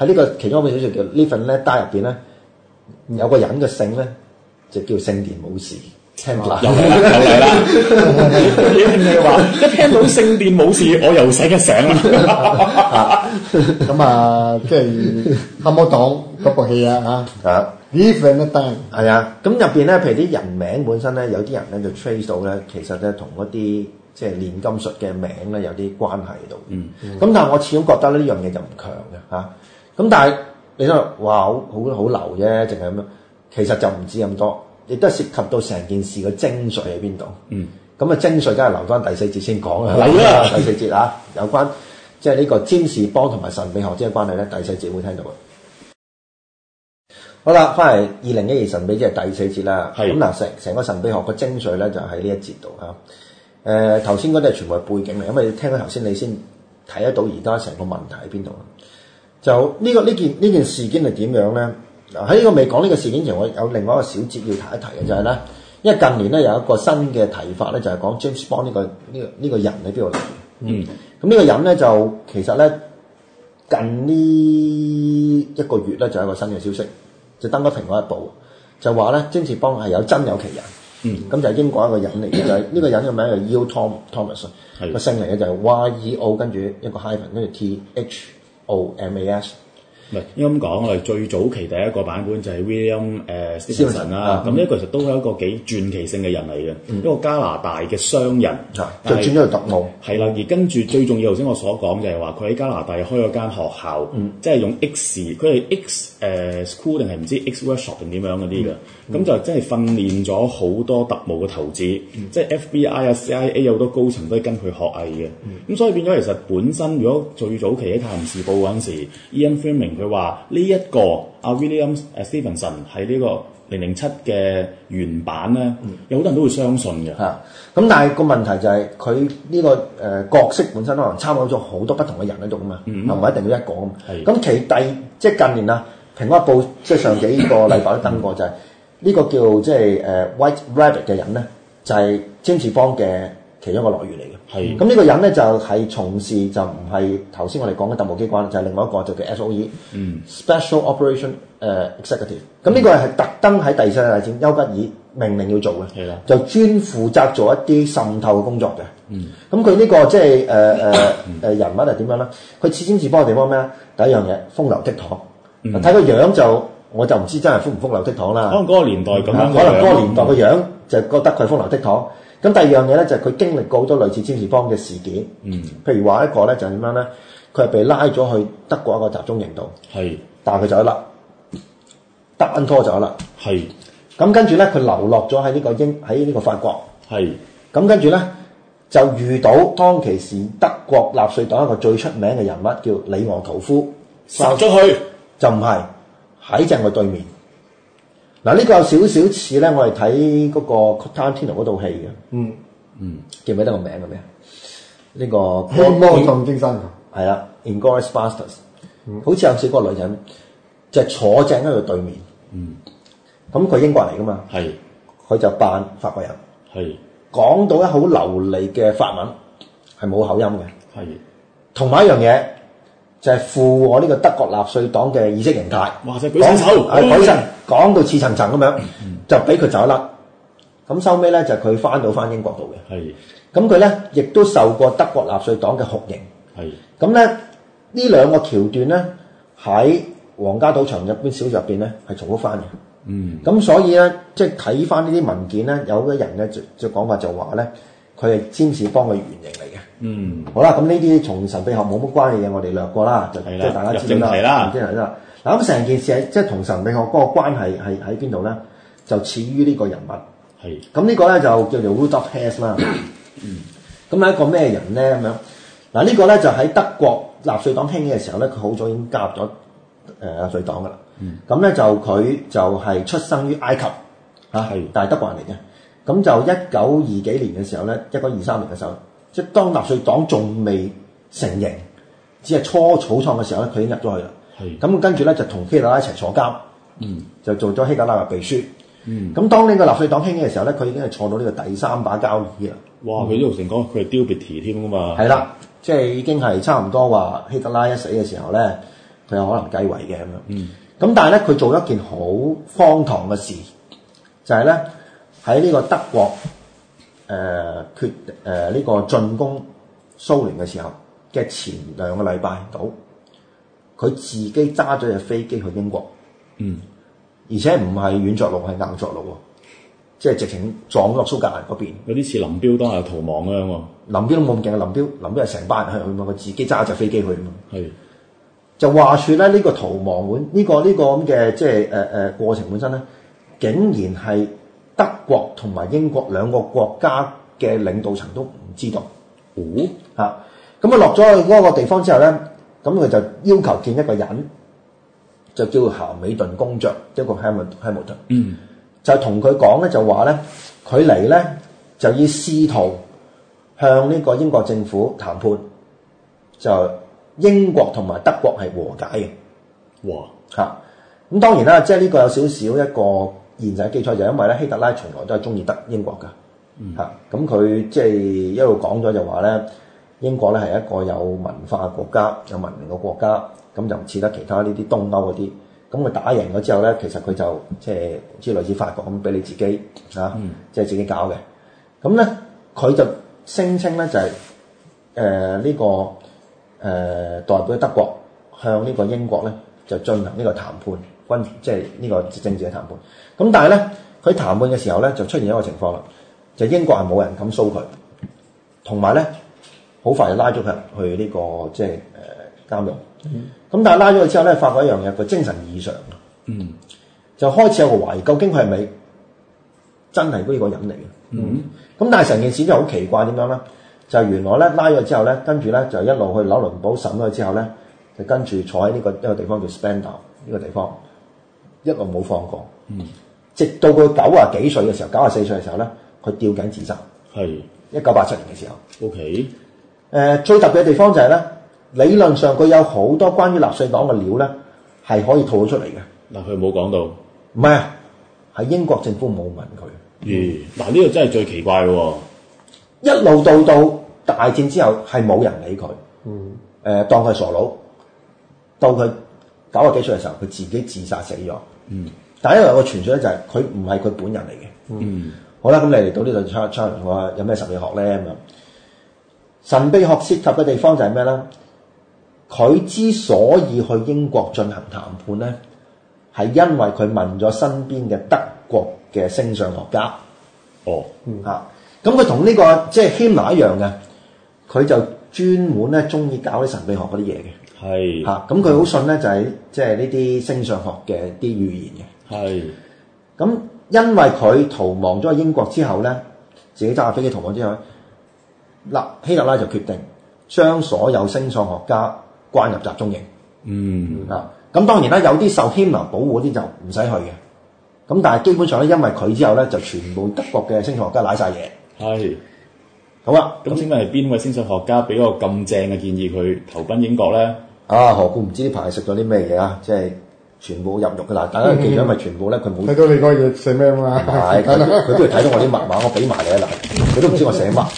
喺呢個其中一本小説叫《Live and Let Die》入邊咧，有個人嘅姓咧就叫聖殿武士。聽過又嚟啦，又嚟啦！你你話一聽到聖殿武士，我又醒一醒啦。 咁啊，即係黑魔黨嗰部戲啊嚇。 啊 Live and Let Die 係啊，咁入邊咧，譬如啲人名本身咧，有啲人咧就 trace 到咧，其實咧同嗰啲即係煉金術嘅名咧有啲關係喺度。嗯，咁但係我始終覺得呢樣嘢就唔強嘅嚇。咁、啊、但係你都話哇，好好好流啫，淨係咁樣，其實就唔止咁多。亦都係涉及到成件事嘅精髓喺邊度？嗯，咁啊精髓梗係留翻第四節先講啦。嚟啦，第四節啊，有關即係呢個占士邦同埋神秘學之間嘅關係咧，第四節會聽到嘅。好啦，翻嚟二零一二神秘即係第四節啦。咁嗱，成成個神秘學嘅精髓咧就喺呢一節度啊。誒頭先嗰啲係全部係背景嚟，因為你聽咗頭先你先睇得到而家成個問題喺邊度。就呢、這個呢件呢件事件係點樣咧？嗱，喺呢個未講呢個事件前，我有另外一個小節要提一提嘅就係、是、咧，因為近年咧有一個新嘅提法咧，就係、是、講 James Bond 呢、這個呢、這個呢、這個人喺邊度嚟？嗯，咁呢個人咧就其實咧近呢一個月咧就有一個新嘅消息，就登咗《蘋果日報》，就話咧 James Bond係有真有其人。嗯，咁就係英國一個人嚟嘅，就係、是、呢個人嘅名係 Earl Tom Thomas，個姓嚟嘅就係 Y E O 跟住一個 hyphen 跟住 T H O M A S。 唔係應該咁講，我哋最早期第一個版本就係 William 誒 Stevenson 啦。咁呢個其實都係一個幾傳奇性嘅人嚟嘅，嗯、一個加拿大嘅商人， 嗯、就轉咗去特務。 係啦，而跟住最重要頭先我所講就係話佢喺加拿大開咗間學校，嗯、即係用 X，佢係 X 誒、呃、school 定係唔知 X workshop 定點樣嗰啲嘅。咁、嗯、就真係訓練咗好多特務嘅頭子，嗯、即係 F B I 啊、C I A 有好多高層都係跟佢學藝嘅。咁、嗯、所以變咗其實本身如果最早期喺《泰晤士報》嗰陣時 ，Ian Fleming 佢話呢一個阿 William 誒 Stevenson 喺呢個零零七嘅原版咧，嗯、有好多人都會相信嘅。 嚇、嗯，咁但係個問題就係佢呢個誒、呃、角色本身可能參考咗好多不同嘅人喺度啊嘛，唔係、嗯、一定要一個啊嘛。咁其第即係近年啊，《蘋果日報》即係上幾個禮拜都登過，就係呢個叫即係誒 White Rabbit 嘅人咧，就係占士邦嘅其中一個來源嚟嘅。係咁呢個人咧就係、是、從事就唔係頭先我哋講嘅特務機關，就係、是、另外一個就叫 S O E，嗯，Special Operation 誒、uh, Executive。咁呢個係特登喺第二次世界大戰丘吉爾命令要做嘅，係啦的，就專負責做一啲滲透嘅工作嘅。嗯，咁佢呢個即係誒誒誒人物係點樣咧？佢似占士邦嘅地方咩咧？第一樣嘢風流倜儻，睇個、嗯、樣就我就唔知真係風唔風流倜儻啦。可能嗰個年代咁樣， 可能嗰個年代嘅樣就覺得佢係風流倜儻。咁第二樣嘢咧就係、是、佢經歷過好多類似占士邦嘅事件，嗯，譬如話一個咧就係點樣咧？佢係被拉咗去德國一個集中營度，係是，但係佢走咗啦，德恩拖走咗啦，係是。咁跟住咧，佢流落咗喺呢個英喺呢個法國，係是。咁跟住咧就遇到當其時德國納粹黨一個最出名嘅人物叫李昂圖夫， 殺咗佢就唔係喺正佢對面。嗱，呢個有少少似咧，我哋睇嗰個《Tarantino》嗰套戲嘅，嗯嗯，記唔記得個名嘅咩？呢、這個《 黑魔動精神》 係啦，《Inglourious Basterds》，好似有少個女人就係、坐正喺佢對面，嗯，咁佢英國人嚟噶嘛，係是，佢就扮法國人，係是，講到一好流利嘅法文，係冇口音嘅，係是，同埋一樣嘢。就係附和呢個德國納粹黨嘅意識形態， 哇！就舉手， 係舉手，講到似層層咁樣，就俾佢走甩。咁收尾咧就佢翻到翻英國度嘅，係。咁佢咧亦都受過德國納粹黨嘅酷刑，係。咁咧呢兩個橋段咧喺《皇家賭場》入邊小說入邊咧係重複翻嘅，嗯。咁所以咧即係睇翻呢啲文件咧，有啲人咧就就講法就話咧，佢係占士邦嘅原型嚟嘅。嗯，好啦，咁呢啲從神秘學冇乜關係嘅，我哋略過啦，就即係大家知道啦。即係啦，嗱咁成件事係即係同神秘學嗰個關係係喺邊度咧？就似於呢個人物。係咁呢個咧就叫做 Rudolf Hess 啦。嗯，咁係一個咩人咧？咁樣嗱呢個咧就喺德國納粹黨興起嘅時候咧，佢好早已經加入咗誒納粹黨噶啦。嗯，咁咧就佢就係出生於埃及嚇，係，但係德國人嚟嘅。咁就一九二幾年嘅時候咧，一九二三年嘅時候。即係當納粹黨仲未成形，只係初草創嘅時候咧，佢已經入咗去啦。係咁跟住咧就同希特拉一齊坐監，嗯，就做咗希特拉嘅秘書。嗯，咁當呢個納粹黨興起嘅時候咧，佢已經係坐到呢個第三把交椅啦。哇！佢呢度成講佢係 Deputy 添㗎嘛。係啦，即係已經係差唔多話希特拉一死嘅時候咧， 佢有可能繼位嘅咁樣。嗯。咁但係咧，佢做一件好荒唐嘅事，就係咧喺呢個德國誒、呃、決誒呢、呃這個進攻蘇聯嘅時候嘅前兩個禮拜到，佢自己揸咗隻飛機去英國。嗯。而且唔係軟着陸，係硬着陸喎，即係直情撞落蘇格蘭嗰邊。 有啲似林彪當日逃亡咁樣喎。 林彪都冇咁勁，林彪林彪係成班人去嘛，佢自己揸隻飛機去嘛。 係。 就話説咧，呢、這個逃亡本呢、這個呢、這個咁嘅即係誒誒過程本身咧，竟然係德國同埋英國兩個國家嘅領導層都唔知道。哦，嚇！咁啊落咗去嗰個地方之後咧，咁佢就要求見一個人，就叫咸美頓公爵，一個 Hamilton Hamilton。嗯，就同佢講咧，就話咧，佢嚟咧就要試圖向呢個英國政府談判，就。英國同埋德國係和解嘅，哇嚇！咁當然啦，即係呢個有少少一個現實嘅基礎，就係因為咧希特拉從來都係中意德英國㗎嚇。咁佢即係一路講咗就話咧，英國咧係一個有文化嘅國家，有文明嘅國家，咁就唔似得其他呢啲東歐嗰啲。咁佢打贏咗之後咧，其實佢就即係之類似法國咁俾你自己嚇，即係自己搞嘅。咁咧佢就聲稱咧就係誒呢個。誒、呃、代表德國向呢個英國咧就進行呢個談判，軍即係呢個政治嘅談判。咁但係咧，佢談判嘅時候咧就出現一個情況啦，就英國係冇人敢騷佢，同埋咧好快就拉咗佢入去呢、這個即係誒監獄。咁、嗯、但係拉咗佢之後咧，發覺一樣嘢，佢精神異常，嗯，就開始有個懷疑，究竟佢係咪真係呢個人嚟嘅？嗯，咁但係成件事就好奇怪，點樣咧？就原來咧拉咗之後咧，跟住咧就一路去紐倫堡審咗之後咧，就跟住坐喺呢、這個一個地方叫 Spandau 呢個地方，一路冇放過。嗯，直到佢九啊幾歲嘅時候，九啊四歲嘅時候咧，佢吊頸自殺。係一九八七年嘅時候。O K。誒，最特別嘅地方就係、是、咧，理論上佢有好多關於納粹黨嘅料咧，係可以套到出嚟嘅。嗱，佢冇講到。唔係啊，係英國政府冇問佢。咦、嗯？嗱，呢個真係最奇怪嘅喎。一路到到大戰之後係冇人理佢，嗯，誒、呃、當佢係傻佬，到佢九啊幾歲嘅時候，佢自己自殺死咗，嗯。但係因為有個傳說咧就係佢唔係佢本人嚟嘅，嗯。好啦，咁你嚟到呢度 Charles 我話有咩神秘學咧咁樣？神秘學涉及嘅地方就係咩咧？佢之所以去英國進行談判咧，係因為佢問咗身邊嘅德國嘅星相學家，哦，嗯嚇。咁佢同呢個即係 Himmler 一樣嘅，佢就專門咧中意搞啲神秘學嗰啲嘢嘅。係嚇，咁佢好信咧就係即係呢啲星相學嘅啲預言嘅。係。咁因為佢逃亡咗去英國之後咧，自己揸架飛機逃亡之後，嗱希特拉就決定將所有星相學家關入集中營。嗯。啊，咁當然啦，有啲受 Himmler 保護啲就唔使去嘅。咁但係基本上咧，因為佢之後咧，就全部德國嘅星相學家賴晒嘢。係，好啊！咁請問係邊位星相學家俾個咁正嘅建議佢投奔英國咧？啊，何故唔知呢排食咗啲咩嘢啊？即係全部入獄㗎啦！大家記咗咪全部咧，佢冇睇到你嗰嘢寫咩啊嘛？係，佢佢都要睇到我啲密碼，我俾埋你啊嗱，佢都唔知我寫乜，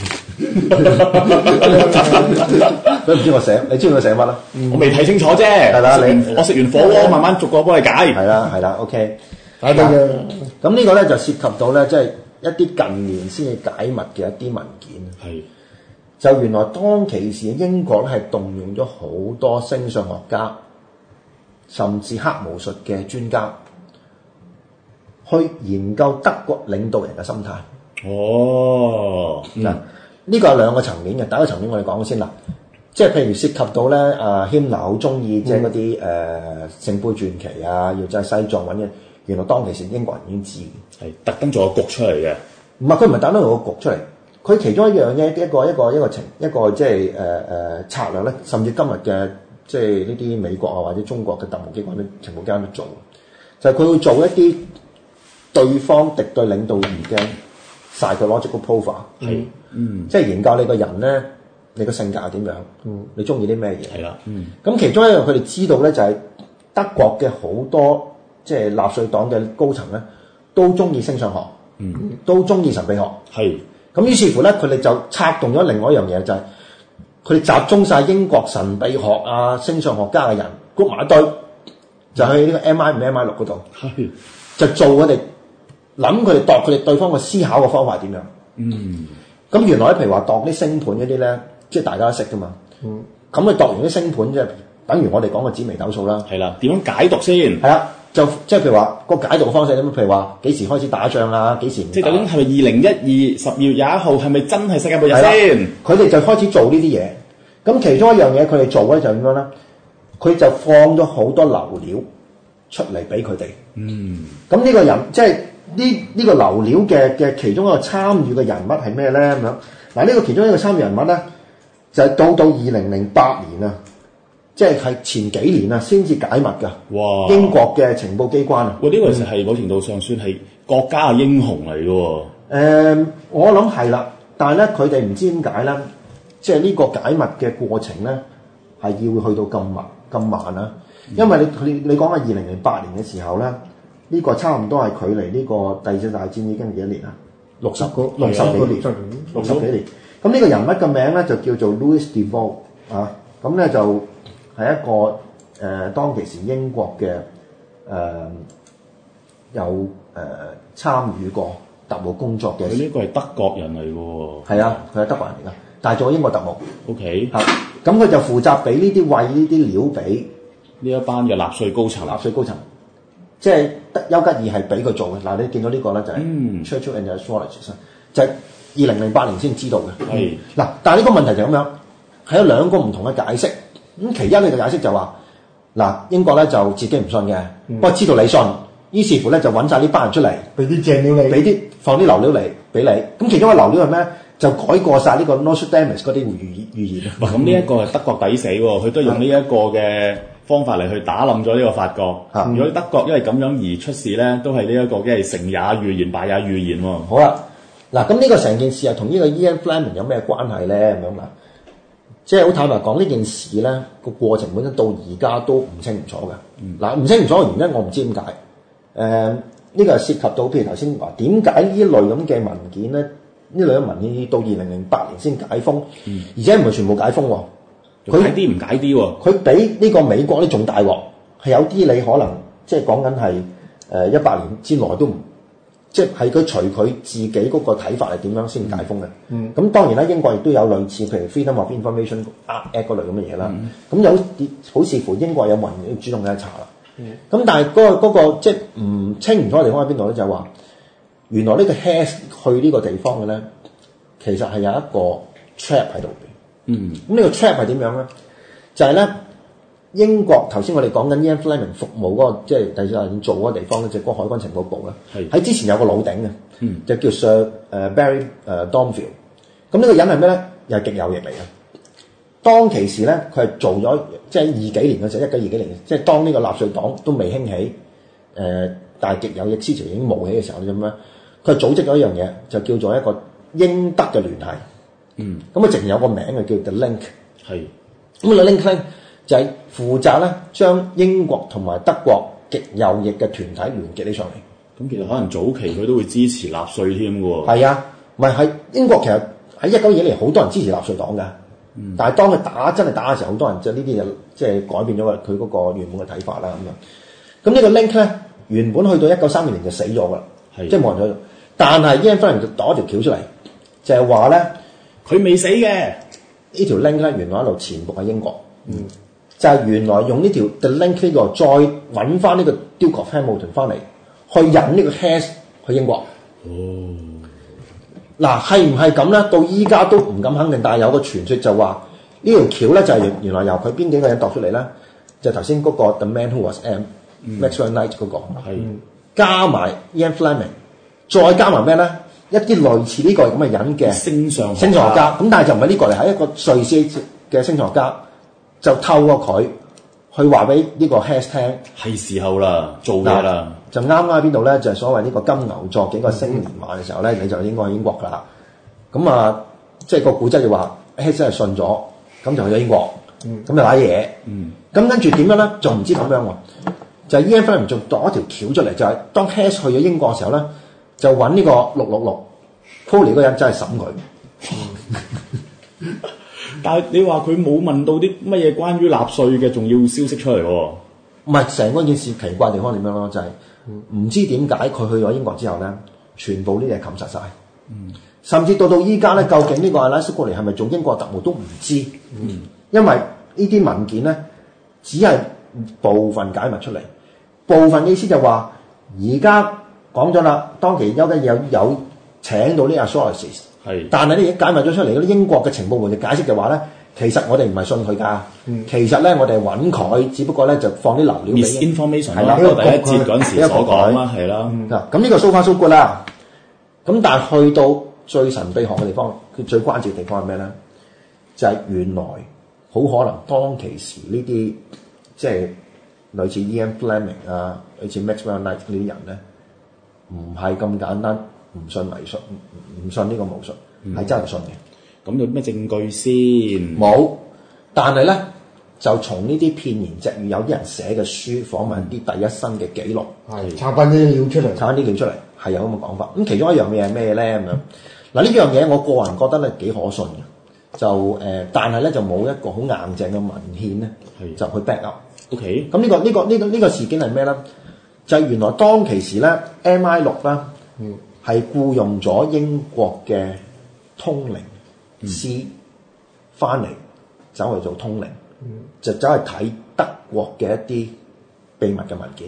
佢唔知我寫，你知佢寫乜啦？我未睇清楚啫，係啦，你我食完火鍋慢慢逐個幫你解，係啦係啦 ，OK，解到嘅。咁呢個咧就涉及到咧，即係。一啲近年先至解密嘅一啲文件，係就原來當其時英國咧係動用咗好多星相學家，甚至黑巫術嘅專家，去研究德國領導人嘅心態。哦，嗱、嗯，呢個係兩個層面嘅。第一個層面我哋講先啦，即係譬如涉及到咧，啊 Himmler 好中意即係嗰啲誒聖杯傳奇啊，要就係西藏揾嘅。原來當其時英國人已經知嘅，係特登做個局出嚟嘅。唔係佢唔係特登做個局出嚟，佢其中一樣嘢一個一個一個情一個即係誒誒策略咧，甚至今日嘅即係呢啲美國啊或者中國嘅特務機關都情報間都做，就係、是、佢會做一啲對方敵對領導人嘅 psychological profile，係嗯，即係研究你個人咧，你個性格係點樣，嗯，你中意啲咩嘢，係啦，嗯，咁其中一樣佢哋知道咧就係、是、德國嘅好多。即係納粹黨嘅高層咧，都中意星相學，嗯，都中意神秘學，係。咁於是乎咧，佢哋就策動咗另外一樣嘢，就係佢哋集中晒英國神秘學啊、星相學家嘅人， group 埋一堆，就去呢個 M I 五 M I 六嗰度，就做佢哋諗佢哋度佢哋對方嘅思考嘅方法係點樣。 嗯， 咁原來譬如話度啲星盤嗰啲咧，即係大家都識噶嘛。嗯，咁佢度完啲星盤即係等於我哋講嘅紫微斗數啦。 係啦，點樣解讀先？ 係啦，就即係譬如話個解讀嘅方式咁，譬如話幾時開始打仗啊，幾時唔打？ 即係究竟係咪二零一二十二月廿一號係咪真係世界末日先？ 佢哋就開始做呢啲嘢。咁其中一樣嘢佢哋做咧就係點樣咧？佢就放咗好多流料出嚟俾佢哋。嗯。咁呢個人即係呢呢個流料嘅嘅其中一個參與嘅人物係咩咧？咁樣嗱，呢個其中一個參與人物咧，就係、是、到到二零零八年啊，即係係前幾年啊，先至解密㗎。哇！英國嘅情報機關啊。 哇！呢、這個其實係某程度上算係國家嘅英雄嚟嘅喎。誒、 呃，我諗係啦，但係咧，佢哋唔知點解咧，即係呢個解密嘅過程咧，係要去到咁慢咁慢啊！因為你你你講下二零零八年嘅時候咧，呢、這個差唔多係距離呢個第二次大戰已經係幾多年啊？六十個六十幾年，六十幾年。咁呢個人物嘅名咧就叫做 Louis Devoe 啊，咁咧就係一個誒、呃、當其時英國嘅誒、呃、有誒、呃、參與過特務工作嘅。 佢呢個係德國人嚟嘅喎。 係啊，佢係德國人嚟㗎，但係做英國特務。 O K。 嚇，咁佢就負責俾呢啲餵呢啲料俾呢一班嘅納粹高層。 納粹高層，即係丘吉爾係俾佢做嘅。嗱，你見到呢個咧就係 Churchill and Astrologers，就係二零零八年先知道嘅。係嗱、嗯，但係呢個問題就咁樣，係有兩個唔同嘅解釋。咁其一佢嘅解釋就話，嗱，英國咧就自己唔信嘅，不過、嗯、知道你信，於是乎咧就揾晒呢班人出嚟，俾啲正料你，俾啲放啲流料嚟俾你。咁其中嘅流料係咩？就改過晒呢個 Nostradamus 嗰啲預預言。 哇！咁呢一個係德國抵死喎，佢都用呢一個嘅方法嚟去打冧咗呢個法國。嗯、如果德國因為咁樣而出事咧，都係呢一個即係成也預言，敗也預言喎。 好啦，嗱，咁呢個成件事係同呢個 Ian Fleming 有咩關係咧？咁樣啊，即係好坦白講，呢件事咧個過程本身到而家都唔清唔楚嘅。嗱、嗯，唔清唔楚嘅原因我唔知點解。誒、呃，呢、這個係涉及到譬如頭先話點解呢類咁嘅文件咧？呢兩文件到二零零八年先解封，嗯、而且唔係全部解封喎。 佢解啲唔解啲喎。 佢比呢個美國呢仲大鑊，係有啲你可能即係講緊係誒一百年之內都唔，即係佢隨佢自己嗰個睇法係點樣先解封嘅。咁、嗯嗯、當然啦，英國亦都有類似譬如 Freedom of Information Act 嗰類咁嘅嘢啦。咁、嗯、有好視乎英國有冇人主動去查啦。咁、嗯、但係嗰、嗰個嗰、嗰個即係唔清唔楚嘅地方喺邊度咧？就係、是、話。原來呢個 Hess 去呢個地方嘅咧，其實係有一個 trap 喺度嘅。嗯，咁呢個 trap 係點樣咧？就係、是、咧英國頭先我哋講緊 Ian Fleming 服務嗰、那個，即係第二次大戰做嗰個地方咧，就係、是、嗰個海軍情報部啦。係喺之前有個老頂嘅，嗯，就叫 Sir 誒 Barry 誒 Domville。咁呢個人係咩咧？又係極右翼嚟嘅。當其時咧，佢係做咗即係二幾年嘅時候，一九二幾年，即係當呢個納粹黨都未興起，誒、呃，但係極右翼思潮已經冒起嘅時候咧，咁樣。佢組織咗一樣嘢，就叫做一個英德嘅聯繫。嗯，咁啊，淨有個名嘅叫 The Link。係是。咁啊 The Link 咧就係、是、負責咧將英國同埋德國極右翼嘅團體聯結起上嚟。 咁其實可能早期佢都會支持納粹添嘅喎。 係啊，唔係喺英國其實喺一九二一年好多人支持納粹黨㗎。嗯。但係當佢打真係打嘅時候，好多人就呢啲嘢即係改變咗佢嗰個原本嘅睇法啦咁樣。咁呢個 Link 咧原本去到一九三二年就死咗㗎啦，是即係冇人再。但係 Ian Fleming就攞條橋出嚟，就係話咧， 佢未死嘅呢條 link 咧，原來一路潛伏喺英國，嗯，就係原來用呢條 The Link 呢個再揾翻呢個 Duke of Hamilton 翻嚟，去引呢個 Hess 去英國。哦，嗱係唔係咁咧？到依家都唔敢肯定，但係有個傳說就話呢條橋咧就係原來由佢邊幾個人度出嚟咧，就頭先嗰個 The Man Who Was M、嗯、Maxwell Knight 嗰、那個，係、嗯、加埋 Ian Fleming。再加埋咩咧？一啲類似呢個咁嘅人嘅星象星象學家，咁但係就唔係呢個嚟，係一個瑞士嘅星象學家，就透過佢去話俾呢個 Hess 聽， 係時候啦，做嘢啦。 就啱啱喺邊度咧？就係、是、所謂呢個金牛座幾個星連環嘅時候咧，你就應該去英國㗎啦。咁啊，即係個古仔就話 Hess 係信咗，咁就去咗英國，咁、嗯、就買嘢。咁、嗯、跟住點樣咧？仲唔知咁樣喎？就係 Ian Fleming仲度一條橋出嚟，就係、是、當 Hess 去咗英國嘅時候咧。就揾呢個六六六 Crowley 嗰人真係審佢， 但係你話佢冇問到啲乜嘢關於納粹嘅重要消息出嚟喎？ 唔係成嗰件事奇怪地方點樣咯？就係、是、唔知點解佢去咗英國之後咧，全部呢啲係冚實晒。嗯，甚至到到依家咧，究竟呢個阿拉斯過嚟係咪做英國特務都唔知。嗯，因為呢啲文件咧，只係部分解密出嚟，部分意思就話而家講咗啦，當其有嘅有有請到呢阿 sources， 係，但係咧解密咗出嚟嗰啲英國嘅情報部就解釋就話咧。其實我哋唔係信佢㗎，嗯、其實咧我哋揾佢，只不過咧就放啲流料俾。 misinformation 係啦，第一節嗰陣時所講啦，係啦。 咁呢個 so far so good啦。咁但係去到最神秘學嘅地方，佢最關鍵嘅地方係咩咧？就係、是、原來好可能當其時呢啲即係類似 Ian Fleming 啊，類似 Maxwell Knight 呢啲人咧，唔係咁簡單，唔信迷術，唔信呢個巫術，係、嗯、真係信嘅。 咁有咩證據先？ 冇，但係咧就從呢啲片言隻語，有啲人寫嘅書，訪問啲第一身嘅記錄， 係查翻啲料出嚟， 查翻啲料出嚟，係有咁嘅講法。咁其中一樣嘢係咩咧？咁樣嗱，呢樣嘢我個人覺得咧幾可信嘅，就誒、呃，但係咧就冇一個好硬淨嘅文獻咧，就去 back up。 OK， 咁呢、呢個呢、呢個呢、呢個呢、呢個事件係咩咧？就係、原來當其時咧 M I 六啦，嗯，係僱用咗英國嘅通靈。師翻嚟走去做通靈，嗯、就走去睇德國嘅一啲秘密嘅文件。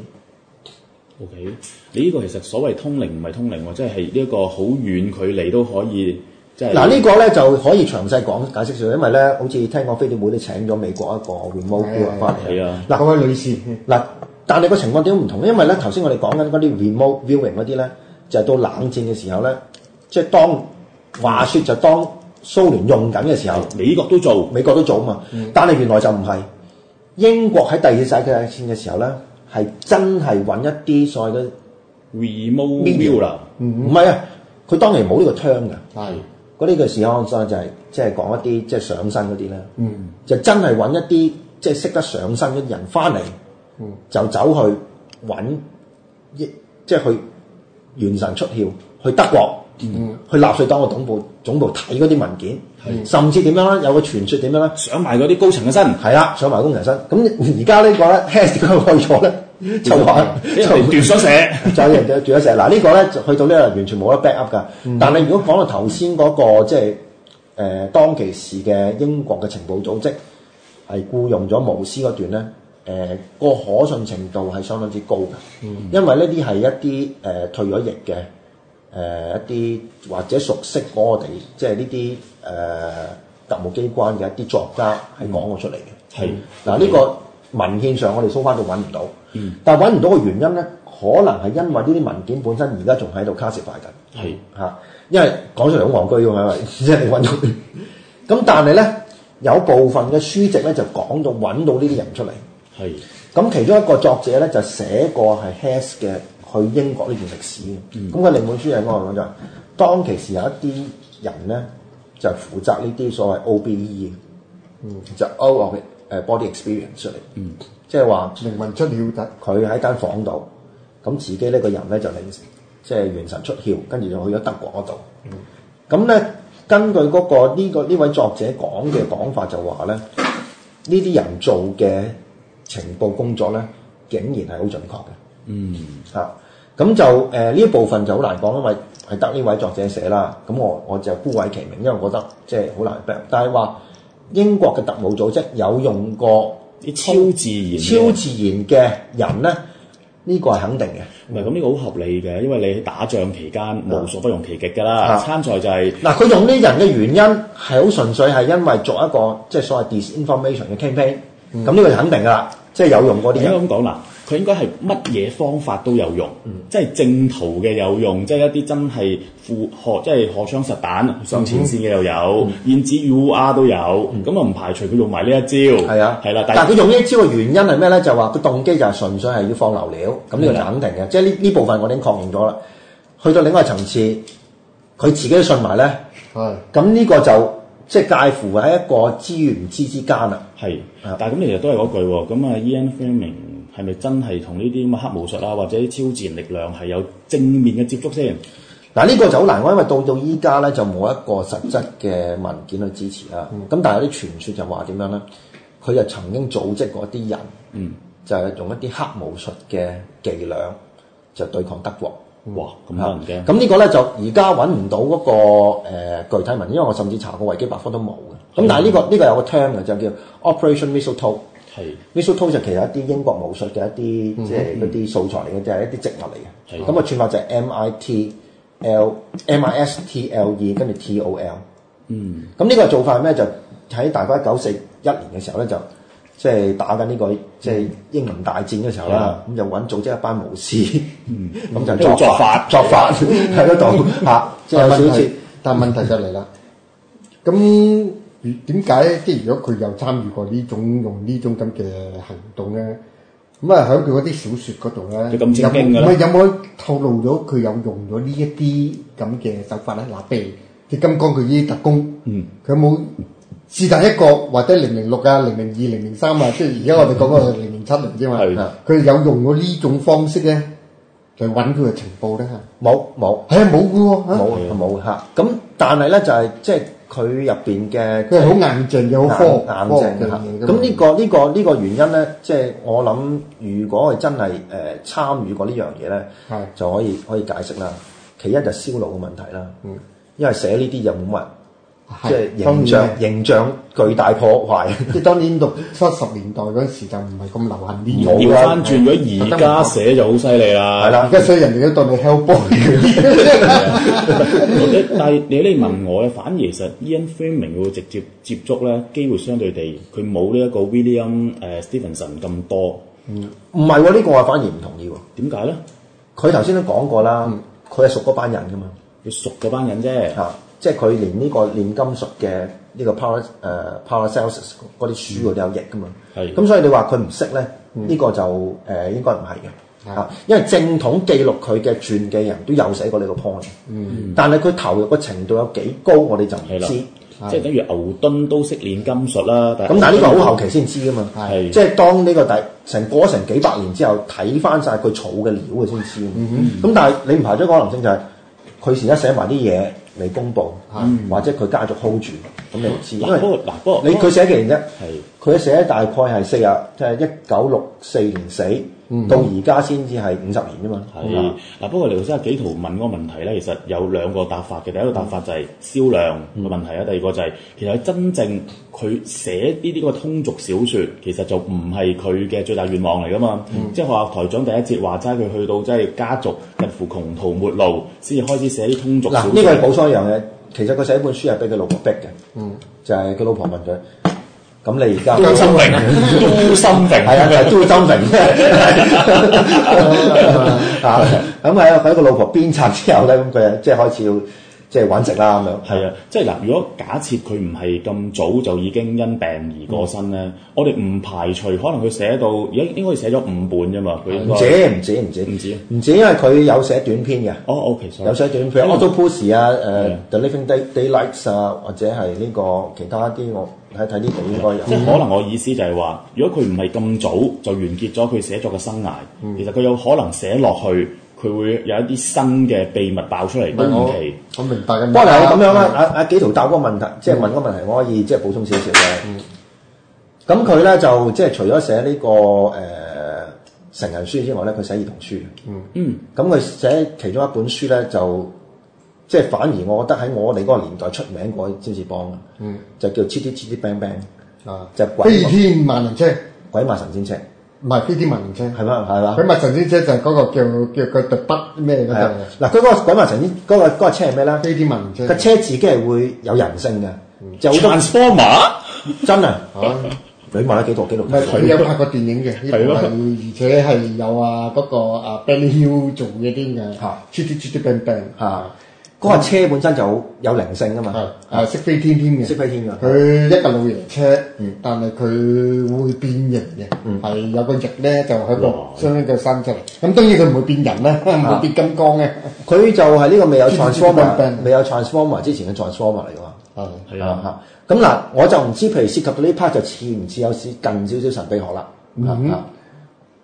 O.K. 你呢個其實所謂通靈唔係通靈喎，即係呢一個好遠距離都可以，即係嗱呢個咧就可以詳細講解釋少，因為咧好似聽講飛碟會都請咗美國一個 remote viewer 翻嚟。係啊，嗱嗰位女士嗱，但係個情況點唔同，因為咧頭先我哋講緊嗰啲 remote viewing 嗰啲咧，就係、是、到冷戰嘅時候咧，即係當話説就當。蘇聯用緊嘅時候， 美國都做， 美國都做啊嘛。嗯、但係原來就唔係英國喺第二次世界大戰嘅時候咧，係真係揾一啲所謂嘅 remote view 啦。 唔係啊，佢當年冇呢個 term 嘅。係嗰啲嘅時候就係即係講一啲即係上身嗰啲咧。嗯，就真係揾一啲即係識得上身嘅人翻嚟，嗯、就走去揾一即係去元神出竅去德國。嗯，去納粹黨嘅總部總部睇嗰啲文件，嗯、甚至點樣咧？有個傳說點樣咧？ 上埋嗰啲高層嘅身， 係啦，上埋高層身。咁而家呢個咧 ，Hess 點解去咗咧？就話就斷咗寫， 就有人斷咗寫。嗱呢個咧就去到呢度完全冇得 back up 㗎。嗯、但係如果講到頭先嗰個即係誒當其時嘅英國嘅情報組織係僱用咗巫師嗰段咧，誒、呃、個可信程度係相當之高嘅。嗯、因為呢啲係一啲誒、呃、退咗役嘅。誒、呃、一啲或者熟悉嗰個地，即係呢啲誒特務機關嘅一啲作家係講過出嚟嘅。係嗱呢個文獻上我哋搜翻到揾唔到，嗯、但係揾唔到嘅原因咧，可能係因為呢啲文件本身而家仲喺度 classify 緊。係嚇是，因為講出嚟好戇居㗎嘛，因為即係你揾到。咁但係咧有部分嘅書籍咧就講到揾到呢啲人出嚟。係咁是，其中一個作者咧就寫過係 Hess 嘅。去英國呢段歷史嘅，咁佢、嗯、另本書係講就係當其時有一啲人咧就負責呢啲所謂 O B E 嘅，嗯、就 out of 誒 body experience 出嚟，嗯、即係話靈魂出竅得， 佢喺間房度，咁自己呢個人咧就靈即係元神出竅，跟住就去咗德國嗰度。咁咧、嗯、根據嗰、嗰個呢、呢個呢位作者講嘅講法就話咧，呢啲人做嘅情報工作咧，竟然係好準確嘅。嗯，啊，咁就誒呢一部分就好難講，因為係得呢位作者寫啦。咁我我就孤偉其名，因為我覺得即係好難 back。但係話英國嘅特務組織有用過啲超自然、 超自然嘅人咧，呢、這個係肯定嘅。 唔係咁呢個好合理嘅，因為你喺打仗期間無所不用其極㗎啦。參賽就係、是、 嗱，佢、啊、用呢人嘅原因係好純粹係因為做一個即係所謂 disinformation 嘅 campaign。咁呢、嗯、個就肯定㗎啦，即係有用過啲人。 應該咁講嗱。佢應該係乜嘢方法都有用，嗯、即係正途嘅有用，即係一啲真係負荷，即係荷槍實彈上前線嘅又有，燕子 U R 都有，咁啊唔排除佢用埋呢一招。係啊，係啦， 但係佢用呢一招嘅原因係咩咧？就話佢動機就係純粹係要放流料，咁呢個就肯定嘅。的即係呢呢部分我已經確認咗啦。去到另外一個層次，佢自己都信埋咧。係的，咁呢個就即係介乎喺一個知與唔知之間啦。係的，但係咁其實都係嗰句喎。咁啊，Ian Fleming係咪真係同呢啲咁嘅黑巫術啊，或者啲超自然力量係有正面嘅接觸先？ 嗱呢個就好難講，因為到到依家咧就冇一個實質嘅文件去支持啦。咁、嗯、但係有啲傳說就話點樣咧？佢就曾經組織過一啲人，嗯、就係用一啲黑巫術嘅伎倆，就對抗德國。 哇！咁得人驚。 咁呢個咧就而家揾唔到嗰、那個、呃、具體文，因為我甚至查過維基百科都冇嘅。咁、嗯、但係呢、這個呢、這個有個 term 嘅，就叫 Operation Mistletoe。係 Mistletoe 就其實一啲英國巫術嘅一啲、嗯、即係嗰啲素材嚟嘅，即係一啲植物嚟嘅。咁、嗯、個串法就係 M I T L M I S T L E 跟住 T O L。嗯。咁呢個做法係咩？就喺大概一九四一年嘅時候咧，就即係打緊呢、這個即係英倫大戰嘅時候啦。咁、嗯、就揾組織一班巫師，咁、嗯、就作法作法喺嗰度嚇，即係有少少。 但係問題就嚟啦，咁。點解即係如果佢有參與過呢種用呢種咁嘅行動咧？咁啊喺佢嗰啲小説嗰度咧，有冇唔係有冇透露咗佢有用咗呢一啲咁嘅手法咧？嗱，譬如鐵金剛佢呢啲特工，嗯，佢有冇是但一個或者零零六啊、零零二、零零三啊，即係而家我哋講個零零七零啫嘛，佢有用過呢種方式咧，就揾佢嘅情報咧？ 冇冇， 係啊冇嘅喎， 冇冇嚇。咁但係咧就係即係。佢入邊嘅佢係好硬淨嘅，好科硬淨嘅嚇。咁呢、這個呢、這個呢、這個原因咧，即、就、係、是、我諗，如果佢真係誒、呃、參與過呢樣嘢咧，就可以可以解釋啦。其一就燒腦嘅問題啦，嗯、因為寫呢啲就冇乜。即係形象形象巨大破壞。 即係當年六七十年代嗰陣時就唔係咁流行呢種。調翻轉咗而家寫就好犀利啦。 係啦， 而家所以人哋都當你 Hellboy。 但係你你問我咧，反而其實 Ian Fleming 會直接接觸咧，機會相對地佢冇呢一個 William 誒 Stevenson 咁多。 嗯，唔係喎，呢個我反而唔同意喎。 點解咧？ 佢頭先都講過啦，佢係、嗯、熟嗰班人噶嘛。 佢熟嗰班人啫。嚇！ 即係佢連呢個煉金術嘅呢個 Para 誒 Paracelsus 嗰啲書嗰啲有譯噶嘛，咁、嗯、所以你話佢唔識咧，呢、嗯、個就誒、呃、應該唔係嘅嚇，因為正統記錄佢嘅傳記人都有寫過呢個 point，嗯、但係佢投入嘅程度有幾高，我哋就唔知。 即係等於牛頓都識煉金術啦， 咁但係呢個好後期先知噶嘛，即係當呢個第成過成幾百年之後睇翻晒佢儲嘅料嘅先知。咁、嗯嗯、但係你唔排除可能性就係佢時一寫埋啲嘢未公佈，嗯、或者佢家族 hold 住，咁你唔知。因為不過嗱，不過你佢寫幾年啫？係佢一寫大概係四啊，即係一九六四年死，嗯、到而家先至係五十年啫嘛。係嗱、 嗯，不過你頭先阿紀陶問嗰個問題咧，其實有兩個答法嘅。第一個答法就係銷量嘅問題啦，嗯、第二個就係、是、其實真正佢寫呢啲咁嘅通俗小説，其實就唔係佢嘅最大願望嚟噶嘛。嗯、即係話台長第一節話齋，佢去到即係家族近乎窮途末路，先至開始寫啲通俗小説。 嗱，呢個係補充一樣嘢。其實佢寫一本書係俾佢老婆逼嘅，嗯、就係佢老婆問佢：咁你而家都心定，都心定， 係啊，係都心定。啊，咁喺喺個老婆鞭策之後咧，咁佢即係開始要即係揾食啦咁樣。 係啊，即係嗱，如果假設佢唔係咁早就已經因病而過身咧，嗯、我哋唔排除可能佢寫到而家應該寫咗五本啫嘛。佢應該唔止唔止唔止唔止唔止，因為佢有寫短篇嘅。 哦，OK，有寫短篇，《Octopussy》啊，誒，《The Living Day Daylights》啊，或者係呢個其他啲我睇睇呢度應該有。 即係可能我意思就係話，如果佢唔係咁早就完結咗佢寫作嘅生涯，嗯、其實佢有可能寫落去。佢會有一啲新嘅秘密爆出嚟，都唔奇。 我明白嘅。 不過係咁樣啦，阿阿紀陶答嗰個問題，即係問嗰個問題，我可以即係補充少少嘅。咁佢咧就即係除咗寫呢個誒成人書之外咧，佢寫兒童書。嗯嗯。咁佢寫其中一本書咧，就即係反而我覺得喺我哋嗰個年代出名過詹士邦嘅。嗯。就叫 Chitty Chitty Bang Bang。啊。就飛天萬能車， 鬼馬神仙車。 唔係飛天萬能車， 係嘛係嘛？ 鬼馬神仙車就係嗰個叫叫個特筆咩嗰隻。 嗱，佢嗰個鬼馬神仙嗰個嗰個車係咩咧？ 飛天萬能車。 個車自己係會有人性嘅，就好多 Transformer 真啊！你問下幾多幾多？ 唔係佢有拍過電影嘅，係咯，而且係有啊嗰個啊 Benny Hill 做嘅啲嘅，出出出出病病嚇。 嗰個車本身就好有靈性噶嘛， 係係識飛天添嘅， 識飛天㗎。 佢一個老爺車，但係佢會變形嘅，係有個翼咧就喺度將呢個生出嚟。咁當然佢唔會變人啦，唔會變金剛嘅。 佢就係呢個未有 Transformer，未有 Transformer 之前嘅 Transformer 嚟㗎嘛。係係啊嚇。咁嗱，我就唔知，譬如涉及到呢 part 就似唔似有少近少少神秘學啦。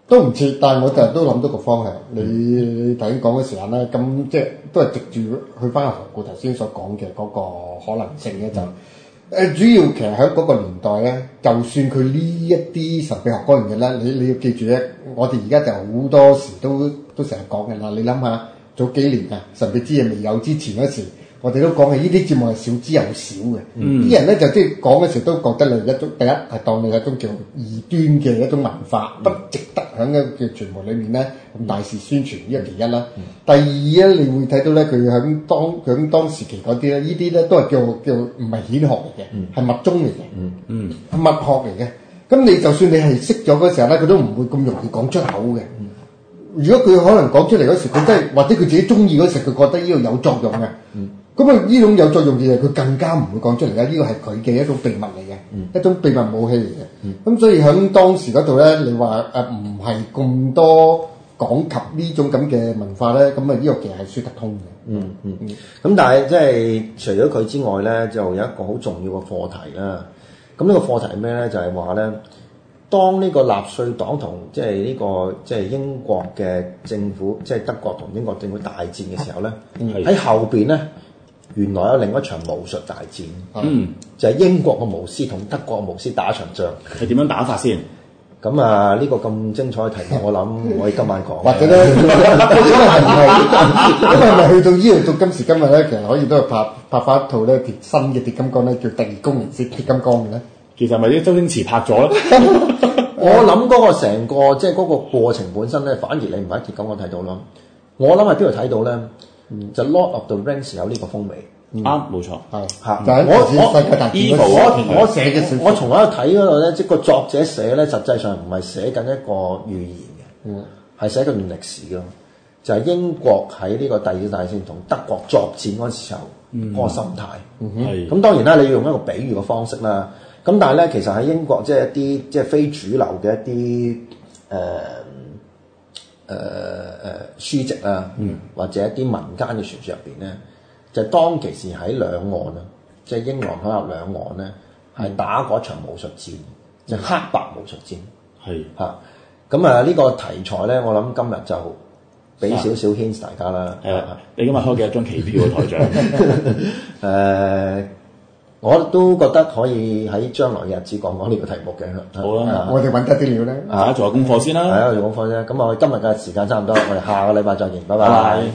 都唔切，但係我就都諗到個方向。你頭先講嘅時間咧，咁即係都係藉住去翻何故頭先所講嘅嗰個可能性咧，就誒、嗯、主要其實喺嗰個年代咧，就算佢呢一啲神秘學嗰樣嘢咧，你你要記住咧，我哋而家就好多時都都成日講嘅啦。你諗下早幾年啊，神秘之夜未有之前嗰時。我哋都講係呢啲節目係少之又少嘅，啲、嗯、人咧就即係講嘅時候都覺得你一種第一係當你係一種叫異端嘅一種文化，嗯、不值得喺嘅傳媒裏面咧咁大肆宣傳，呢個其一啦。嗯、第二咧，你會睇到咧佢喺當喺當時期嗰啲咧，呢啲咧都係叫叫唔係顯學嚟嘅，係密宗嚟嘅， 嗯嗯， 係密學嚟嘅。咁你就算你係識咗嗰時候咧，佢都唔會咁容易講出口嘅。嗯、如果佢可能講出嚟嗰時，佢真係或者佢自己中意嗰時，佢覺得呢個有作用嘅。嗯咁啊！呢種有作用嘅嘢，佢更加唔會講出嚟啦。呢個係佢嘅一種秘密嚟嘅，嗯、一種秘密武器嚟嘅。咁、嗯、所以喺當時嗰度咧，你話誒唔係咁多講及呢種咁嘅文化咧，咁啊呢個其實係説得通嘅。 嗯嗯嗯。咁、嗯、但係即係除咗佢之外咧，就有一個好重要嘅課題啦。咁呢個課題係咩咧？就係話咧，當呢個納粹黨同即係呢個即係英國嘅政府，即係德國同英國政府大戰嘅時候咧，喺、嗯、後邊咧。原來有另一場巫術大戰，嗯，就係英國嘅巫師同德國嘅巫師打一場仗， 係點樣打法先？ 咁啊，呢個咁精彩嘅題目，我諗我哋今晚講， 或者咧，因為係唔係，因為咪去到呢度到今時今日咧，其實可以都係拍拍翻一套咧鐵新嘅鐵金剛咧，叫《第二公形式鐵金剛》嘅咧。 其實係咪啲周星馳拍咗咧？ 我諗嗰個成個即係嗰個過程本身咧，反而你唔喺鐵金剛睇到咯。我諗喺邊度睇到咧？就 Lord of the Rings 有呢個風味， 啱冇錯， 係嚇。 就喺我我世界大戰我我寫嘅我從我一睇嗰度咧，即係個作者寫咧，實際上唔係寫緊一個預言嘅，嗯，係寫緊段歷史咯。就係英國喺呢個第二次大戰同德國作戰嗰時候嗰個心態，係。咁當然啦，你要用一個比喻嘅方式啦。咁但係咧，其實喺英國即係一啲即係非主流嘅一啲誒。誒誒、呃、書籍啊，嗯、或者一啲民間嘅傳説入邊咧，就係、當其時喺兩岸啊，即係英倫海峽兩岸咧，係、嗯、打嗰場武術戰，就係、黑白武術戰，係嚇。咁啊，呢個題材咧，我諗今日就俾少少 hint 大家啦。 誒、啊，你今日開幾多張期票啊，台長？ 誒、呃。我都覺得可以喺將來嘅日子講講呢個題目嘅。 好啦， 我哋揾得啲料咧， 啊，做下功課先啦。 係啊，做功課啫。咁我哋今日嘅時間差唔多，我哋下個禮拜再見，拜拜。